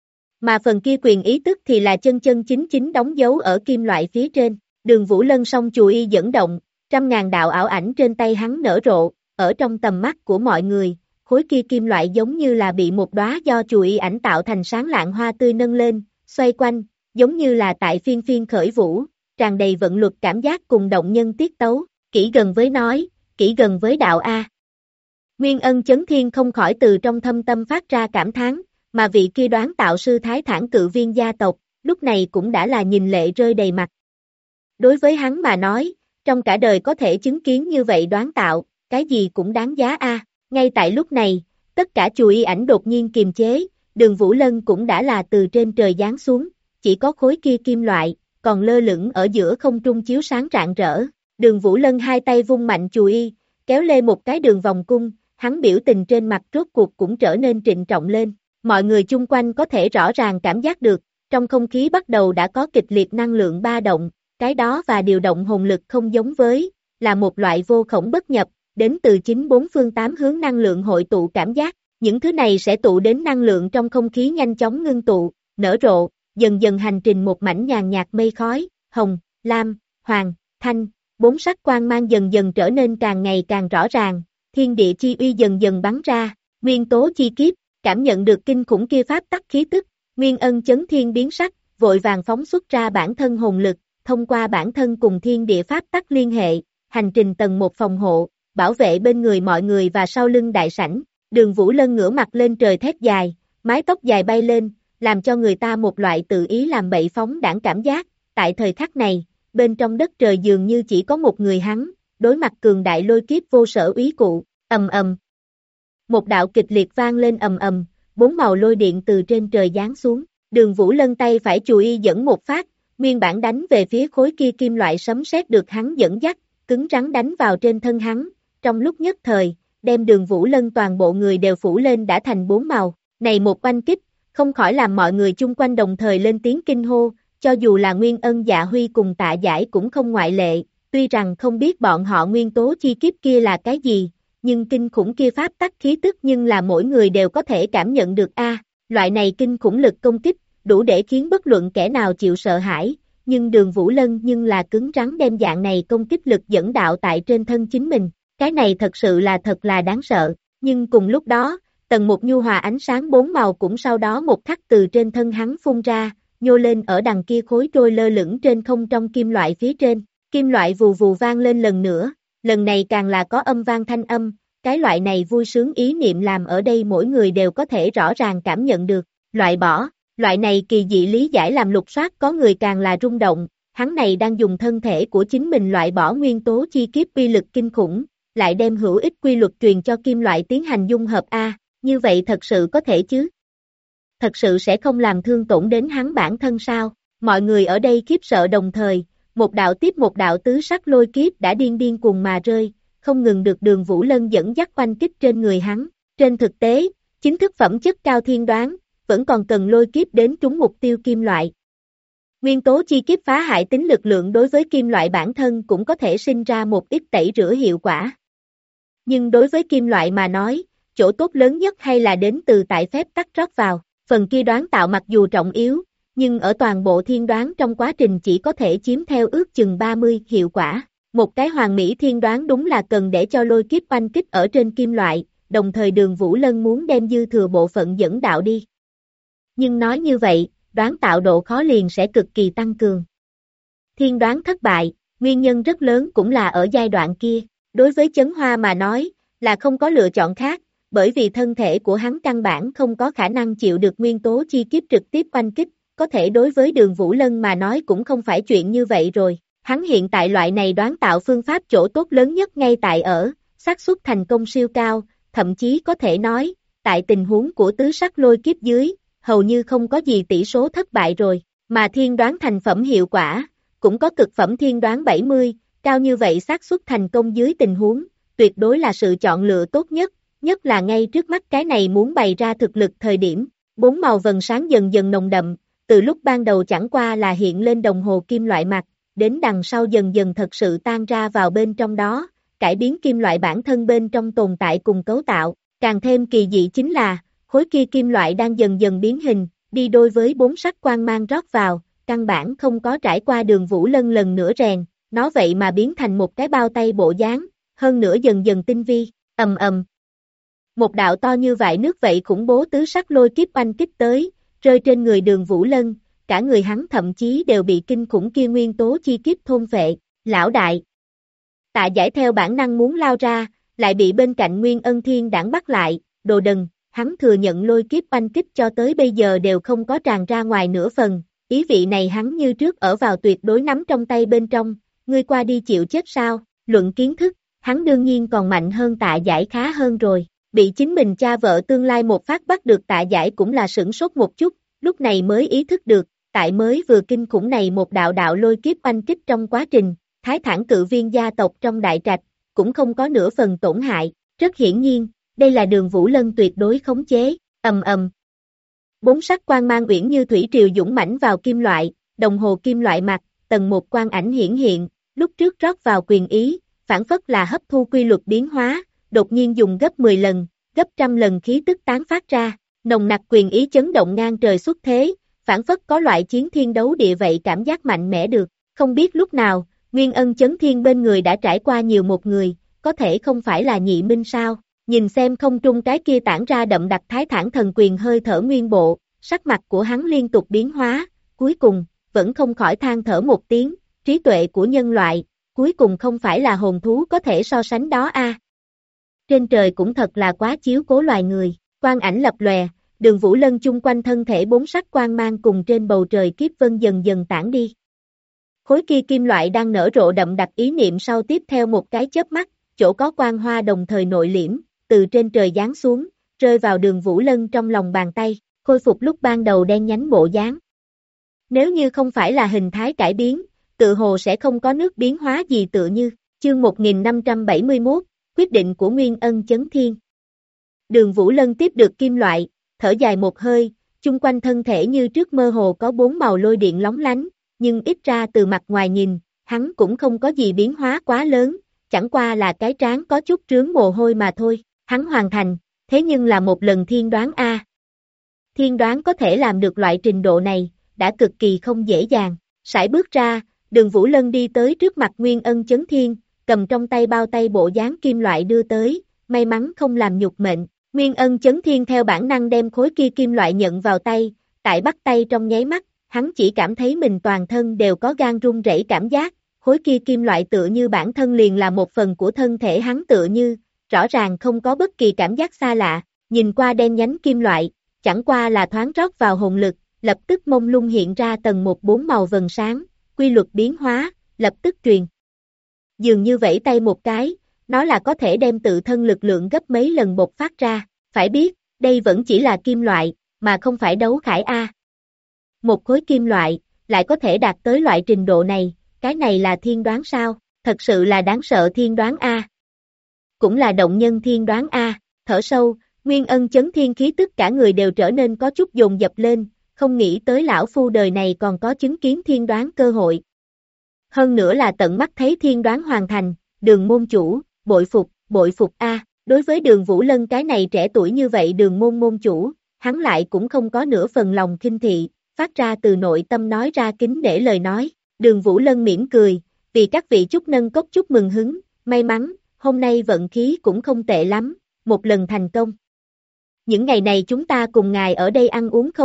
Speaker 2: Mà phần kia quyền ý tức thì là chân chính đóng dấu ở kim loại phía trên, Đường Vũ Lân song chùi y dẫn động, trăm ngàn đạo ảo ảnh trên tay hắn nở rộ, ở trong tầm mắt của mọi người, khối kia kim loại giống như là bị một đóa do chùi y ảnh tạo thành sáng lạng hoa tươi nâng lên, xoay quanh, giống như là tại phiên phiên khởi vũ, tràn đầy vận luật cảm giác cùng động nhân tiết tấu, kỹ gần với nói, kỹ gần với đạo A. Nguyên ân chấn thiên không khỏi từ trong thâm tâm phát ra cảm thán, mà vị kia đoán tạo sư Thái Thản cự viên gia tộc, lúc này cũng đã là nhìn lệ rơi đầy mặt. Đối với hắn mà nói, trong cả đời có thể chứng kiến như vậy đoán tạo, cái gì cũng đáng giá A. Ngay tại lúc này, tất cả chùi y ảnh đột nhiên kiềm chế, Đường Vũ Lân cũng đã là từ trên trời giáng xuống, chỉ có khối kia kim loại, còn lơ lửng ở giữa không trung chiếu sáng rạng rỡ. Đường Vũ Lân hai tay vung mạnh chùi y, kéo lê một cái đường vòng cung, hắn biểu tình trên mặt rốt cuộc cũng trở nên trịnh trọng lên. Mọi người chung quanh có thể rõ ràng cảm giác được, trong không khí bắt đầu đã có kịch liệt năng lượng ba động, cái đó và điều động hồn lực không giống với, là một loại vô khổng bất nhập, đến từ chính bốn phương tám hướng năng lượng hội tụ cảm giác, những thứ này sẽ tụ đến năng lượng trong không khí nhanh chóng ngưng tụ, nở rộ, dần dần hành trình một mảnh nhàn nhạt mây khói, hồng, lam, hoàng, thanh, bốn sắc quang mang dần dần trở nên càng ngày càng rõ ràng, thiên địa chi uy dần dần bắn ra, nguyên tố chi kiếp, cảm nhận được kinh khủng kia pháp tắc khí tức, Nguyên ân chấn thiên biến sắc, vội vàng phóng xuất ra bản thân hồn lực, thông qua bản thân cùng thiên địa pháp tắc liên hệ, hành trình tầng một phòng hộ, bảo vệ bên người mọi người và sau lưng đại sảnh. Đường Vũ Lân ngửa mặt lên trời thét dài, mái tóc dài bay lên, làm cho người ta một loại tự ý làm bậy phóng đãng cảm giác. Tại thời khắc này, bên trong đất trời dường như chỉ có một người hắn, đối mặt cường đại lôi kiếp vô sở úy cụ, ầm ầm. Một đạo kịch liệt vang lên ầm ầm, bốn màu lôi điện từ trên trời giáng xuống. Đường Vũ Lân tay phải chùi y dẫn một phát, nguyên bản đánh về phía khối kia kim loại sấm sét được hắn dẫn dắt, cứng rắn đánh vào trên thân hắn, trong lúc nhất thời, đem Đường Vũ Lân toàn bộ người đều phủ lên đã thành bốn màu. Này một oanh kích, không khỏi làm mọi người chung quanh đồng thời lên tiếng kinh hô, cho dù là Nguyên Ân Dạ Huy cùng Tạ Giải cũng không ngoại lệ, tuy rằng không biết bọn họ nguyên tố chi kiếp kia là cái gì, nhưng kinh khủng kia pháp tắc khí tức nhưng là mỗi người đều có thể cảm nhận được loại này kinh khủng lực công kích, đủ để khiến bất luận kẻ nào chịu sợ hãi, nhưng Đường Vũ Lân nhưng là cứng rắn đem dạng này công kích lực dẫn đạo tại trên thân chính mình, cái này thật sự là thật là đáng sợ, nhưng cùng lúc đó, tầng một nhu hòa ánh sáng bốn màu cũng sau đó một khắc từ trên thân hắn phun ra, nhô lên ở đằng kia khối trôi lơ lửng trên không trong kim loại phía trên, kim loại vù vù vang lên lần nữa, lần này càng là có âm vang thanh âm, cái loại này vui sướng ý niệm làm ở đây mỗi người đều có thể rõ ràng cảm nhận được, loại bỏ, loại này kỳ dị lý giải làm lục soát có người càng là rung động, hắn này đang dùng thân thể của chính mình loại bỏ nguyên tố chi kiếp uy lực kinh khủng, lại đem hữu ích quy luật truyền cho kim loại tiến hành dung hợp như vậy thật sự có thể chứ? Thật sự sẽ không làm thương tổn đến hắn bản thân sao? Mọi người ở đây khiếp sợ đồng thời, một đạo tiếp một đạo tứ sắc lôi kiếp đã điên cuồng mà rơi, không ngừng được Đường Vũ Lân dẫn dắt oanh kích trên người hắn. Trên thực tế, chính thức phẩm chất cao thiên đoán, vẫn còn cần lôi kiếp đến trúng mục tiêu kim loại. Nguyên tố chi kiếp phá hại tính lực lượng đối với kim loại bản thân cũng có thể sinh ra một ít tẩy rửa hiệu quả. Nhưng đối với kim loại mà nói, chỗ tốt lớn nhất hay là đến từ tại phép tắc rót vào, phần kia đoán tạo mặc dù trọng yếu, nhưng ở toàn bộ thiên đoán trong quá trình chỉ có thể chiếm theo ước chừng 30 hiệu quả. Một cái hoàn mỹ thiên đoán đúng là cần để cho lôi kiếp oanh kích ở trên kim loại, đồng thời Đường Vũ Lân muốn đem dư thừa bộ phận dẫn đạo đi. Nhưng nói như vậy, đoán tạo độ khó liền sẽ cực kỳ tăng cường. Thiên đoán thất bại, nguyên nhân rất lớn cũng là ở giai đoạn kia, đối với Chấn Hoa mà nói, là không có lựa chọn khác, bởi vì thân thể của hắn căn bản không có khả năng chịu được nguyên tố chi kiếp trực tiếp oanh kích, có thể đối với Đường Vũ Lân mà nói cũng không phải chuyện như vậy rồi, hắn hiện tại loại này đoán tạo phương pháp chỗ tốt lớn nhất ngay tại ở, xác suất thành công siêu cao, thậm chí có thể nói, tại tình huống của tứ sắc lôi kiếp dưới, hầu như không có gì tỷ số thất bại rồi, mà thiên đoán thành phẩm hiệu quả, cũng có cực phẩm thiên đoán 70, cao như vậy xác suất thành công dưới tình huống, tuyệt đối là sự chọn lựa tốt nhất là ngay trước mắt cái này muốn bày ra thực lực thời điểm, bốn màu vầng sáng dần dần nồng đậm, từ lúc ban đầu chẳng qua là hiện lên đồng hồ kim loại mặt, đến đằng sau dần dần thật sự tan ra vào bên trong đó, cải biến kim loại bản thân bên trong tồn tại cùng cấu tạo, càng thêm kỳ dị chính là, khối kia kim loại đang dần dần biến hình, đi đôi với bốn sắc quang mang rót vào, căn bản không có trải qua Đường Vũ Lân lần nữa rèn, nó vậy mà biến thành một cái bao tay bộ dáng, hơn nữa dần dần tinh vi, ầm ầm. Một đạo to như vại nước vậy khủng bố tứ sắc lôi kiếp oanh kích tới, rơi trên người Đường Vũ Lân, cả người hắn thậm chí đều bị kinh khủng kia nguyên tố chi kiếp thôn phệ, lão đại. Tạ Giải theo bản năng muốn lao ra, lại bị bên cạnh Nguyên Ân Thiên đảng bắt lại, đồ đần, hắn thừa nhận lôi kiếp oanh kích cho tới bây giờ đều không có tràn ra ngoài nửa phần, ý vị này hắn như trước ở vào tuyệt đối nắm trong tay bên trong, ngươi qua đi chịu chết sao, luận kiến thức, hắn đương nhiên còn mạnh hơn Tạ Giải khá hơn rồi, bị chính mình cha vợ tương lai một phát bắt được Tạ Giải cũng là sửng sốt một chút, lúc này mới ý thức được, tại mới vừa kinh khủng này một đạo lôi kiếp oanh kích trong quá trình, Thái Thản Cự Viên gia tộc trong đại trạch, cũng không có nửa phần tổn hại, rất hiển nhiên, đây là Đường Vũ Lân tuyệt đối khống chế, ầm ầm. Bốn sắc quang mang uyển như thủy triều dũng mãnh vào kim loại, đồng hồ kim loại mặt, tầng một quang ảnh hiển hiện, lúc trước rót vào quyền ý, phản phất là hấp thu quy luật biến hóa, đột nhiên dùng gấp 10 lần, gấp trăm lần khí tức tán phát ra, nồng nặc quyền ý chấn động ngang trời xuất thế, phản phất có loại chiến thiên đấu địa vậy cảm giác mạnh mẽ được, không biết lúc nào, Nguyên Ân Chấn Thiên bên người đã trải qua nhiều một người, có thể không phải là Nhị Minh sao, nhìn xem không trung cái kia tản ra đậm đặc Thái Thản thần quyền hơi thở nguyên bộ, sắc mặt của hắn liên tục biến hóa, cuối cùng, vẫn không khỏi than thở một tiếng, trí tuệ của nhân loại, cuối cùng không phải là hồn thú có thể so sánh đó a. Trên trời cũng thật là quá chiếu cố loài người, quang ảnh lập lòe, Đường Vũ Lân chung quanh thân thể bốn sắc quang mang cùng trên bầu trời kiếp vân dần dần tản đi. Khối kia kim loại đang nở rộ đậm đặc ý niệm sau tiếp theo một cái chớp mắt, chỗ có quang hoa đồng thời nội liễm, từ trên trời giáng xuống, rơi vào Đường Vũ Lân trong lòng bàn tay, khôi phục lúc ban đầu đen nhánh bộ dáng. Nếu như không phải là hình thái cải biến, tự hồ sẽ không có nước biến hóa gì tựa như, chương 1571, quyết định của Nguyên Ân Chấn Thiên. Đường Vũ Lân tiếp được kim loại, thở dài một hơi, chung quanh thân thể như trước mơ hồ có bốn màu lôi điện lóng lánh, nhưng ít ra từ mặt ngoài nhìn, hắn cũng không có gì biến hóa quá lớn, chẳng qua là cái trán có chút trướng mồ hôi mà thôi, hắn hoàn thành, thế nhưng là một lần thiên đoán A. Thiên đoán có thể làm được loại trình độ này, đã cực kỳ không dễ dàng, sải bước ra, Đường Vũ Lân đi tới trước mặt Nguyên Ân Chấn Thiên, cầm trong tay bao tay bộ dáng kim loại đưa tới, may mắn không làm nhục mệnh, Nguyên Ân Chấn Thiên theo bản năng đem khối kia kim loại nhận vào tay, tại bắt tay trong nháy mắt, hắn chỉ cảm thấy mình toàn thân đều có gan run rẩy cảm giác, khối kia kim loại tựa như bản thân liền là một phần của thân thể hắn tựa như, rõ ràng không có bất kỳ cảm giác xa lạ, nhìn qua đen nhánh kim loại, chẳng qua là thoáng rót vào hồn lực, lập tức mông lung hiện ra tầng một bốn màu vầng sáng, quy luật biến hóa, lập tức truyền. Dường như vẫy tay một cái, nó là có thể đem tự thân lực lượng gấp mấy lần bộc phát ra, phải biết, đây vẫn chỉ là kim loại, mà không phải đấu khải A. Một khối kim loại, lại có thể đạt tới loại trình độ này, cái này là thiên đoán sao, thật sự là đáng sợ thiên đoán A. Cũng là động nhân thiên đoán A, thở sâu, Nguyên Ân Chấn Thiên khí tức cả người đều trở nên có chút dồn dập lên, không nghĩ tới lão phu đời này còn có chứng kiến thiên đoán cơ hội. Hơn nữa là tận mắt thấy thiên đoán hoàn thành, Đường môn chủ, bội phục A, đối với Đường Vũ Lân cái này trẻ tuổi như vậy Đường môn môn chủ, hắn lại cũng không có nửa phần lòng khinh thị, phát ra từ nội tâm nói ra kính nể lời nói, Đường Vũ Lân mỉm cười, vì các vị chúc nâng cốc chúc mừng hứng, may mắn, hôm nay vận khí cũng không tệ lắm, một lần thành công. Những ngày này chúng ta cùng ngài ở đây ăn uống không,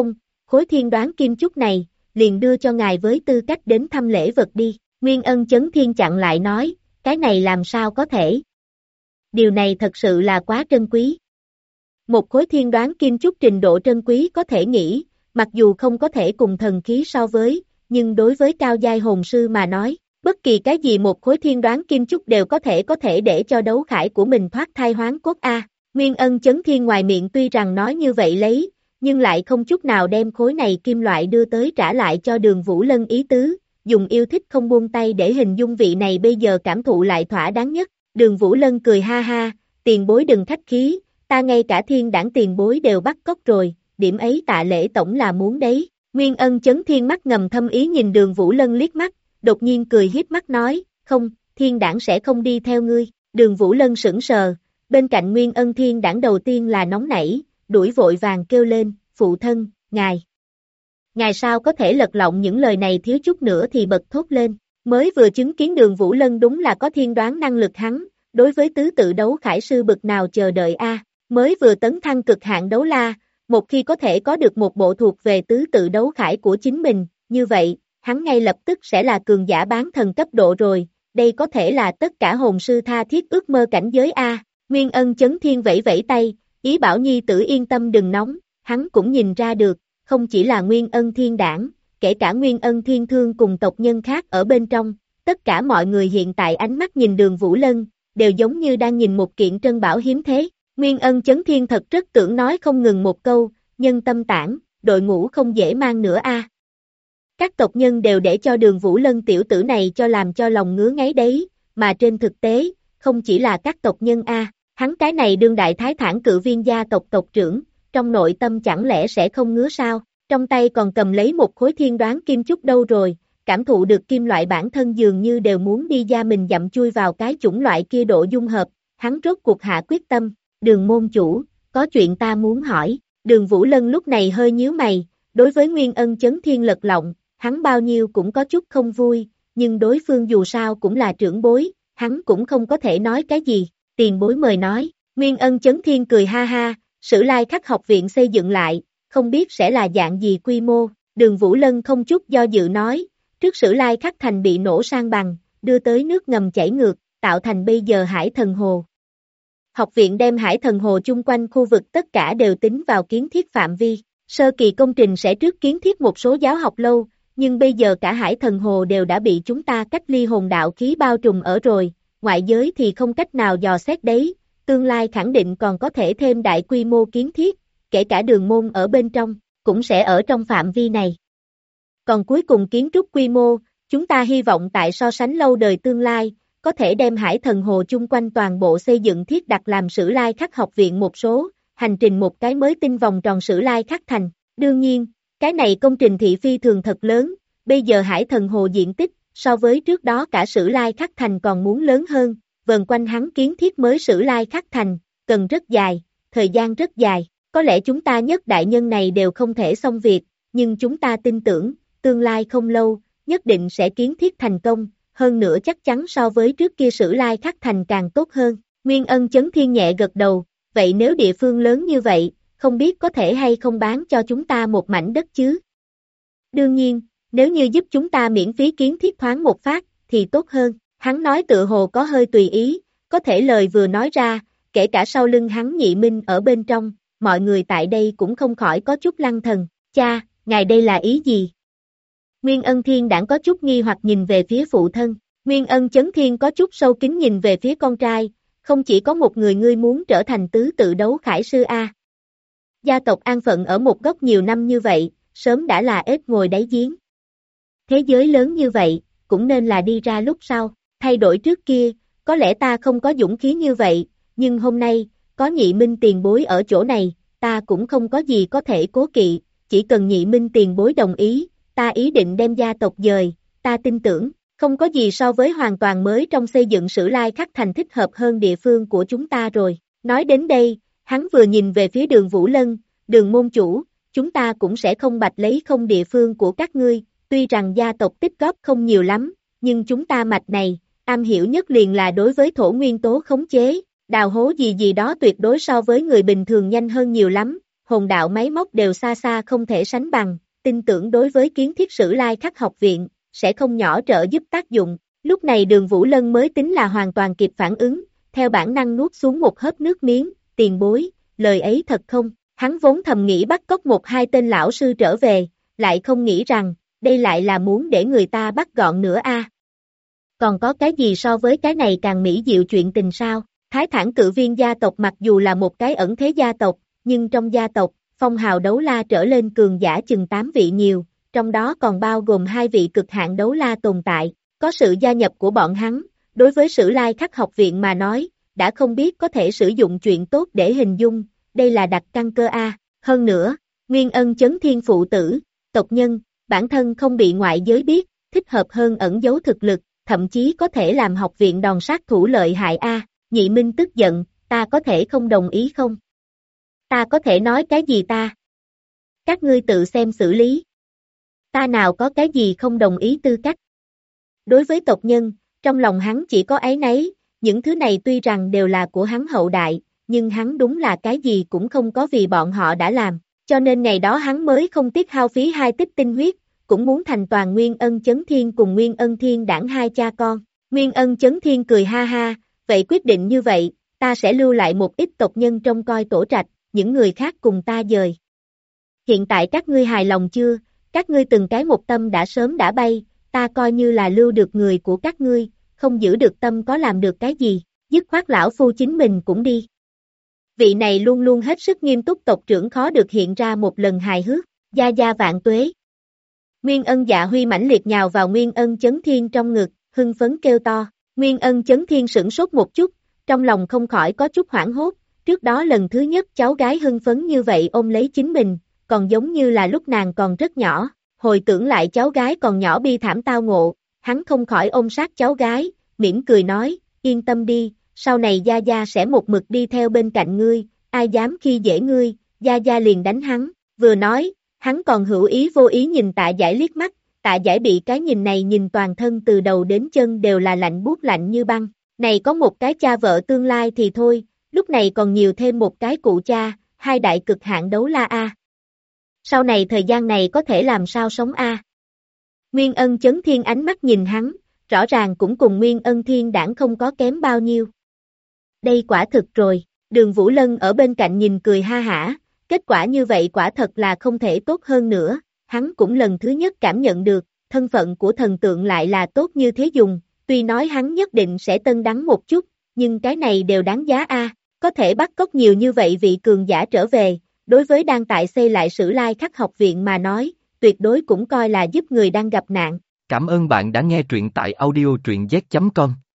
Speaker 2: khối thiên đoán kim chúc này, liền đưa cho ngài với tư cách đến thăm lễ vật đi. Nguyên Ân Chấn Thiên chặn lại nói, cái này làm sao có thể? Điều này thật sự là quá trân quý. Một khối thiên đoán kim chúc trình độ trân quý có thể nghĩ, mặc dù không có thể cùng thần khí so với, nhưng đối với cao giai hồn sư mà nói, bất kỳ cái gì một khối thiên đoán kim chúc đều có thể để cho đấu khải của mình thoát thai hoán cốt a. Nguyên Ân Chấn Thiên ngoài miệng tuy rằng nói như vậy lấy, nhưng lại không chút nào đem khối này kim loại đưa tới trả lại cho Đường Vũ Lân ý tứ, dùng yêu thích không buông tay để hình dung vị này bây giờ cảm thụ lại thỏa đáng nhất. Đường Vũ Lân cười ha ha, tiền bối đừng khách khí, ta ngay cả thiên đảng tiền bối đều bắt cóc rồi, điểm ấy tạ lễ tổng là muốn đấy. Nguyên Ân Chấn Thiên mắt ngầm thâm ý nhìn Đường Vũ Lân liếc mắt, đột nhiên cười hiếp mắt nói, không, thiên đảng sẽ không đi theo ngươi. Đường Vũ Lân sững sờ, bên cạnh Nguyên Ân thiên đảng đầu tiên là nóng nảy, đuổi vội vàng kêu lên, phụ thân, ngài sao có thể lật lọng những lời này thiếu chút nữa thì bật thốt lên, mới vừa chứng kiến Đường Vũ Lân đúng là có thiên đoán năng lực hắn, đối với tứ tự đấu khải sư bực nào chờ đợi a, mới vừa tấn thăng cực hạn đấu la, một khi có thể có được một bộ thuộc về tứ tự đấu khải của chính mình, như vậy, hắn ngay lập tức sẽ là cường giả bán thần cấp độ rồi, đây có thể là tất cả hồn sư tha thiết ước mơ cảnh giới a. Nguyên Ân Chấn Thiên vẫy vẫy tay, ý bảo nhi tử yên tâm đừng nóng, hắn cũng nhìn ra được, không chỉ là Nguyên Ân Thiên Đảng, kể cả Nguyên Ân Thiên Thương cùng tộc nhân khác ở bên trong, tất cả mọi người hiện tại ánh mắt nhìn Đường Vũ Lân, đều giống như đang nhìn một kiện trân bảo hiếm thế. Nguyên Ân Chấn Thiên thật rất tưởng nói không ngừng một câu, nhân tâm tản, đội ngũ không dễ mang nữa a. Các tộc nhân đều để cho Đường Vũ Lân tiểu tử này cho làm cho lòng ngứa ngáy đấy, mà trên thực tế, không chỉ là các tộc nhân a, hắn cái này đương đại thái thản cự viên gia tộc tộc trưởng, trong nội tâm chẳng lẽ sẽ không ngứa sao, trong tay còn cầm lấy một khối thiên đoán kim chúc đâu rồi, cảm thụ được kim loại bản thân dường như đều muốn đi da mình dặm chui vào cái chủng loại kia độ dung hợp, hắn rốt cuộc hạ quyết tâm, Đường môn chủ, có chuyện ta muốn hỏi. Đường Vũ Lân lúc này hơi nhíu mày, đối với Nguyên Ân Chấn Thiên lật lọng, hắn bao nhiêu cũng có chút không vui, nhưng đối phương dù sao cũng là trưởng bối, hắn cũng không có thể nói cái gì, tiền bối mời nói. Nguyên Ân Chấn Thiên cười ha ha, Sử Lai Khắc học viện xây dựng lại, không biết sẽ là dạng gì quy mô. Đường Vũ Lân không chút do dự nói, trước Sử Lai Khắc thành bị nổ san bằng, đưa tới nước ngầm chảy ngược, tạo thành bây giờ Hải Thần Hồ. Học viện đem Hải Thần Hồ chung quanh khu vực tất cả đều tính vào kiến thiết phạm vi. Sơ kỳ công trình sẽ trước kiến thiết một số giáo học lâu, nhưng bây giờ cả Hải Thần Hồ đều đã bị chúng ta cách ly hồn đạo khí bao trùm ở rồi, ngoại giới thì không cách nào dò xét đấy, tương lai khẳng định còn có thể thêm đại quy mô kiến thiết, kể cả đường môn ở bên trong, cũng sẽ ở trong phạm vi này. Còn cuối cùng kiến trúc quy mô, chúng ta hy vọng tại so sánh lâu đời tương lai, có thể đem Hải Thần Hồ chung quanh toàn bộ xây dựng thiết đặt làm Sử Lai Khắc học viện một số, hành trình một cái mới tinh vòng tròn Sử Lai Khắc thành. Đương nhiên, cái này công trình thị phi thường thật lớn, bây giờ Hải Thần Hồ diện tích, so với trước đó cả Sử Lai Khắc thành còn muốn lớn hơn, vần quanh hắn kiến thiết mới Sử Lai Khắc thành, cần rất dài, thời gian rất dài, có lẽ chúng ta nhất đại nhân này đều không thể xong việc, nhưng chúng ta tin tưởng, tương lai không lâu, nhất định sẽ kiến thiết thành công. Hơn nữa chắc chắn so với trước kia Sử Lai Khắc thành càng tốt hơn. Nguyên Ân Chấn Thiên nhẹ gật đầu, vậy nếu địa phương lớn như vậy, không biết có thể hay không bán cho chúng ta một mảnh đất chứ? Đương nhiên, nếu như giúp chúng ta miễn phí kiến thiết thoáng một phát, thì tốt hơn. Hắn nói tựa hồ có hơi tùy ý, có thể lời vừa nói ra, kể cả sau lưng hắn Nhị Minh ở bên trong, mọi người tại đây cũng không khỏi có chút lăng thần. Cha, ngài đây là ý gì? Nguyên Ân Thiên Đảng có chút nghi hoặc nhìn về phía phụ thân, Nguyên Ân Chấn Thiên có chút sâu kín nhìn về phía con trai, không chỉ có một người ngươi muốn trở thành tứ tự đấu khải sư a. Gia tộc an phận ở một góc nhiều năm như vậy, sớm đã là ếch ngồi đáy giếng. Thế giới lớn như vậy, cũng nên là đi ra lúc sau, thay đổi trước kia, có lẽ ta không có dũng khí như vậy, nhưng hôm nay, có Nhị Minh tiền bối ở chỗ này, ta cũng không có gì có thể cố kỵ, chỉ cần Nhị Minh tiền bối đồng ý, ta ý định đem gia tộc dời, ta tin tưởng, không có gì so với hoàn toàn mới trong xây dựng Sử Lai Khắc thành thích hợp hơn địa phương của chúng ta rồi. Nói đến đây, hắn vừa nhìn về phía Đường Vũ Lân, Đường môn chủ, chúng ta cũng sẽ không bạch lấy không địa phương của các ngươi, tuy rằng gia tộc tích góp không nhiều lắm, nhưng chúng ta mạch này, am hiểu nhất liền là đối với thổ nguyên tố khống chế, đào hố gì gì đó tuyệt đối so với người bình thường nhanh hơn nhiều lắm, hồn đạo máy móc đều xa xa không thể sánh bằng, tin tưởng đối với kiến thiết Sử Lai Khắc học viện, sẽ không nhỏ trợ giúp tác dụng. Lúc này Đường Vũ Lân mới tính là hoàn toàn kịp phản ứng, theo bản năng nuốt xuống một hớp nước miếng, tiền bối, lời ấy thật không? Hắn vốn thầm nghĩ bắt cóc một hai tên lão sư trở về, lại không nghĩ rằng, đây lại là muốn để người ta bắt gọn nữa a. Còn có cái gì so với cái này càng mỹ diệu chuyện tình sao? Thái Thản Cự Viên gia tộc mặc dù là một cái ẩn thế gia tộc, nhưng trong gia tộc, phong hào đấu la trở lên cường giả chừng 8 vị nhiều, trong đó còn bao gồm 2 vị cực hạn đấu la tồn tại. Có sự gia nhập của bọn hắn, đối với Sử Lai Khắc học viện mà nói, đã không biết có thể sử dụng chuyện tốt để hình dung, đây là đặt căn cơ a. Hơn nữa, Nguyên Ân Chấn Thiên phụ tử, tộc nhân, bản thân không bị ngoại giới biết, thích hợp hơn ẩn giấu thực lực, thậm chí có thể làm học viện đòn sát thủ lợi hại a. Nhị Minh tức giận, ta có thể không đồng ý không? Ta có thể nói cái gì ta? Các ngươi tự xem xử lý. Ta nào có cái gì không đồng ý tư cách. Đối với tộc nhân, trong lòng hắn chỉ có áy náy, những thứ này tuy rằng đều là của hắn hậu đại, nhưng hắn đúng là cái gì cũng không có vì bọn họ đã làm, cho nên ngày đó hắn mới không tiếc hao phí 2 tích tinh huyết, cũng muốn thành toàn Nguyên Ân Chấn Thiên cùng Nguyên Ân Thiên Đảng hai cha con. Nguyên Ân Chấn Thiên cười ha ha, vậy quyết định như vậy, ta sẽ lưu lại một ít tộc nhân trông coi tổ trạch, những người khác cùng ta dời. Hiện tại các ngươi hài lòng chưa? Các ngươi từng cái một tâm đã sớm đã bay, ta coi như là lưu được người của các ngươi, không giữ được tâm có làm được cái gì, dứt khoát lão phu chính mình cũng đi. Vị này luôn luôn hết sức nghiêm túc tộc trưởng khó được hiện ra một lần hài hước, gia gia vạn tuế. Nguyên Ân Dạ Huy mãnh liệt nhào vào Nguyên Ân Chấn Thiên trong ngực, hưng phấn kêu to. Nguyên Ân Chấn Thiên sửng sốt một chút, trong lòng không khỏi có chút hoảng hốt, trước đó lần thứ nhất cháu gái hưng phấn như vậy ôm lấy chính mình, còn giống như là lúc nàng còn rất nhỏ, hồi tưởng lại cháu gái còn nhỏ bi thảm tao ngộ, hắn không khỏi ôm sát cháu gái, mỉm cười nói, yên tâm đi, sau này Gia Gia sẽ một mực đi theo bên cạnh ngươi, ai dám khi dễ ngươi, Gia Gia liền đánh hắn, vừa nói, hắn còn hữu ý vô ý nhìn Tạ Giải liếc mắt, Tạ Giải bị cái nhìn này nhìn toàn thân từ đầu đến chân đều là lạnh buốt lạnh như băng, này có một cái cha vợ tương lai thì thôi, lúc này còn nhiều thêm một cái cụ cha, hai đại cực hạn đấu la a. Sau này thời gian này có thể làm sao sống a? Nguyên Ân Chấn Thiên ánh mắt nhìn hắn, rõ ràng cũng cùng Nguyên Ân Thiên Đảng không có kém bao nhiêu. Đây quả thực rồi, Đường Vũ Lân ở bên cạnh nhìn cười ha hả, kết quả như vậy quả thật là không thể tốt hơn nữa, hắn cũng lần thứ nhất cảm nhận được, thân phận của thần tượng lại là tốt như thế dùng, tuy nói hắn nhất định sẽ tân đắng một chút, nhưng cái này đều đáng giá a, có thể bắt cóc nhiều như vậy vị cường giả trở về, đối với đang tại xây lại Sử Lai Khắc học viện mà nói, tuyệt đối cũng coi là giúp người đang gặp nạn.
Speaker 1: Cảm ơn bạn đã nghe truyện tại audio truyện z.com.